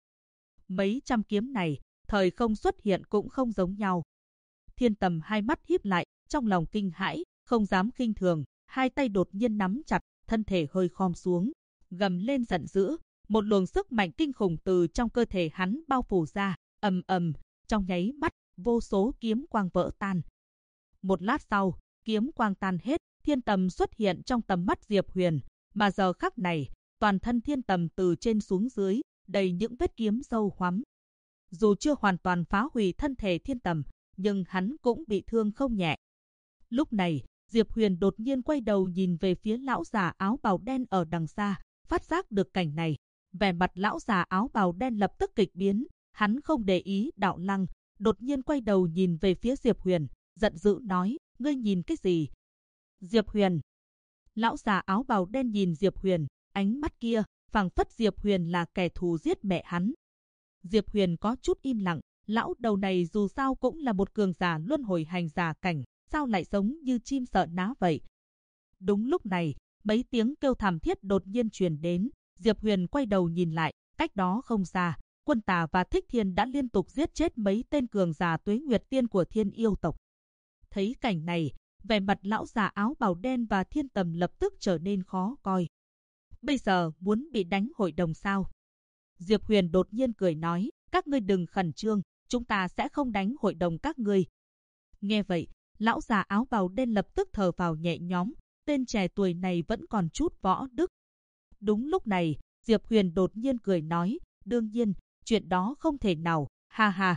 Mấy trăm kiếm này, thời không xuất hiện cũng không giống nhau. Thiên Tầm hai mắt híp lại, trong lòng kinh hãi, không dám khinh thường, hai tay đột nhiên nắm chặt, thân thể hơi khom xuống, gầm lên giận dữ, một luồng sức mạnh kinh khủng từ trong cơ thể hắn bao phủ ra, ầm ầm, trong nháy mắt, vô số kiếm quang vỡ tan. Một lát sau, kiếm quang tan hết, Thiên Tầm xuất hiện trong tầm mắt Diệp Huyền, mà giờ khắc này, toàn thân Thiên Tầm từ trên xuống dưới, đầy những vết kiếm sâu hoắm. Dù chưa hoàn toàn phá hủy thân thể Thiên Tầm, nhưng hắn cũng bị thương không nhẹ. Lúc này, Diệp Huyền đột nhiên quay đầu nhìn về phía lão già áo bào đen ở đằng xa, phát giác được cảnh này. Vẻ mặt lão già áo bào đen lập tức kịch biến, hắn không để ý Đạo Lăng, đột nhiên quay đầu nhìn về phía Diệp Huyền, giận dữ nói, ngươi nhìn cái gì? Diệp Huyền. Lão già áo bào đen nhìn Diệp Huyền, ánh mắt kia, phảng phất Diệp Huyền là kẻ thù giết mẹ hắn. Diệp Huyền có chút im lặng, lão đầu này dù sao cũng là một cường giả luân hồi hành giả cảnh, sao lại giống như chim sợ ná vậy? Đúng lúc này, mấy tiếng kêu thảm thiết đột nhiên truyền đến, Diệp Huyền quay đầu nhìn lại, cách đó không xa, Quân Tà và Thích Thiên đã liên tục giết chết mấy tên cường giả Tuế Nguyệt Tiên của Thiên Yêu tộc. Thấy cảnh này, vẻ mặt lão già áo bào đen và Thiên Tầm lập tức trở nên khó coi. Bây giờ muốn bị đánh hội đồng sao? Diệp Huyền đột nhiên cười nói, các ngươi đừng khẩn trương, chúng ta sẽ không đánh hội đồng các ngươi. Nghe vậy, lão già áo bào đen lập tức thở vào nhẹ nhõm, tên trẻ tuổi này vẫn còn chút võ đức. Đúng lúc này, Diệp Huyền đột nhiên cười nói, đương nhiên, chuyện đó không thể nào, ha ha.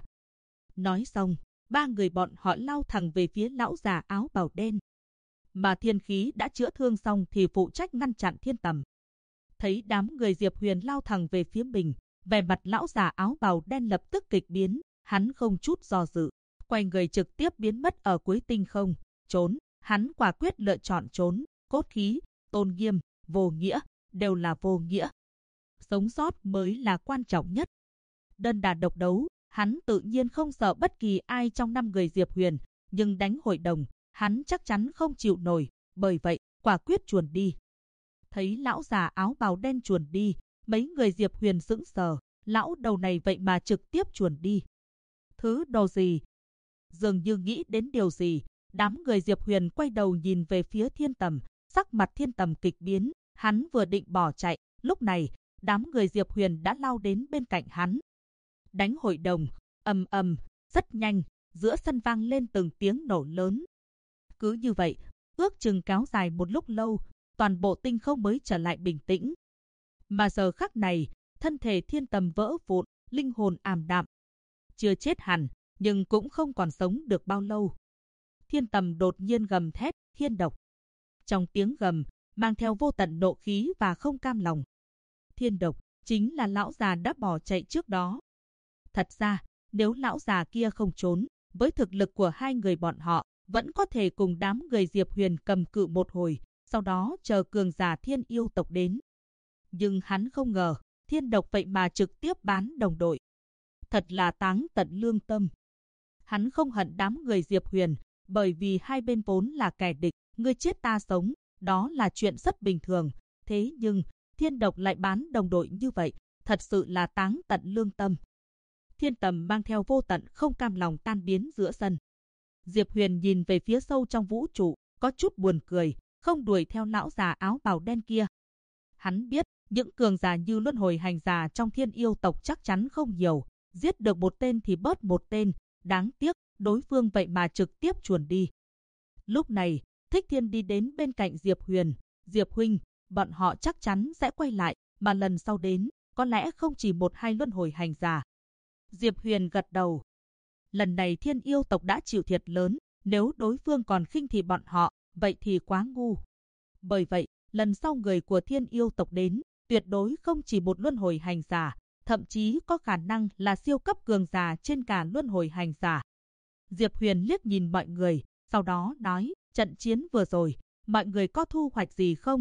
Nói xong, ba người bọn họ lao thẳng về phía lão già áo bào đen. Mà Thiên Khí đã chữa thương xong thì phụ trách ngăn chặn Thiên Tầm. Thấy đám người Diệp Huyền lao thẳng về phía mình, vẻ mặt lão già áo bào đen lập tức kịch biến, hắn không chút do dự, quay người trực tiếp biến mất ở cuối tinh không, trốn, hắn quả quyết lựa chọn trốn, cốt khí, tôn nghiêm, vô nghĩa, đều là vô nghĩa. Sống sót mới là quan trọng nhất. Đơn đà độc đấu, hắn tự nhiên không sợ bất kỳ ai trong 5 người Diệp Huyền, nhưng đánh hội đồng, hắn chắc chắn không chịu nổi, bởi vậy, quả quyết chuồn đi. Thấy lão già áo bào đen chuồn đi, mấy người Diệp Huyền sững sờ, lão đầu này vậy mà trực tiếp chuồn đi. Thứ đồ gì? Dường như nghĩ đến điều gì, đám người Diệp Huyền quay đầu nhìn về phía Thiên Tầm, sắc mặt Thiên Tầm kịch biến, hắn vừa định bỏ chạy, lúc này, đám người Diệp Huyền đã lao đến bên cạnh hắn. Đánh hội đồng, ầm ầm, rất nhanh, giữa sân vang lên từng tiếng nổ lớn. Cứ như vậy, ước chừng kéo dài một lúc lâu, toàn bộ tinh không mới trở lại bình tĩnh. Mà giờ khắc này, thân thể Thiên Tầm vỡ vụn, linh hồn ảm đạm. Chưa chết hẳn, nhưng cũng không còn sống được bao lâu. Thiên Tầm đột nhiên gầm thét, thiên độc. Trong tiếng gầm, mang theo vô tận nộ khí và không cam lòng. Thiên độc, chính là lão già đã bỏ chạy trước đó. Thật ra, nếu lão già kia không trốn, với thực lực của hai người bọn họ, vẫn có thể cùng đám người Diệp Huyền cầm cự một hồi, sau đó chờ cường giả Thiên Yêu tộc đến. Nhưng hắn không ngờ, thiên độc vậy mà trực tiếp bán đồng đội. Thật là táng tận lương tâm. Hắn không hận đám người Diệp Huyền, bởi vì hai bên vốn là kẻ địch, ngươi chết ta sống, đó là chuyện rất bình thường. Thế nhưng, thiên độc lại bán đồng đội như vậy, thật sự là táng tận lương tâm. Thiên Tầm mang theo vô tận không cam lòng tan biến giữa sân. Diệp Huyền nhìn về phía sâu trong vũ trụ, có chút buồn cười, không đuổi theo lão già áo bào đen kia. Hắn biết, những cường giả như luân hồi hành giả trong Thiên Yêu tộc chắc chắn không nhiều, Giết được một tên thì bớt một tên, đáng tiếc, đối phương vậy mà trực tiếp chuồn đi. Lúc này, Thích Thiên đi đến bên cạnh Diệp Huyền. Diệp huynh, bọn họ chắc chắn sẽ quay lại, mà lần sau đến, có lẽ không chỉ 1-2 luân hồi hành giả. Diệp Huyền gật đầu. Lần này Thiên Yêu tộc đã chịu thiệt lớn, nếu đối phương còn khinh thị bọn họ, vậy thì quá ngu. Bởi vậy, lần sau người của Thiên Yêu tộc đến, tuyệt đối không chỉ một luân hồi hành giả, thậm chí có khả năng là siêu cấp cường giả trên cả luân hồi hành giả. Diệp Huyền liếc nhìn mọi người, sau đó nói, trận chiến vừa rồi, mọi người có thu hoạch gì không?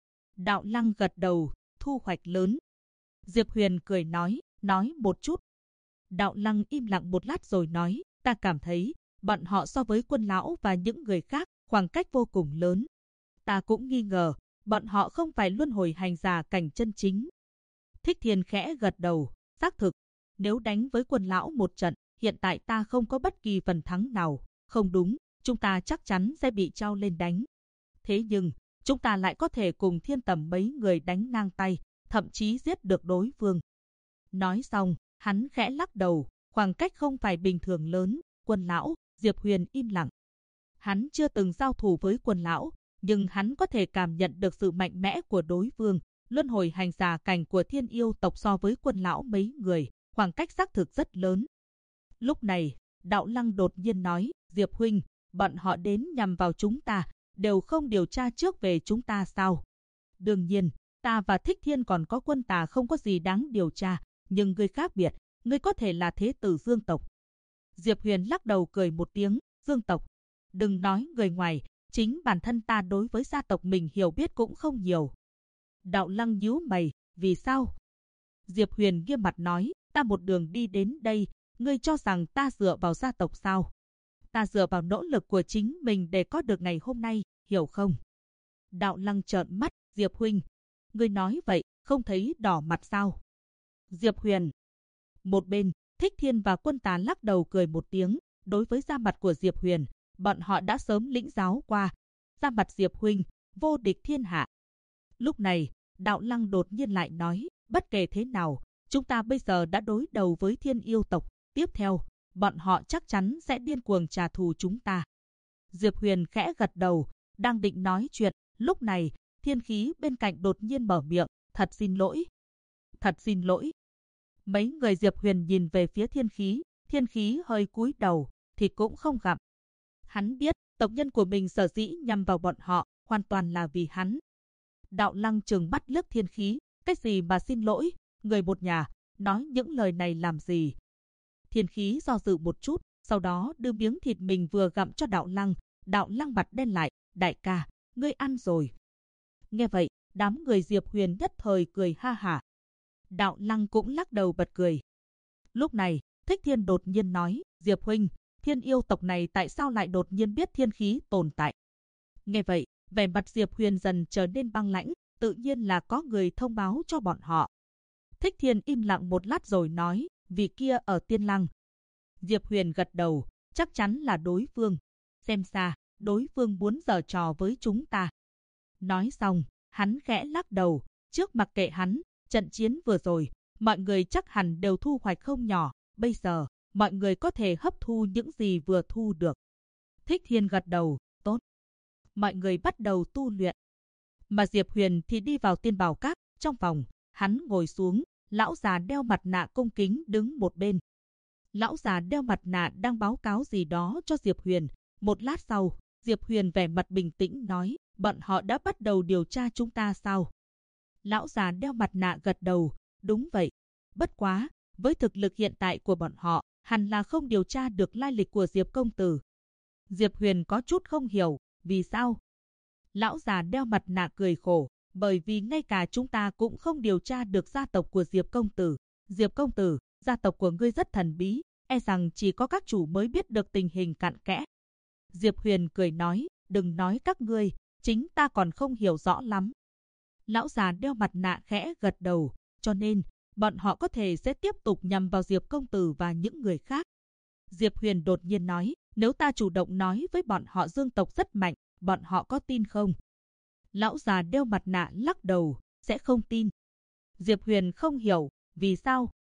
Đạo Lăng gật đầu, thu hoạch lớn. Diệp Huyền cười nói một chút. Đạo Lăng im lặng một lát rồi nói, ta cảm thấy, bọn họ so với Quân lão và những người khác, khoảng cách vô cùng lớn. Ta cũng nghi ngờ, bọn họ không phải luân hồi hành giả cảnh chân chính. Thích Thiên khẽ gật đầu, xác thực, nếu đánh với Quân lão một trận, hiện tại ta không có bất kỳ phần thắng nào. Không đúng, chúng ta chắc chắn sẽ bị trao lên đánh. Thế nhưng, chúng ta lại có thể cùng Thiên Tầm mấy người đánh ngang tay, thậm chí giết được đối phương. Nói xong, hắn khẽ lắc đầu, khoảng cách không phải bình thường lớn. Quân lão, Diệp Huyền im lặng. Hắn chưa từng giao thủ với Quân lão, nhưng hắn có thể cảm nhận được sự mạnh mẽ của đối phương. Luân hồi hành giả cảnh của Thiên Yêu tộc so với Quân lão mấy người, khoảng cách xác thực rất lớn. Lúc này, Đạo Lăng đột nhiên nói, Diệp huynh, bọn họ đến nhằm vào chúng ta, đều không điều tra trước về chúng ta sao? Đương nhiên, ta và Thích Thiên còn có Quân Tà không có gì đáng điều tra, nhưng ngươi khác biệt, ngươi có thể là thế tử Dương tộc. Diệp Huyền lắc đầu cười một tiếng, Dương tộc. Đừng nói người ngoài, chính bản thân ta đối với gia tộc mình hiểu biết cũng không nhiều. Đạo Lăng nhíu mày, vì sao? Diệp Huyền nghiêm mặt nói, ta một đường đi đến đây, ngươi cho rằng ta dựa vào gia tộc sao? Ta dựa vào nỗ lực của chính mình để có được ngày hôm nay, hiểu không? Đạo Lăng trợn mắt, Diệp huynh, ngươi nói vậy, không thấy đỏ mặt sao? Diệp Huyền. Một bên, Thích Thiên và Quân Tà lắc đầu cười một tiếng, đối với da mặt của Diệp Huyền, bọn họ đã sớm lĩnh giáo qua. Da mặt Diệp huynh, vô địch thiên hạ. Lúc này, Đạo Lăng đột nhiên lại nói, bất kể thế nào, chúng ta bây giờ đã đối đầu với Thiên Yêu tộc, tiếp theo, bọn họ chắc chắn sẽ điên cuồng trả thù chúng ta. Diệp Huyền khẽ gật đầu, đang định nói chuyện, lúc này, Thiên Khí bên cạnh đột nhiên mở miệng, thật xin lỗi. Thật xin lỗi. Mấy người Diệp Huyền nhìn về phía Thiên Khí hơi cúi đầu, thì cũng không gặp. Hắn biết, tộc nhân của mình sở dĩ nhằm vào bọn họ, hoàn toàn là vì hắn. Đạo Lăng trừng mắt liếc Thiên Khí, cái gì mà xin lỗi, người một nhà, nói những lời này làm gì? Thiên Khí do dự một chút, sau đó đưa miếng thịt mình vừa gặm cho Đạo Lăng. Đạo Lăng mặt đen lại, đại ca, ngươi ăn rồi. Nghe vậy, đám người Diệp Huyền nhất thời cười ha hả. Đạo Lăng cũng lắc đầu bật cười. Lúc này, Thích Thiên đột nhiên nói, Diệp huynh, Thiên Yêu tộc này tại sao lại đột nhiên biết Thiên Khí tồn tại? Nghe vậy, vẻ mặt Diệp Huyền dần trở nên băng lãnh, tự nhiên là có người thông báo cho bọn họ. Thích Thiên im lặng một lát rồi nói, vị kia ở Tiên Lăng. Diệp Huyền gật đầu, chắc chắn là đối phương. Xem ra, đối phương muốn giở trò với chúng ta. Nói xong, hắn khẽ lắc đầu, trước mặc kệ hắn, trận chiến vừa rồi, mọi người chắc hẳn đều thu hoạch không nhỏ, bây giờ, mọi người có thể hấp thu những gì vừa thu được. Thích Thiên gật đầu, tốt. Mọi người bắt đầu tu luyện. Mà Diệp Huyền thì đi vào Tiên Bảo Các, trong phòng, hắn ngồi xuống, lão già đeo mặt nạ cung kính đứng một bên. Lão già đeo mặt nạ đang báo cáo gì đó cho Diệp Huyền. Một lát sau, Diệp Huyền vẻ mặt bình tĩnh nói, bọn họ đã bắt đầu điều tra chúng ta sao? Lão già đeo mặt nạ gật đầu, đúng vậy. Bất quá, với thực lực hiện tại của bọn họ, hẳn là không điều tra được lai lịch của Diệp công tử. Diệp Huyền có chút không hiểu, vì sao? Lão già đeo mặt nạ cười khổ, bởi vì ngay cả chúng ta cũng không điều tra được gia tộc của Diệp công tử. Diệp công tử, gia tộc của ngươi rất thần bí, e rằng chỉ có các chủ mới biết được tình hình cặn kẽ. Diệp Huyền cười nói, đừng nói các ngươi, chính ta còn không hiểu rõ lắm. Lão già đeo mặt nạ khẽ gật đầu, cho nên, bọn họ có thể sẽ tiếp tục nhằm vào Diệp công tử và những người khác. Diệp Huyền đột nhiên nói, nếu ta chủ động nói với bọn họ Dương tộc rất mạnh, bọn họ có tin không? Lão già đeo mặt nạ lắc đầu, sẽ không tin. Diệp Huyền không hiểu, vì sao?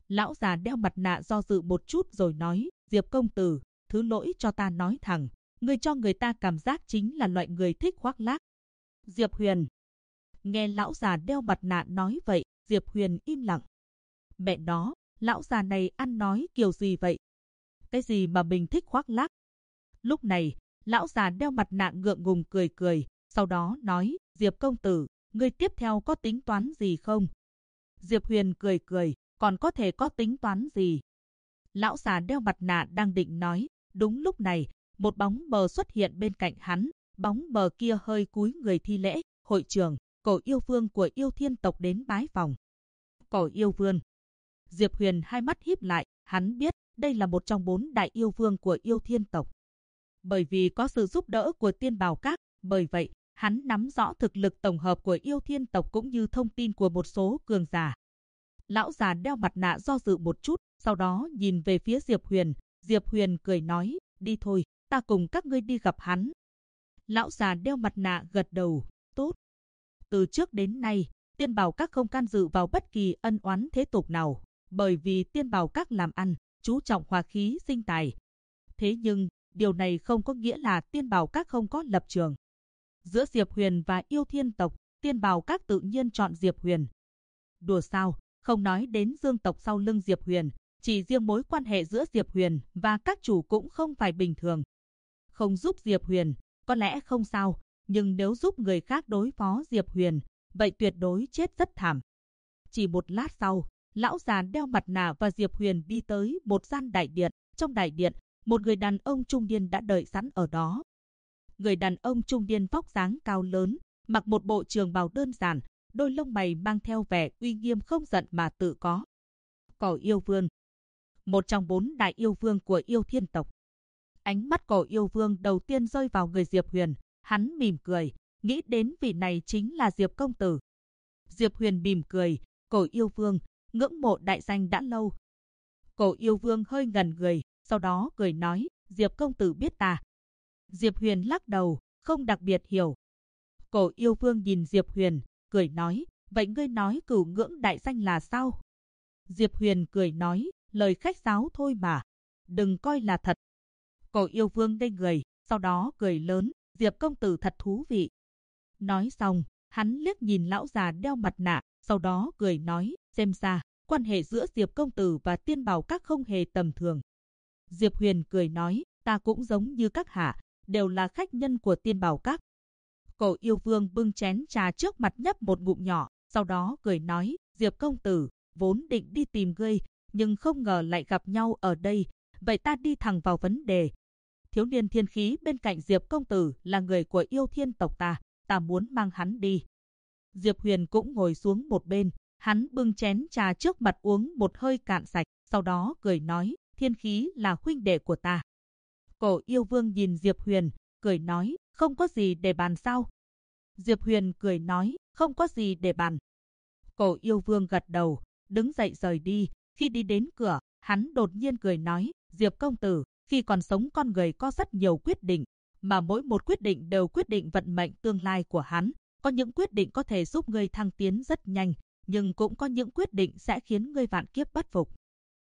Lão già đeo mặt nạ do dự một chút rồi nói, Diệp công tử, thứ lỗi cho ta nói thẳng, ngươi cho người ta cảm giác chính là loại người thích khoác lác. Diệp Huyền. Nghe lão già đeo mặt nạ nói vậy, Diệp Huyền im lặng. Mẹ nó, lão già này ăn nói kiểu gì vậy? Cái gì mà mình thích khoác lác? Lúc này, lão già đeo mặt nạ ngượng ngùng cười cười, sau đó nói, Diệp công tử, ngươi tiếp theo có tính toán gì không? Diệp Huyền cười cười, còn có thể có tính toán gì? Lão già đeo mặt nạ đang định nói, đúng lúc này, một bóng mờ xuất hiện bên cạnh hắn, bóng mờ kia hơi cúi người thi lễ, hội trưởng, cổ yêu vương của yêu thiên tộc đến bái phòng. Cổ yêu vương. Diệp Huyền hai mắt híp lại, hắn biết đây là một trong 4 đại yêu vương của yêu thiên tộc. Bởi vì có sự giúp đỡ của tiên bào các, bởi vậy, hắn nắm rõ thực lực tổng hợp của yêu thiên tộc cũng như thông tin của một số cường giả. Lão già đeo mặt nạ do dự một chút, sau đó nhìn về phía Diệp Huyền. Diệp Huyền cười nói, đi thôi, ta cùng các ngươi đi gặp hắn. Lão già đeo mặt nạ gật đầu, tốt. Từ trước đến nay, tiên bào các không can dự vào bất kỳ ân oán thế tục nào, bởi vì tiên bào các làm ăn, chú trọng hòa khí sinh tài. Thế nhưng, điều này không có nghĩa là tiên bào các không có lập trường. Giữa Diệp Huyền và yêu thiên tộc, tiên bào các tự nhiên chọn Diệp Huyền. Đùa sao, không nói đến dương tộc sau lưng Diệp Huyền, chỉ riêng mối quan hệ giữa Diệp Huyền và các chủ cũng không phải bình thường. Không giúp Diệp Huyền, có lẽ không sao, nhưng nếu giúp người khác đối phó Diệp Huyền, vậy tuyệt đối chết rất thảm. Chỉ một lát sau, lão già đeo mặt nạ và Diệp Huyền đi tới một gian đại điện. Trong đại điện, một người đàn ông trung niên đã đợi sẵn ở đó. Người đàn ông trung niên vóc dáng cao lớn, mặc một bộ trường bào đơn giản, đôi lông mày mang theo vẻ uy nghiêm không giận mà tự có. Cổ yêu vương. Một trong 4 đại yêu vương của yêu thiên tộc. Ánh mắt cổ yêu vương đầu tiên rơi vào người Diệp Huyền, hắn mỉm cười, nghĩ đến vị này chính là Diệp công tử. Diệp Huyền mỉm cười, cổ yêu vương, ngưỡng mộ đại danh đã lâu. Cổ yêu vương hơi ngẩn người, sau đó cười nói, Diệp công tử biết ta. Diệp Huyền lắc đầu, không đặc biệt hiểu. Cổ yêu vương nhìn Diệp Huyền, cười nói, vậy ngươi nói cửu ngưỡng đại danh là sao? Diệp Huyền cười nói, lời khách sáo thôi mà, đừng coi là thật. Cổ yêu vương ngây người, sau đó cười lớn, Diệp công tử thật thú vị. Nói xong, hắn liếc nhìn lão già đeo mặt nạ, sau đó cười nói, xem ra, quan hệ giữa Diệp công tử và tiên bào các không hề tầm thường. Diệp Huyền cười nói, ta cũng giống như các hạ, đều là khách nhân của tiên bào các. Cổ yêu vương bưng chén trà trước mặt nhấp một ngụm nhỏ, sau đó cười nói, Diệp công tử, vốn định đi tìm ngươi, nhưng không ngờ lại gặp nhau ở đây, vậy ta đi thẳng vào vấn đề. Thiếu niên thiên khí bên cạnh Diệp công tử là người của yêu thiên tộc ta muốn mang hắn đi. Diệp Huyền cũng ngồi xuống một bên, hắn bưng chén trà trước mặt uống một hơi cạn sạch, sau đó cười nói, thiên khí là huynh đệ của ta. Cổ yêu vương nhìn Diệp Huyền, cười nói, không có gì để bàn sao? Diệp Huyền cười nói, không có gì để bàn. Cổ yêu vương gật đầu, đứng dậy rời đi. Khi đi đến cửa, hắn đột nhiên cười nói, Diệp công tử, khi còn sống con người có rất nhiều quyết định, mà mỗi một quyết định đều quyết định vận mệnh tương lai của hắn. Có những quyết định có thể giúp ngươi thăng tiến rất nhanh, nhưng cũng có những quyết định sẽ khiến ngươi vạn kiếp bất phục.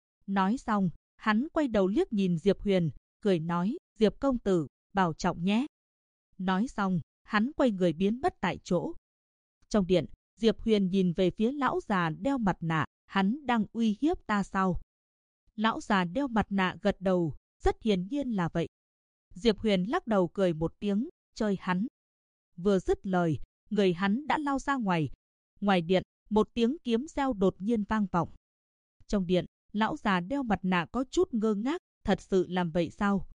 Nói xong, hắn quay đầu liếc nhìn Diệp Huyền, cười nói, Diệp công tử, bảo trọng nhé. Nói xong, hắn quay người biến mất tại chỗ. Trong điện, Diệp Huyền nhìn về phía lão già đeo mặt nạ, hắn đang uy hiếp ta sao? Lão già đeo mặt nạ gật đầu, rất hiển nhiên là vậy. Diệp Huyền lắc đầu cười một tiếng, chơi hắn. Vừa dứt lời, người hắn đã lao ra ngoài. Ngoài điện, một tiếng kiếm reo đột nhiên vang vọng. Trong điện, lão già đeo mặt nạ có chút ngơ ngác, thật sự làm vậy sao?